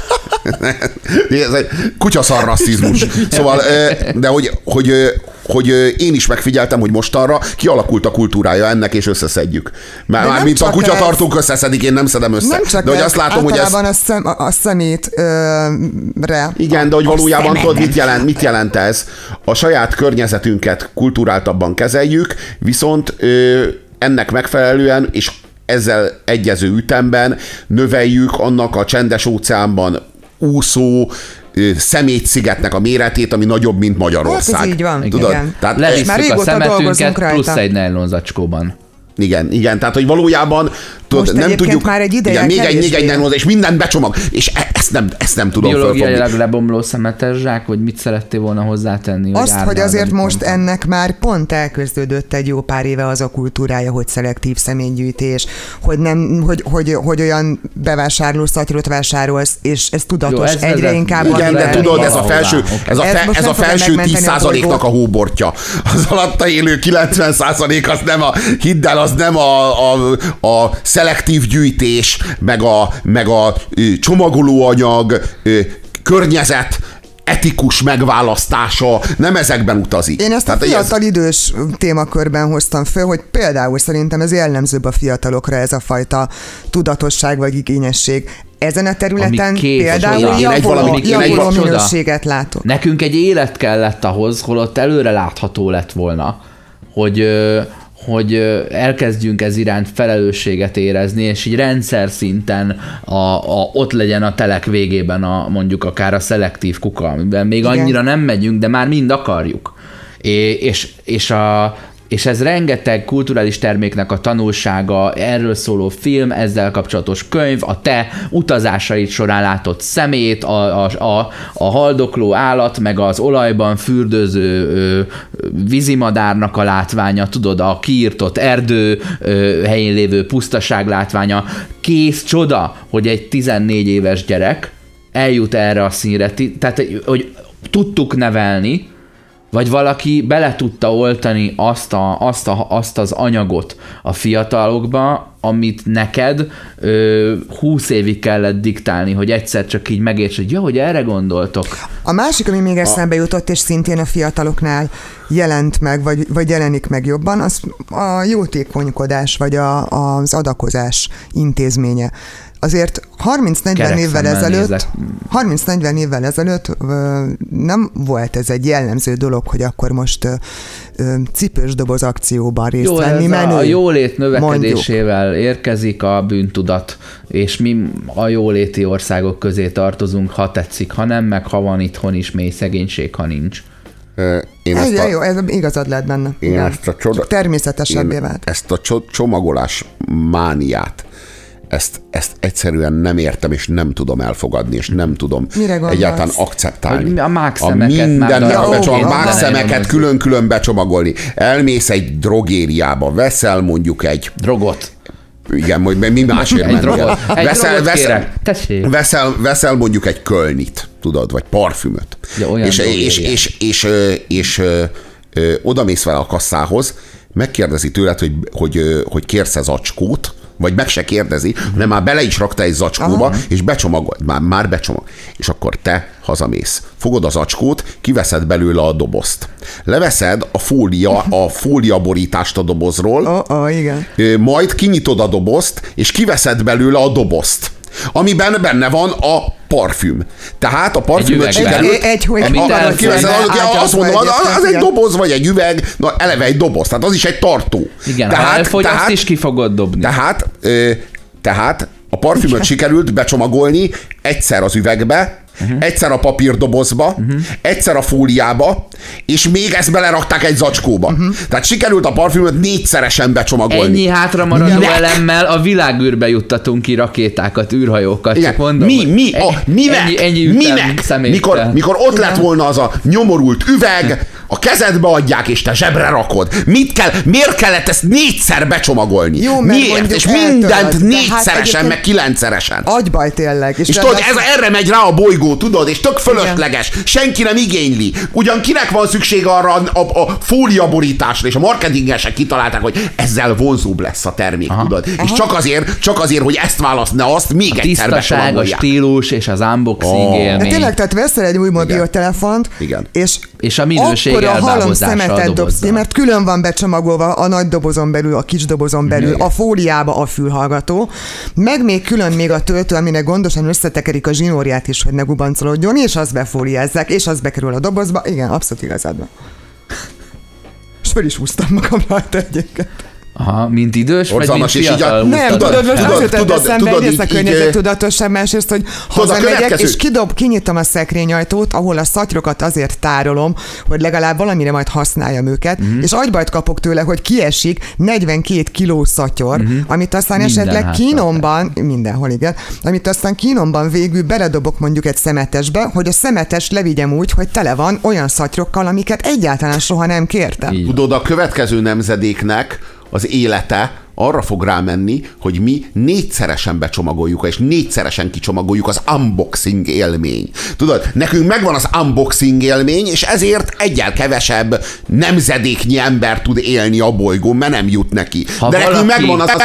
[SPEAKER 3] ez egy kutyaszar rasszizmus. Szóval, de hogy én is megfigyeltem, hogy mostanra kialakult a kultúrája ennek, és összeszedjük. Mint a kutyatartók összeszedik, én nem szedem össze.
[SPEAKER 4] Nem csak
[SPEAKER 3] de hogy azt látom, hogy ez...
[SPEAKER 4] a szemétre.
[SPEAKER 3] Igen, de hogy valójában tudod, mit jelent ez? A saját környezetünket kulturáltabban kezeljük, viszont ennek megfelelően, és ezzel egyező ütemben növeljük annak a csendes óceánban úszó szemétszigetnek a méretét, ami nagyobb, mint Magyarország.
[SPEAKER 4] Hát ez így van.
[SPEAKER 3] Tudod?
[SPEAKER 4] Igen.
[SPEAKER 3] Tehát
[SPEAKER 2] levisszük a szemetünket plusz egy nejlonzacskóban.
[SPEAKER 3] Igen, tehát hogy valójában tudod, nem tudjuk,
[SPEAKER 4] már egy ideje
[SPEAKER 3] még egy nejlonzacskó, és mindent becsomag, és ezt nem tudom fölfogni.
[SPEAKER 2] Biológiailag lebomló szemetes zsák, vagy mit szerettél volna hozzátenni?
[SPEAKER 4] Azt, hogy azért most ennek már pont elkezdődött egy jó pár éve az a kultúrája, hogy szelektív személygyűjtés, hogy olyan bevásárlószatyrot vásárolsz, és ez tudatos, jó, egyre inkább.
[SPEAKER 3] Igen, de tudod, ez a felső 10%-nak a hóbortja. Az alatta élő 90% az nem hidd el, az nem a szelektív gyűjtés, meg a csomagolóanyag, környezet etikus megválasztása, nem ezekben utazik.
[SPEAKER 4] Én ezt a fiatal idős témakörben hoztam föl, hogy például szerintem ez jellemzőbb a fiatalokra, ez a fajta tudatosság vagy igényesség. Ezen a területen például javuló minőséget látok.
[SPEAKER 2] Nekünk egy élet kellett ahhoz, holott előre látható lett volna, hogy elkezdjünk ez iránt felelősséget érezni, és így rendszer szinten ott legyen a telek végében mondjuk akár a szelektív kuka, amiben még annyira nem megyünk, de már mind akarjuk. És ez rengeteg kulturális terméknek a tanulsága, erről szóló film, ezzel kapcsolatos könyv, a te utazásaid során látott szemét, a haldokló állat, meg az olajban fürdőző vízimadárnak a látványa, tudod, a kiirtott erdő helyén lévő pusztaság látványa. Kész csoda, hogy egy 14 éves gyerek eljut erre a színre, tehát hogy tudtuk nevelni, vagy valaki bele tudta oltani azt az anyagot a fiatalokba, amit neked 20 évig kellett diktálni, hogy egyszer csak így megérts, hogy hogy erre gondoltok.
[SPEAKER 4] A másik, ami még eszembe jutott, és szintén a fiataloknál jelent meg, vagy jelenik meg jobban, az a jótékonykodás, vagy az adakozás intézménye. Azért 30-40 évvel ezelőtt nem volt ez egy jellemző dolog, hogy akkor most cipős doboz akcióban részt venni menő.
[SPEAKER 2] A jólét növekedésével érkezik a bűntudat, és mi a jóléti országok közé tartozunk, ha tetszik, ha nem, meg ha van itthon is mély szegénység, ha nincs.
[SPEAKER 4] Jó, ez igazad lehet benne. Természetesebbé vált.
[SPEAKER 3] Ezt a csomagolás mániát, ezt egyszerűen nem értem, és nem tudom elfogadni, és nem tudom egyáltalán akceptálni.
[SPEAKER 2] A mákszemeket
[SPEAKER 3] mákszemeket külön-külön becsomagolni. Elmész egy drogériába, veszel mondjuk egy...
[SPEAKER 2] Drogot.
[SPEAKER 3] Igen, mi másért mennél. Veszel mondjuk egy kölnit, tudod, vagy parfümöt. Ja, és odamész vele a kasszához, megkérdezi tőled, hogy kérsz-e zacskót, vagy meg se kérdezi, hanem már bele is rakta egy zacskóba, és becsomagolt, már becsomag. És akkor te hazamész. Fogod az zacskót, kiveszed belőle a dobozt. Leveszed a fóliaborítást a dobozról,
[SPEAKER 4] igen.
[SPEAKER 3] Majd kinyitod a dobozt, és kiveszed belőle a dobozt, amiben benne van a parfüm. Tehát a parfümöt sikerült... Azt mondom, az egy doboz, vagy egy üveg, na eleve egy doboz, tehát az is egy tartó.
[SPEAKER 2] Igen, ha elfogyaszt is ki fogod dobni.
[SPEAKER 3] Tehát a parfümöt sikerült becsomagolni egyszer az üvegbe, egyszer a papírdobozba, egyszer a fóliába, és még ezt belerakták egy zacskóba. Tehát sikerült a parfümöt 4-szeresen becsomagolni.
[SPEAKER 2] Ennyi hátra maradó elemmel a világűrbe juttatunk ki rakétákat, űrhajókat. Csak mondom,
[SPEAKER 3] minek? Mikor ott lett volna az a nyomorult üveg, a kezedbe adják, és te zsebre rakod. Miért kellett ezt 4-szer becsomagolni?
[SPEAKER 4] Jó,
[SPEAKER 3] miért? És mindent 4-szeresen, meg 9-szeresen.
[SPEAKER 4] Agybaj tényleg.
[SPEAKER 3] És tudod, erre megy rá a bolygó, tudod, és tök fölösleges. Senki nem igényli. Ugyan kinek van szükség arra a fóliaborításra, és a marketingesek kitalálták, hogy ezzel vonzóbb lesz a termék, tudod. És csak azért, hogy ezt választna, azt még egyszer becsomagolják.
[SPEAKER 2] A stílus és az unboxing élmény.
[SPEAKER 4] Tényleg, tehát veszel egy új mobiltelefont,
[SPEAKER 2] és a minőség
[SPEAKER 4] akkor a halom szemetet dobsz ki, mert külön van becsomagolva a nagy dobozon belül, a kis dobozon belül, a fóliába a fülhallgató, meg még külön még a töltő, aminek gondosan összetekerik a zsinórját is, hogy ne gubancolódjon, és azt befóliázzák, és az bekerül a dobozba. Igen, abszolút igazad van. És fel is húztam magam rajta egyébként.
[SPEAKER 2] Aha, mint idős, vagy mint fiatal?
[SPEAKER 4] Nem, tudod, most az jutott eszembe, egyrészt a környezettudatosabb, másrészt, hogy hazamegyek, és kinyitom a szekrényajtót, ahol a szatyrokat azért tárolom, hogy legalább valamire majd használjam őket, és agybajt kapok tőle, hogy kiesik 42 kiló szatyor, amit aztán esetleg Kínomban, mindenhol igen, amit aztán Kínomban végül beledobok mondjuk egy szemetesbe, hogy a szemetes levigyem úgy, hogy tele van olyan szatyrokkal, amiket egyáltalán soha nem kértem.
[SPEAKER 3] Tudod, a következő nemzedéknek az élete arra fog rámenni, hogy mi 4-szeresen becsomagoljuk, és 4-szeresen kicsomagoljuk az unboxing élmény. Tudod, nekünk megvan az unboxing élmény, és ezért egyel kevesebb nemzedéknyi ember tud élni a bolygón, mert nem jut neki. De nekünk megvan az...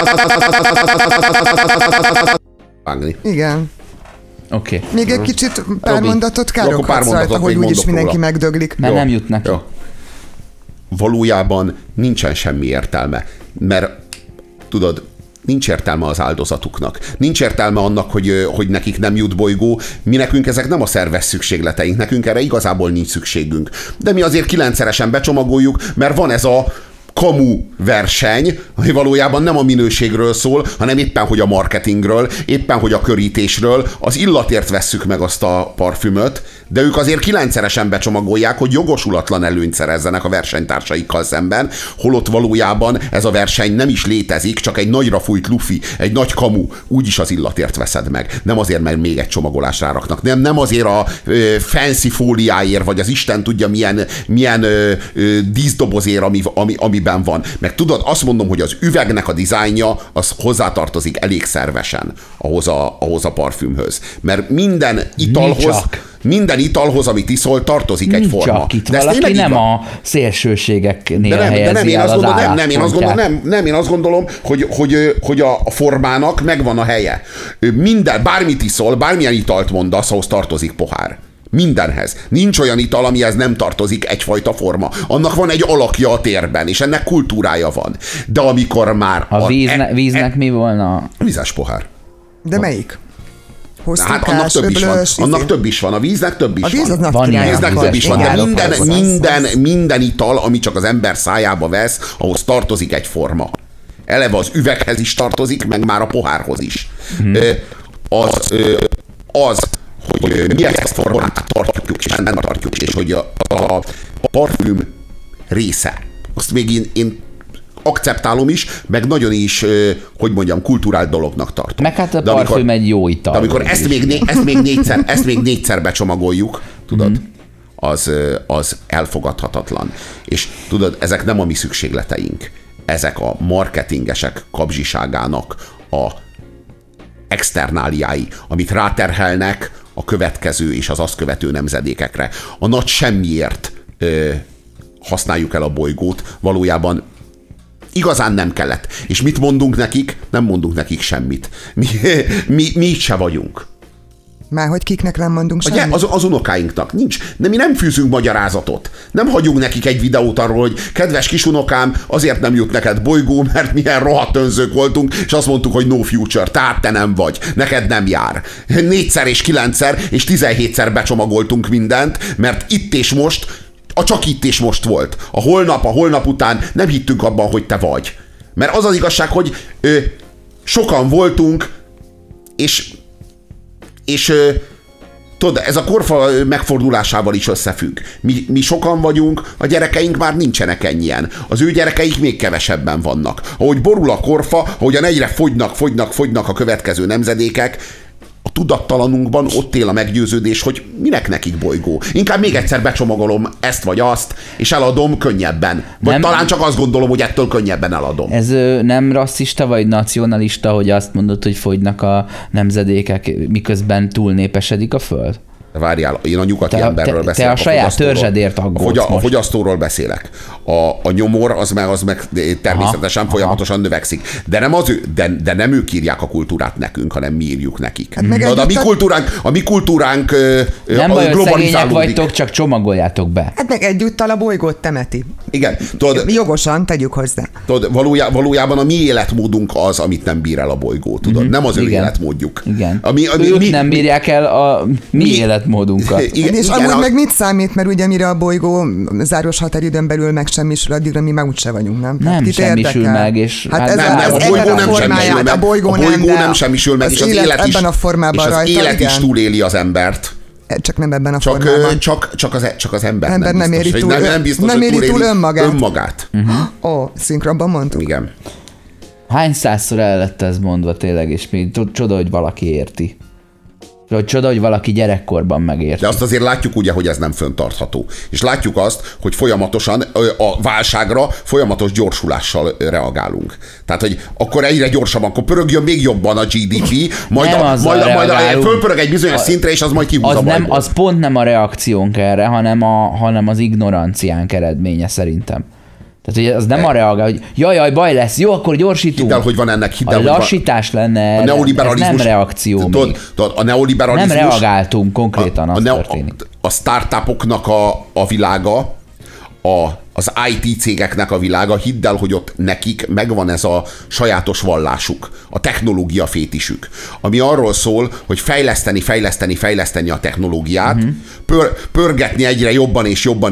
[SPEAKER 4] Igen.
[SPEAKER 2] Oké.
[SPEAKER 4] Még egy kicsit pár mondatot károghatsz rajta, hogy úgyis mindenki megdöglik.
[SPEAKER 2] Mert nem jut neki.
[SPEAKER 3] Valójában nincsen semmi értelme, mert tudod, nincs értelme az áldozatuknak. Nincs értelme annak, hogy nekik nem jut bolygó. Mi nekünk ezek nem a szerves szükségleteink, nekünk erre igazából nincs szükségünk. De mi azért 9-szeresen becsomagoljuk, mert van ez a kamu verseny, ami valójában nem a minőségről szól, hanem éppen, hogy a marketingről, éppen, hogy a körítésről, az illatért vesszük meg azt a parfümöt, de ők azért 9-szeresen becsomagolják, hogy jogosulatlan előnyt szerezzenek a versenytársaikkal szemben, holott valójában ez a verseny nem is létezik, csak egy nagyra fújt lufi, egy nagy kamu, úgyis az illatért veszed meg. Nem azért, mert még egy csomagolás ráraknak. Nem azért a fancy fóliáért, vagy az Isten tudja milyen díszdobozért, amiben van. Meg tudod, azt mondom, hogy az üvegnek a dizájnja az hozzátartozik elég szervesen ahhoz a parfümhöz. Mert minden italhoz, amit iszol, tartozik egy forma.
[SPEAKER 2] Csak itt valaki nem a szélsőségeknél helyezi el az álláspontját.
[SPEAKER 3] Én azt gondolom, hogy a formának megvan a helye. Bármit iszol, bármilyen italt mondasz, ahhoz tartozik pohár. Mindenhez. Nincs olyan ital, amihez nem tartozik egyfajta forma. Annak van egy alakja a térben, és ennek kultúrája van. De amikor már...
[SPEAKER 2] A víznek mi volna?
[SPEAKER 3] Vízes pohár.
[SPEAKER 4] De melyik?
[SPEAKER 3] Hát annak több is van. Annak több is van. A víznek több is van.
[SPEAKER 4] A
[SPEAKER 3] víznek több is van. De minden ital, ami csak az ember szájába vesz, ahhoz tartozik egy forma. Eleve az üveghez is tartozik, meg már a pohárhoz is. Hogy mi ezt a formát tartjuk, és nem tartjuk, és hogy a parfüm része. Azt még én akceptálom is, meg nagyon is, hogy mondjam, kulturált dolognak tartom.
[SPEAKER 2] Meg hát a parfüm egy jó ital.
[SPEAKER 3] De amikor ezt még négyszer becsomagoljuk, tudod, az elfogadhatatlan. És tudod, ezek nem a mi szükségleteink. Ezek a marketingesek kapzsiságának a externáliái, amit ráterhelnek a következő és az azt követő nemzedékekre. A nagy semmiért használjuk el a bolygót, valójában igazán nem kellett. És mit mondunk nekik? Nem mondunk nekik semmit. Mi se vagyunk.
[SPEAKER 4] Már hogy kiknek nem mondunk semmit?
[SPEAKER 3] Az unokáinknak nincs. De mi nem fűzünk magyarázatot. Nem hagyunk nekik egy videót arról, hogy kedves kisunokám, azért nem jut neked bolygó, mert milyen rohadt önzők voltunk, és azt mondtuk, hogy no future, tehát te nem vagy, neked nem jár. 4-szer és 9-szer és 17-szer becsomagoltunk mindent, mert itt és most, csak itt és most volt. A holnap után nem hittünk abban, hogy te vagy. Mert az az igazság, hogy sokan voltunk, és tudod, ez a korfa megfordulásával is összefügg. Mi sokan vagyunk, a gyerekeink már nincsenek ennyien. Az ő gyerekeik még kevesebben vannak. Ahogy borul a korfa, ahogyan egyre fogynak a következő nemzedékek, a tudattalanunkban ott él a meggyőződés, hogy minek nekik bolygó. Inkább még egyszer becsomagolom ezt vagy azt, és eladom könnyebben. Vagy nem, talán csak azt gondolom, hogy ettől könnyebben eladom.
[SPEAKER 2] Ez nem rasszista vagy nacionalista, hogy azt mondod, hogy fogynak a nemzedékek, miközben túlnépesedik a föld?
[SPEAKER 3] Várjál, én a nyugati emberről beszélek.
[SPEAKER 2] Te a saját törzsedért aggódsz
[SPEAKER 3] a fogyasztóról beszélek. A nyomor az meg természetesen folyamatosan növekszik. De nem ők írják a kultúrát nekünk, hanem mi írjuk nekik. Hát a mi kultúránk
[SPEAKER 2] nem baj, hogy szegények vagytok, csak csomagoljátok be.
[SPEAKER 4] Hát meg egyúttal a bolygót temeti.
[SPEAKER 3] Igen. Tudod,
[SPEAKER 4] jogosan, tegyük hozzá.
[SPEAKER 3] Tudod, valójában a mi életmódunk az, amit nem bír el a bolygó, tudod? Nem az ő életmódjuk.
[SPEAKER 2] Igen. Ők nem bírják el a mi életmódunkat.
[SPEAKER 4] Igen, és amúgy meg mit számít, mert ugye mire a bolygó záros határidőn belül megsemmisül, addigra mi már úgyse vagyunk, nem?
[SPEAKER 2] Nem semmisül meg, és
[SPEAKER 3] hát nem, a bolygó nem semmisül meg. A bolygó nem semmisül meg, és az élet is, élet is túléli az embert.
[SPEAKER 4] Csak nem ebben a formában.
[SPEAKER 3] Csak az ember
[SPEAKER 4] nem éri túl, nem éri túl önmagát. Szinkronban mondtuk.
[SPEAKER 3] Igen.
[SPEAKER 2] Hány százszor el lett ez mondva tényleg, és még csoda, hogy valaki érti. Csoda, hogy valaki gyerekkorban megérti.
[SPEAKER 3] De azt azért látjuk ugye, hogy ez nem fenntartható. És látjuk azt, hogy folyamatosan a válságra folyamatos gyorsulással reagálunk. Tehát, hogy akkor egyre gyorsabban, akkor pörögjön még jobban a GDP, majd fölpörög egy bizonyos szintre, és az majd kihúz
[SPEAKER 2] az pont nem a reakciónk erre, hanem az ignoranciánk eredménye szerintem. Tehát, hogy az nem a reagál, hogy jaj, baj lesz, jó, akkor gyorsítunk.
[SPEAKER 3] Hidd el, hogy van ennek.
[SPEAKER 2] A lassítás lenne, ez nem reakció még.
[SPEAKER 3] A neoliberalizmus...
[SPEAKER 2] Nem reagáltunk konkrétan, az történik.
[SPEAKER 3] A startupoknak a világa, az IT cégeknek a világa, hidd el, hogy ott nekik megvan ez a sajátos vallásuk, a technológia fétisük, ami arról szól, hogy fejleszteni a technológiát, pörgetni egyre jobban,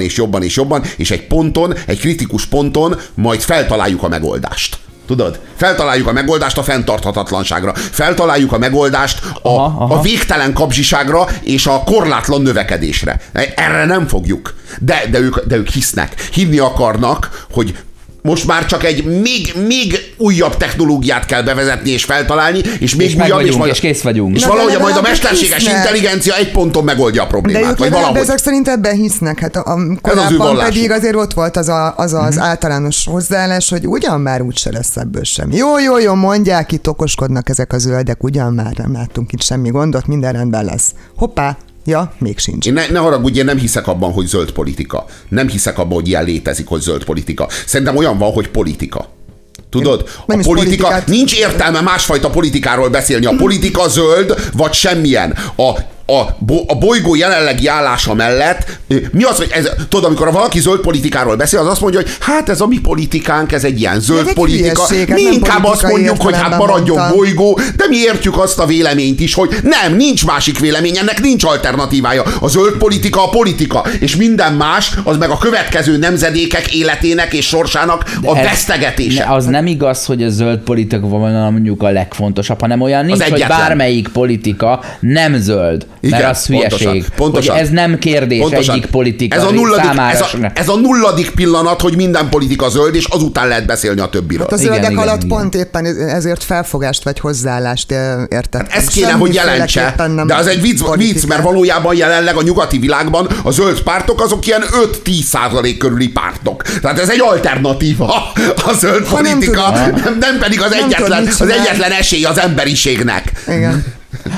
[SPEAKER 3] és egy ponton, egy kritikus ponton majd feltaláljuk a megoldást. Tudod? Feltaláljuk a megoldást a fenntarthatatlanságra. Feltaláljuk a megoldást a végtelen kapzsiságra és a korlátlan növekedésre. Erre nem fogjuk. De ők hisznek. Hinni akarnak, hogy most már csak egy még újabb technológiát kell bevezetni és feltalálni, és még újabb,
[SPEAKER 2] és kész vagyunk.
[SPEAKER 3] És valahogy majd a mesterséges intelligencia egy ponton megoldja a problémát.
[SPEAKER 4] De ők ezek szerint ebben hisznek. Hát korábban pedig azért ott volt az általános hozzáállás, hogy ugyan már úgyse lesz ebből semmi. Jó, mondják, itt okoskodnak ezek a zöldek, ugyan már nem láttunk itt semmi gondot, minden rendben lesz. Hoppá! Ja, még sincs.
[SPEAKER 3] Én ne haragudj, én nem hiszek abban, hogy zöld politika. Nem hiszek abban, hogy ilyen létezik, hogy zöld politika. Szerintem olyan van, hogy politika. Tudod? A politika, nincs értelme másfajta politikáról beszélni. A politika zöld, vagy semmilyen. A bolygó jelenlegi állása mellett, mi az, hogy ez, tudod, amikor valaki zöld politikáról beszél, az azt mondja, hogy hát ez a mi politikánk, ez egy ilyen zöld politika. Mi inkább azt mondjuk, hogy hát maradjon bolygó, de mi értjük azt a véleményt is, hogy nem, nincs másik vélemény, ennek nincs alternatívája. A zöld politika a politika, és minden más, az meg a következő nemzedékek életének és sorsának a vesztegetése.
[SPEAKER 2] Az nem igaz, hogy a zöld politika van mondjuk a legfontosabb, hanem olyan nincs, hogy bármelyik politika nem zöld.
[SPEAKER 3] Igen,
[SPEAKER 2] mert az hülyeség.
[SPEAKER 3] Pontosan.
[SPEAKER 2] Hogy ez nem kérdés egyik politika
[SPEAKER 3] ez a nulladik pillanat, hogy minden politika zöld, és azután lehet beszélni a többiről.
[SPEAKER 4] Hát a zöldek alatt pont éppen ezért felfogást vagy hozzáállást értek.
[SPEAKER 3] Hát ez kéne, hogy jelentse, de az egy vicc, mert valójában jelenleg a nyugati világban a zöld pártok azok ilyen 5-10% körüli pártok. Tehát ez egy alternatíva a zöld politika, nem pedig az egyetlen esély az emberiségnek.
[SPEAKER 4] Igen.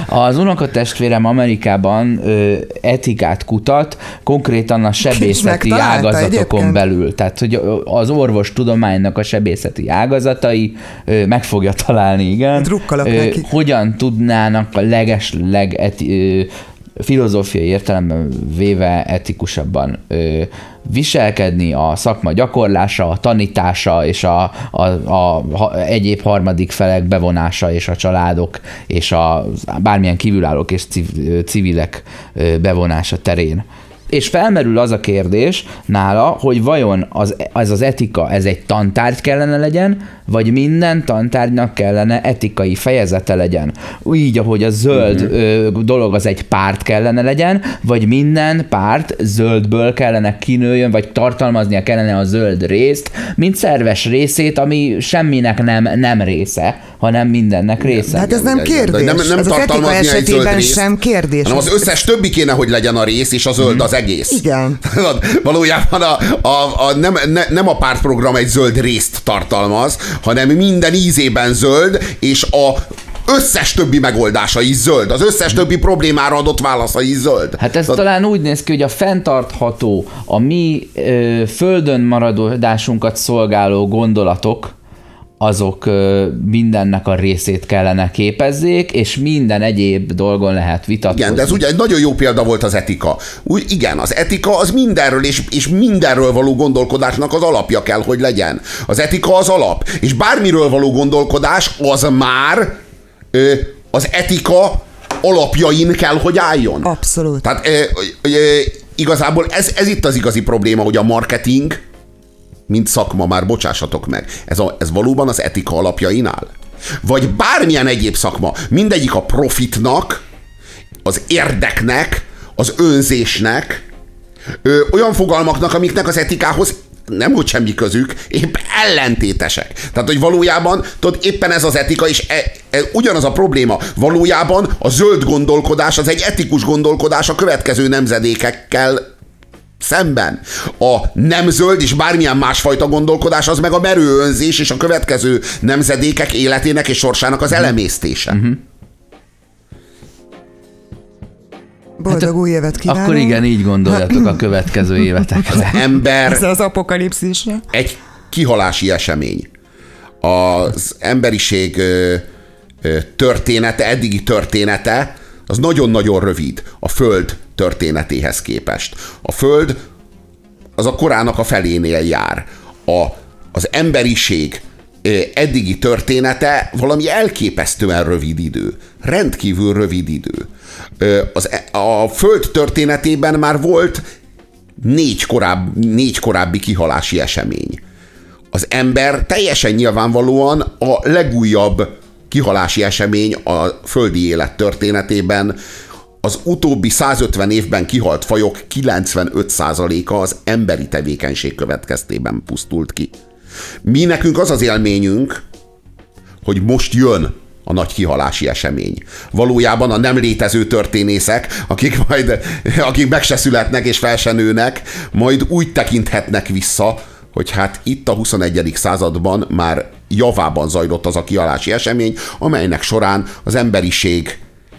[SPEAKER 2] Az unokatestvérem Amerikában etikát kutat, konkrétan a sebészeti ágazatokon belül. Tehát, hogy az orvostudománynak a sebészeti ágazatai meg fogja találni, igen. Hogyan tudnának a filozófiai értelemben véve etikusabban viselkedni, a szakma gyakorlása, a tanítása és a egyéb harmadik felek bevonása és a családok és bármilyen kívülállók és civilek bevonása terén. És felmerül az a kérdés nála, hogy vajon ez az etika, ez egy tantárgy kellene legyen, vagy minden tantárgynak kellene etikai fejezete legyen. Így, ahogy a zöld dolog az egy párt kellene legyen, vagy minden párt zöldből kellene kinőjön, vagy tartalmaznia kellene a zöld részt, mint szerves részét, ami semminek nem része, hanem mindennek része.
[SPEAKER 4] Hát ez nem kérdés.
[SPEAKER 3] Nem
[SPEAKER 4] ez az etika esetében sem kérdés.
[SPEAKER 3] Hanem az összes többi kéne, hogy legyen a rész, és a zöld az egész.
[SPEAKER 4] Igen.
[SPEAKER 3] Valójában nem a pártprogram egy zöld részt tartalmaz, hanem minden ízében zöld, és a összes többi megoldása is zöld. Az összes többi problémára adott válasza is zöld.
[SPEAKER 2] Hát ez talán úgy néz ki, hogy a fenntartható, a mi földön maradásunkat szolgáló gondolatok, azok mindennek a részét kellene képezzék, és minden egyéb dolgon lehet vitatkozni.
[SPEAKER 3] Igen, de ez ugye egy nagyon jó példa volt az etika. Igen, az etika az mindenről, és mindenről való gondolkodásnak az alapja kell, hogy legyen. Az etika az alap, és bármiről való gondolkodás az már az etika alapjain kell, hogy álljon.
[SPEAKER 4] Abszolút.
[SPEAKER 3] Tehát igazából ez itt az igazi probléma, hogy a marketing, mint szakma, már bocsássatok meg, ez valóban az etika alapjain áll? Vagy bármilyen egyéb szakma, mindegyik a profitnak, az érdeknek, az önzésnek, olyan fogalmaknak, amiknek az etikához nem hogy semmi közük, épp ellentétesek. Tehát, hogy valójában, tudod, éppen ez az etika, és ugyanaz a probléma. Valójában a zöld gondolkodás az egy etikus gondolkodás a következő nemzedékekkel szemben. A nem zöld és bármilyen másfajta gondolkodás az meg a merő önzés és a következő nemzedékek életének és sorsának az elemésztése.
[SPEAKER 4] Boldog új évet kívánok!
[SPEAKER 2] Akkor igen, így gondoljatok a következő évetekre.
[SPEAKER 3] Az ember
[SPEAKER 4] ezzel az apokalipszisre.
[SPEAKER 3] Egy kihalási esemény. Az emberiség története, eddigi története, az nagyon-nagyon rövid a Föld történetéhez képest. A Föld az a korának a felénél jár. Az emberiség eddigi története valami elképesztően rövid idő. Rendkívül rövid idő. A Föld történetében már volt négy korábbi kihalási esemény. Az ember teljesen nyilvánvalóan a legújabb kihalási esemény a földi élet történetében. Az utóbbi 150 évben kihalt fajok 95%-a az emberi tevékenység következtében pusztult ki. Mi nekünk az az élményünk, hogy most jön a nagy kihalási esemény. Valójában a nem létező történészek, akik meg se születnek és fel se nőnek, majd úgy tekinthetnek vissza, hogy hát itt a 21. században már javában zajlott az a kihalási esemény, amelynek során az emberiség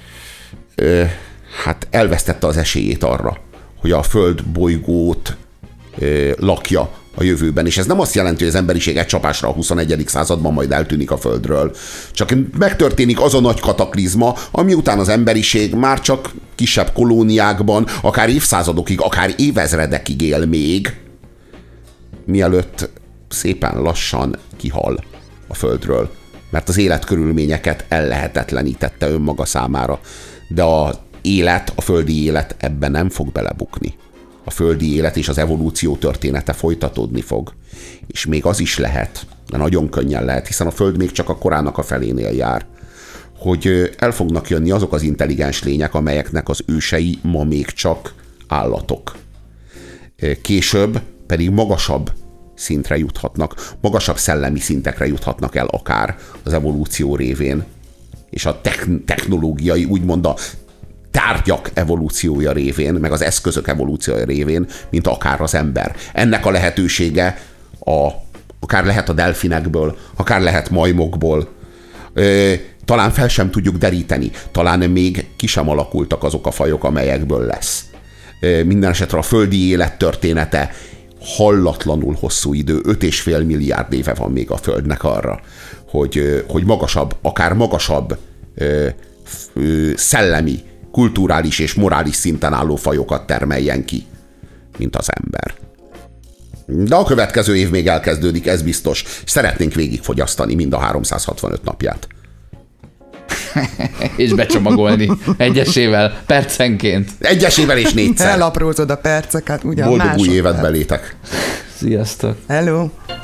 [SPEAKER 3] hát elvesztette az esélyét arra, hogy a Föld bolygót lakja a jövőben. És ez nem azt jelenti, hogy az emberiség egy csapásra a 21. században majd eltűnik a Földről. Csak megtörténik az a nagy kataklizma, ami után az emberiség már csak kisebb kolóniákban, akár évszázadokig, akár évezredekig él még, mielőtt szépen lassan kihal a Földről. Mert az életkörülményeket ellehetetlenítette önmaga számára. De a földi élet ebben nem fog belebukni. A földi élet és az evolúció története folytatódni fog. És még az is lehet, de nagyon könnyen lehet, hiszen a Föld még csak a korának a felénél jár, hogy el fognak jönni azok az intelligens lények, amelyeknek az ősei ma még csak állatok. Később pedig magasabb szintre juthatnak, magasabb szellemi szintekre juthatnak el akár az evolúció révén, és a technológiai, úgymond a tárgyak evolúciója révén, meg az eszközök evolúciója révén, mint akár az ember. Ennek a lehetősége akár lehet a delfinekből, akár lehet majmokból. talán fel sem tudjuk deríteni, talán még ki sem alakultak azok a fajok, amelyekből lesz. Minden esetre a földi élet története hallatlanul hosszú idő, 5,5 milliárd éve van még a Földnek arra, hogy magasabb, akár magasabb szellemi, kulturális és morális szinten álló fajokat termeljen ki, mint az ember. De a következő év még elkezdődik, ez biztos. Szeretnénk végigfogyasztani mind a 365 napját.
[SPEAKER 2] És becsomagolni egyesével, percenként.
[SPEAKER 3] Egyesével és 4-szer.
[SPEAKER 4] Elaprózod a perceket, ugyan
[SPEAKER 3] Boldog új
[SPEAKER 4] másodperc.
[SPEAKER 3] évet belétek.
[SPEAKER 2] Sziasztok!
[SPEAKER 4] Hello!